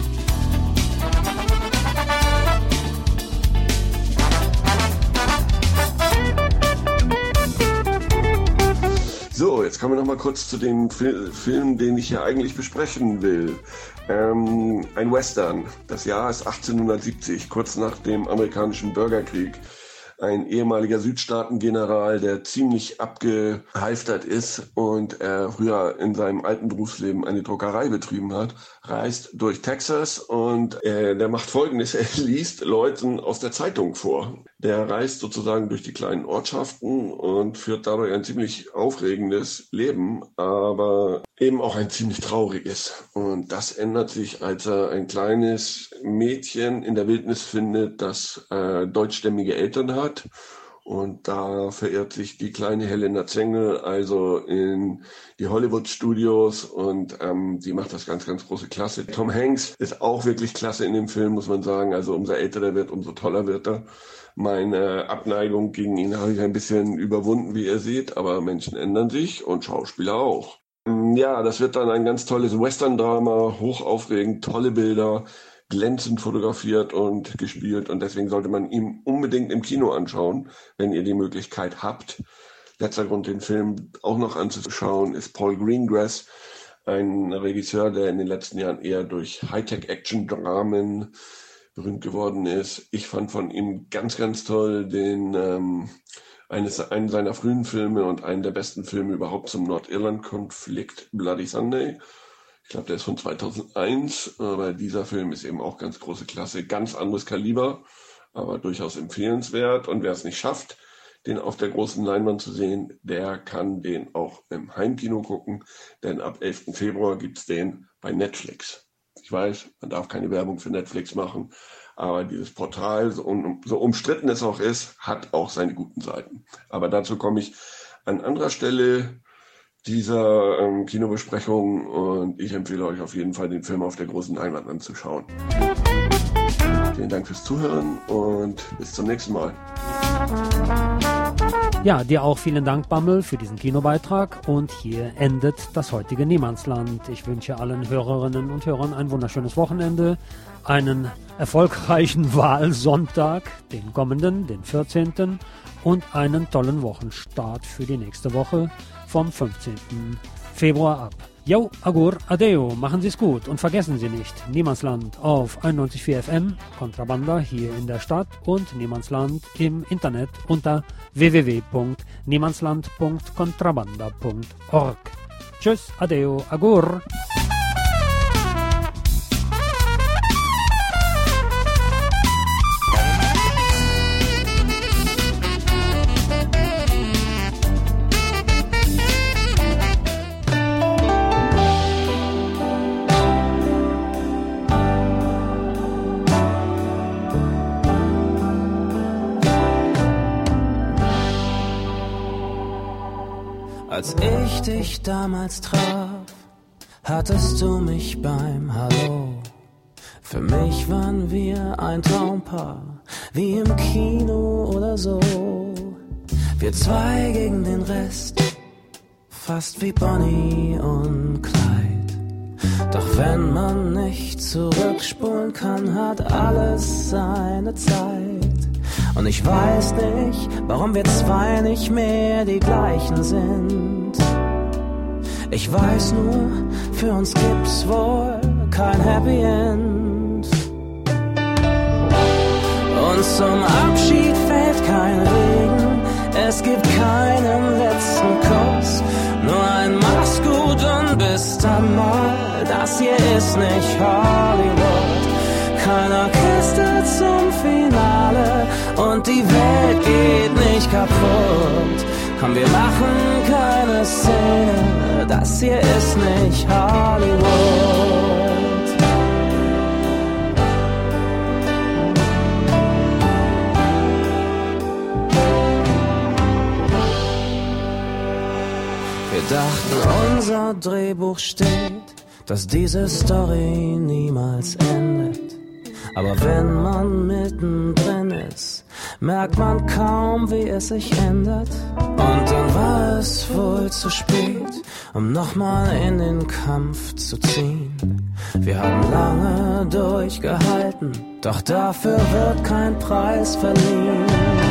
So, jetzt kommen wir noch mal kurz zu dem Fil- Film, den ich hier eigentlich besprechen will. Ähm, ein Western. Das Jahr ist achtzehnhundertsiebzig, kurz nach dem amerikanischen Bürgerkrieg. ein ehemaliger Südstaatengeneral, der ziemlich abgehalftert ist und er früher in seinem alten Berufsleben eine Druckerei betrieben hat, reist durch Texas und äh, der macht Folgendes, er liest Leuten aus der Zeitung vor. Der reist sozusagen durch die kleinen Ortschaften und führt dadurch ein ziemlich aufregendes Leben, aber eben auch ein ziemlich trauriges. Und das ändert sich, als er ein kleines Mädchen in der Wildnis findet, das äh, deutschstämmige Eltern hat. Und da verirrt sich die kleine Helena Zengel also in die Hollywood-Studios und ähm, die macht das ganz, ganz große Klasse. Tom Hanks ist auch wirklich klasse in dem Film, muss man sagen. Also umso älter der wird, umso toller wird er. Meine Abneigung gegen ihn habe ich ein bisschen überwunden, wie ihr seht, aber Menschen ändern sich und Schauspieler auch. Ja, das wird dann ein ganz tolles Western-Drama, hochaufregend, tolle Bilder, glänzend fotografiert und gespielt und deswegen sollte man ihn unbedingt im Kino anschauen, wenn ihr die Möglichkeit habt. Letzter Grund, den Film auch noch anzuschauen, ist Paul Greengrass, ein Regisseur, der in den letzten Jahren eher durch Hightech-Action-Dramen berühmt geworden ist. Ich fand von ihm ganz, ganz toll den ähm, eines, einen seiner frühen Filme und einen der besten Filme überhaupt zum Nordirland-Konflikt, Bloody Sunday. Ich glaube, der ist von zweitausendeins, aber dieser Film ist eben auch ganz große Klasse, ganz anderes Kaliber, aber durchaus empfehlenswert. Und wer es nicht schafft, den auf der großen Leinwand zu sehen, der kann den auch im Heimkino gucken, denn ab elften Februar gibt's den bei Netflix. Ich weiß, man darf keine Werbung für Netflix machen, aber dieses Portal, so, um, so umstritten es auch ist, hat auch seine guten Seiten. Aber dazu komme ich an anderer Stelle dieser ähm, Kinobesprechung und ich empfehle euch auf jeden Fall, den Film auf der großen Leinwand anzuschauen. Vielen Dank fürs Zuhören und bis zum nächsten Mal. Ja, dir auch vielen Dank, Bammel, für diesen Kinobeitrag. Und hier endet das heutige Niemandsland. Ich wünsche allen Hörerinnen und Hörern ein wunderschönes Wochenende, einen erfolgreichen Wahlsonntag, den kommenden, den vierzehnten und einen tollen Wochenstart für die nächste Woche vom fünfzehnten Februar ab. Jo, agur, adeo, machen Sie es gut und vergessen Sie nicht, Niemandsland auf einundneunzig Komma vier F M, Kontrabanda hier in der Stadt und Niemandsland im Internet unter w w w punkt niemandsland punkt kontrabanda punkt org. Tschüss, adeo, agur. Als ich dich damals traf, hattest du mich beim Hallo. Für mich waren wir ein Traumpaar, wie im Kino oder so. Wir zwei gegen den Rest, fast wie Bonnie und Clyde. Doch wenn man nicht zurückspulen kann, hat alles seine Zeit. Und ich weiß nicht, warum wir zwei nicht mehr die gleichen sind. Ich weiß nur, für uns gibt's wohl kein Happy End. Und zum Abschied fällt kein Regen, es gibt keinen letzten Kuss. Nur ein Mach's gut und bis dann mal, das hier ist nicht Hollywood. Kein Orchester zum Finale und die Welt geht nicht kaputt. Komm, wir machen keine Szene, das hier ist nicht Hollywood. Wir dachten, unser Drehbuch steht, dass diese Story niemals endet. Aber wenn man mittendrin ist, merkt man kaum, wie es sich ändert. Und dann war es wohl zu spät, um nochmal in den Kampf zu ziehen. Wir haben lange durchgehalten, doch dafür wird kein Preis verliehen.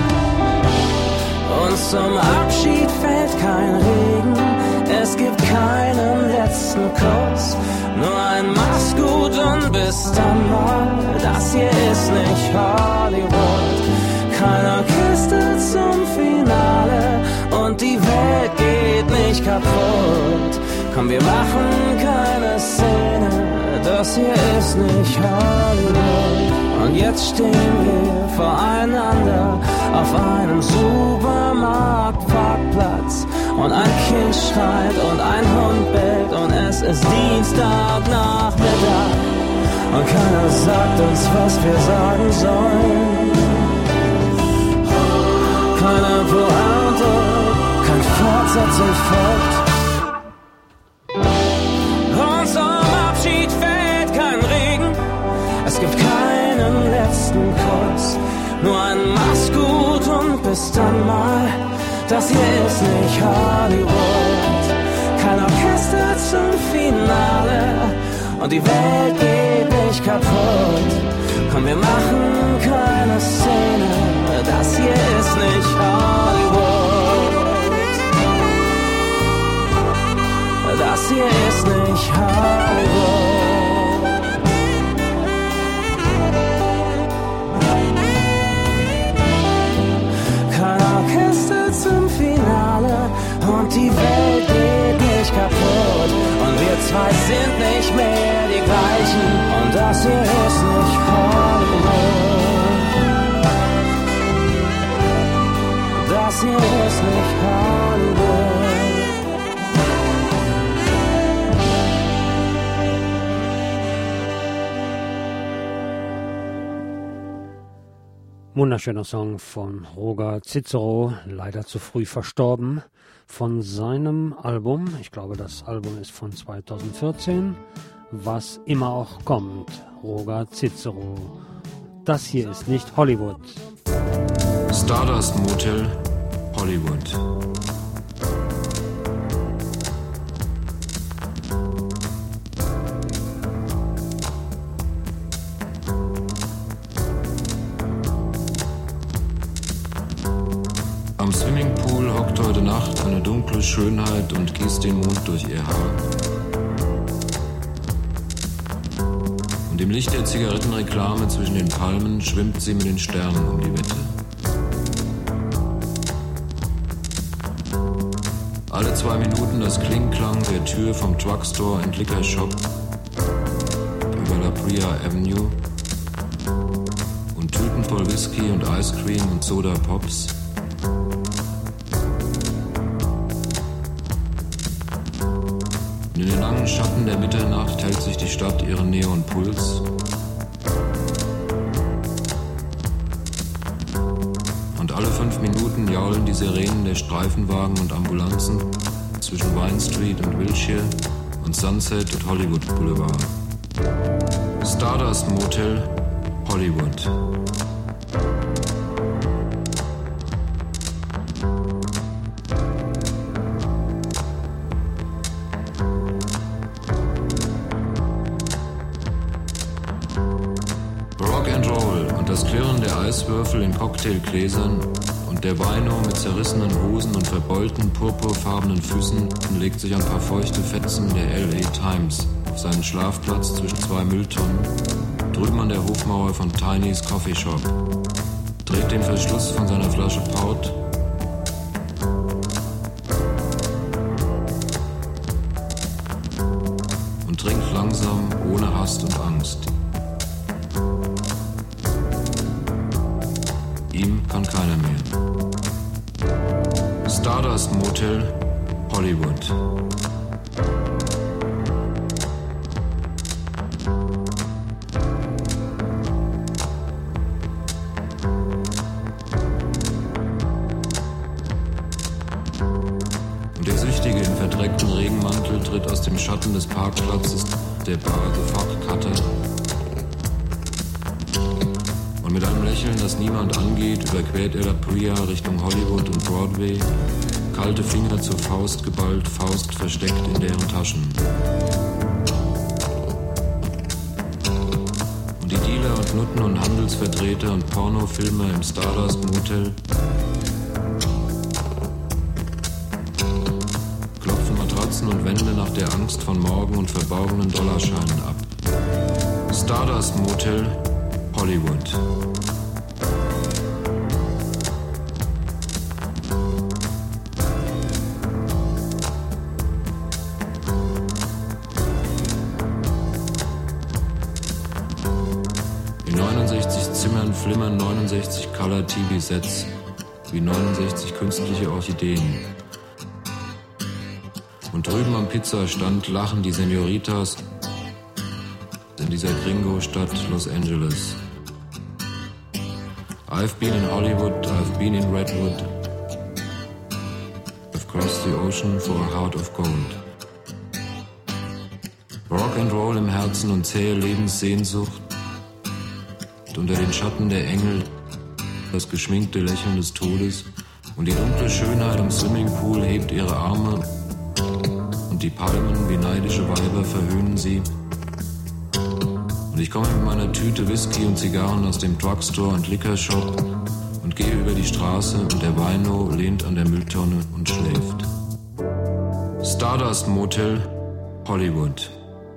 Und zum Abschied fällt kein Regen, es gibt keinen letzten Kuss. Nur ein Mach's gut und bis dann mal, das hier ist nicht Hollywood. Keiner küsst Orchester zum Finale und die Welt geht nicht kaputt. Komm, wir machen keine Szene, das hier ist nicht Hollywood. Und jetzt stehen wir voreinander auf einem Supermarktparkplatz und ein Kind schreit und ein Hund bellt und es ist Dienstagnachmittag und keiner sagt uns, was wir sagen sollen. Keine Pointe, kein Fortsetzung folgt. Und zum Abschied fällt kein Regen, es gibt keinen letzten Kuss, nur ein Mach's gut und bis dann mal. Das hier ist nicht Hollywood, kein Orchester zum Finale und die Welt geht nicht kaputt. Komm, wir machen keine Szene, das hier ist nicht Hollywood. Das hier ist nicht Hollywood. Kein Orchester zum Finale und die Welt geht nicht kaputt. Und wir zwei sind nicht mehr die gleichen und das hier ist nicht Hollywood. Das hier ist nicht Hollywood. Wunderschöner Song von Roger Cicero, leider zu früh verstorben, von seinem Album, ich glaube das Album ist von zweitausendvierzehn, was immer auch kommt, Roger Cicero. Das hier ist nicht Hollywood. Stardust Motel, Hollywood. Am Swimmingpool hockt heute Nacht eine dunkle Schönheit und gießt den Mond durch ihr Haar. Und im Licht der Zigarettenreklame zwischen den Palmen schwimmt sie mit den Sternen um die Wette. Alle zwei Minuten das Klingklang der Tür vom Drugstore and Liquor Shop über La Brea Avenue und Tüten voll Whisky und Ice Cream und Soda Pops. In den langen Schatten der Mitternacht hält sich die Stadt ihren Neonpuls. Und alle fünf Minuten jaulen die Sirenen der Streifenwagen und Ambulanzen zwischen Vine Street und Wilshire und Sunset und Hollywood Boulevard. Stardust Motel, Hollywood. Das Klirren der Eiswürfel in Cocktailgläsern und der Weino mit zerrissenen Hosen und verbeulten purpurfarbenen Füßen legt sich ein paar feuchte Fetzen der L A Times auf seinen Schlafplatz zwischen zwei Mülltonnen, drüben an der Hofmauer von Tiny's Coffee Shop, dreht den Verschluss von seiner Flasche Port und trinkt langsam, ohne Hast und Angst. Ihm kann keiner mehr. Stardust Motel, Hollywood. Und der Süchtige im verdreckten Regenmantel tritt aus dem Schatten des Parkplatzes der Bar The Fog Cutter. Und mit einem Lächeln, das niemand angeht, überquert er La Brea Richtung Hollywood und Broadway, kalte Finger zur Faust geballt, Faust versteckt in deren Taschen. Und die Dealer und Nutten und Handelsvertreter und Pornofilmer im Stardust Motel klopfen Matratzen und Wände nach der Angst von morgen und verborgenen Dollarscheinen ab. Stardust Motel, Hollywood. Zimmern flimmern neunundsechzig Color-T V-Sets wie neunundsechzig künstliche Orchideen. Und drüben am Pizzastand lachen die Senoritas in dieser Gringo-Stadt Los Angeles. I've been in Hollywood, I've been in Redwood, I've crossed the ocean for a heart of gold. Rock and Roll im Herzen und zähe Lebenssehnsucht. Und unter den Schatten der Engel das geschminkte Lächeln des Todes. Und die dunkle Schönheit am Swimmingpool hebt ihre Arme. Und die Palmen wie neidische Weiber verhöhnen sie. Und ich komme mit meiner Tüte Whisky und Zigarren aus dem Drugstore und Liquorshop und gehe über die Straße und der Wino lehnt an der Mülltonne und schläft. Stardust Motel, Hollywood.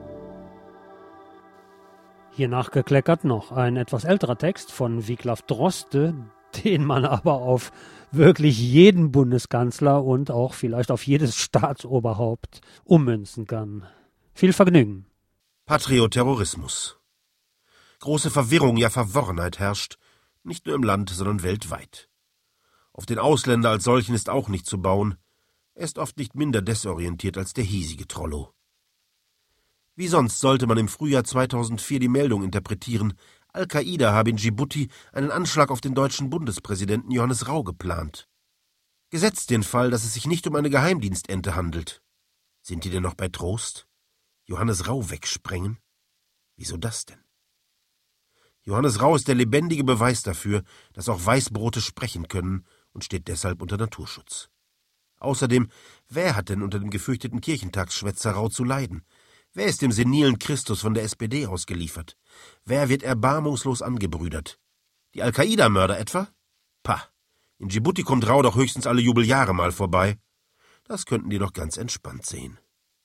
Hier nachgekleckert noch ein etwas älterer Text von Wiglaf Droste, den man aber auf wirklich jeden Bundeskanzler und auch vielleicht auf jedes Staatsoberhaupt ummünzen kann. Viel Vergnügen. Patrioterrorismus. Große Verwirrung, ja Verworrenheit herrscht, nicht nur im Land, sondern weltweit. Auf den Ausländer als solchen ist auch nicht zu bauen. Er ist oft nicht minder desorientiert als der hiesige Trollo. Wie sonst sollte man im Frühjahr zweitausendvier die Meldung interpretieren, Al-Qaida habe in Djibouti einen Anschlag auf den deutschen Bundespräsidenten Johannes Rau geplant. Gesetzt den Fall, dass es sich nicht um eine Geheimdienstente handelt. Sind die denn noch bei Trost? Johannes Rau wegsprengen? Wieso das denn? Johannes Rau ist der lebendige Beweis dafür, dass auch Weißbrote sprechen können und steht deshalb unter Naturschutz. Außerdem, wer hat denn unter dem gefürchteten Kirchentagsschwätzer Rau zu leiden? Wer ist dem senilen Christus von der S P D ausgeliefert? Wer wird erbarmungslos angebrüdert? Die Al-Qaida-Mörder etwa? Pah, in Djibouti kommt Rau doch höchstens alle Jubeljahre mal vorbei. Das könnten die doch ganz entspannt sehen.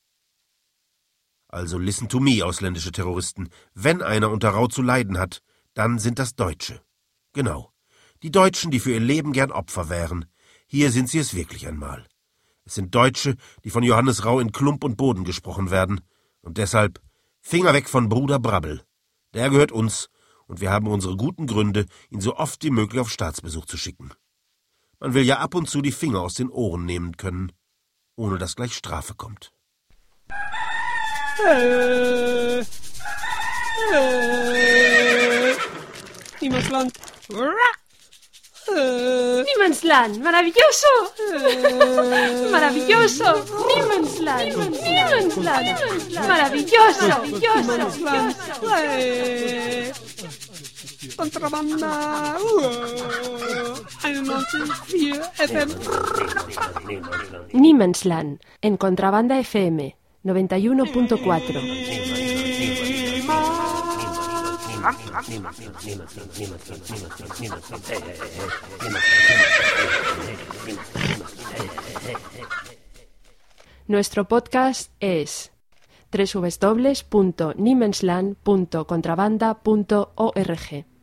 Also listen to me, ausländische Terroristen. Wenn einer unter Rau zu leiden hat, dann sind das Deutsche. Genau, die Deutschen, die für ihr Leben gern Opfer wären. Hier sind sie es wirklich einmal. Es sind Deutsche, die von Johannes Rau in Klump und Boden gesprochen werden. Und deshalb Finger weg von Bruder Brabbel. Der gehört uns, und wir haben unsere guten Gründe, ihn so oft wie möglich auf Staatsbesuch zu schicken. Man will ja ab und zu die Finger aus den Ohren nehmen können, ohne dass gleich Strafe kommt. Äh, äh, Niemandsland. Äh, Niemandsland, maravilloso! Äh, maravilloso! Niemandsland! Niemandsland! Maravilloso! Niemandsland! Äh, Kontrabanda! einundneunzig Komma vier F M. Niemandsland, en Contrabanda F M, noventa y uno punto cuatro. Nuestro podcast es doble u doble u doble u punto niemandsland punto contrabanda punto org.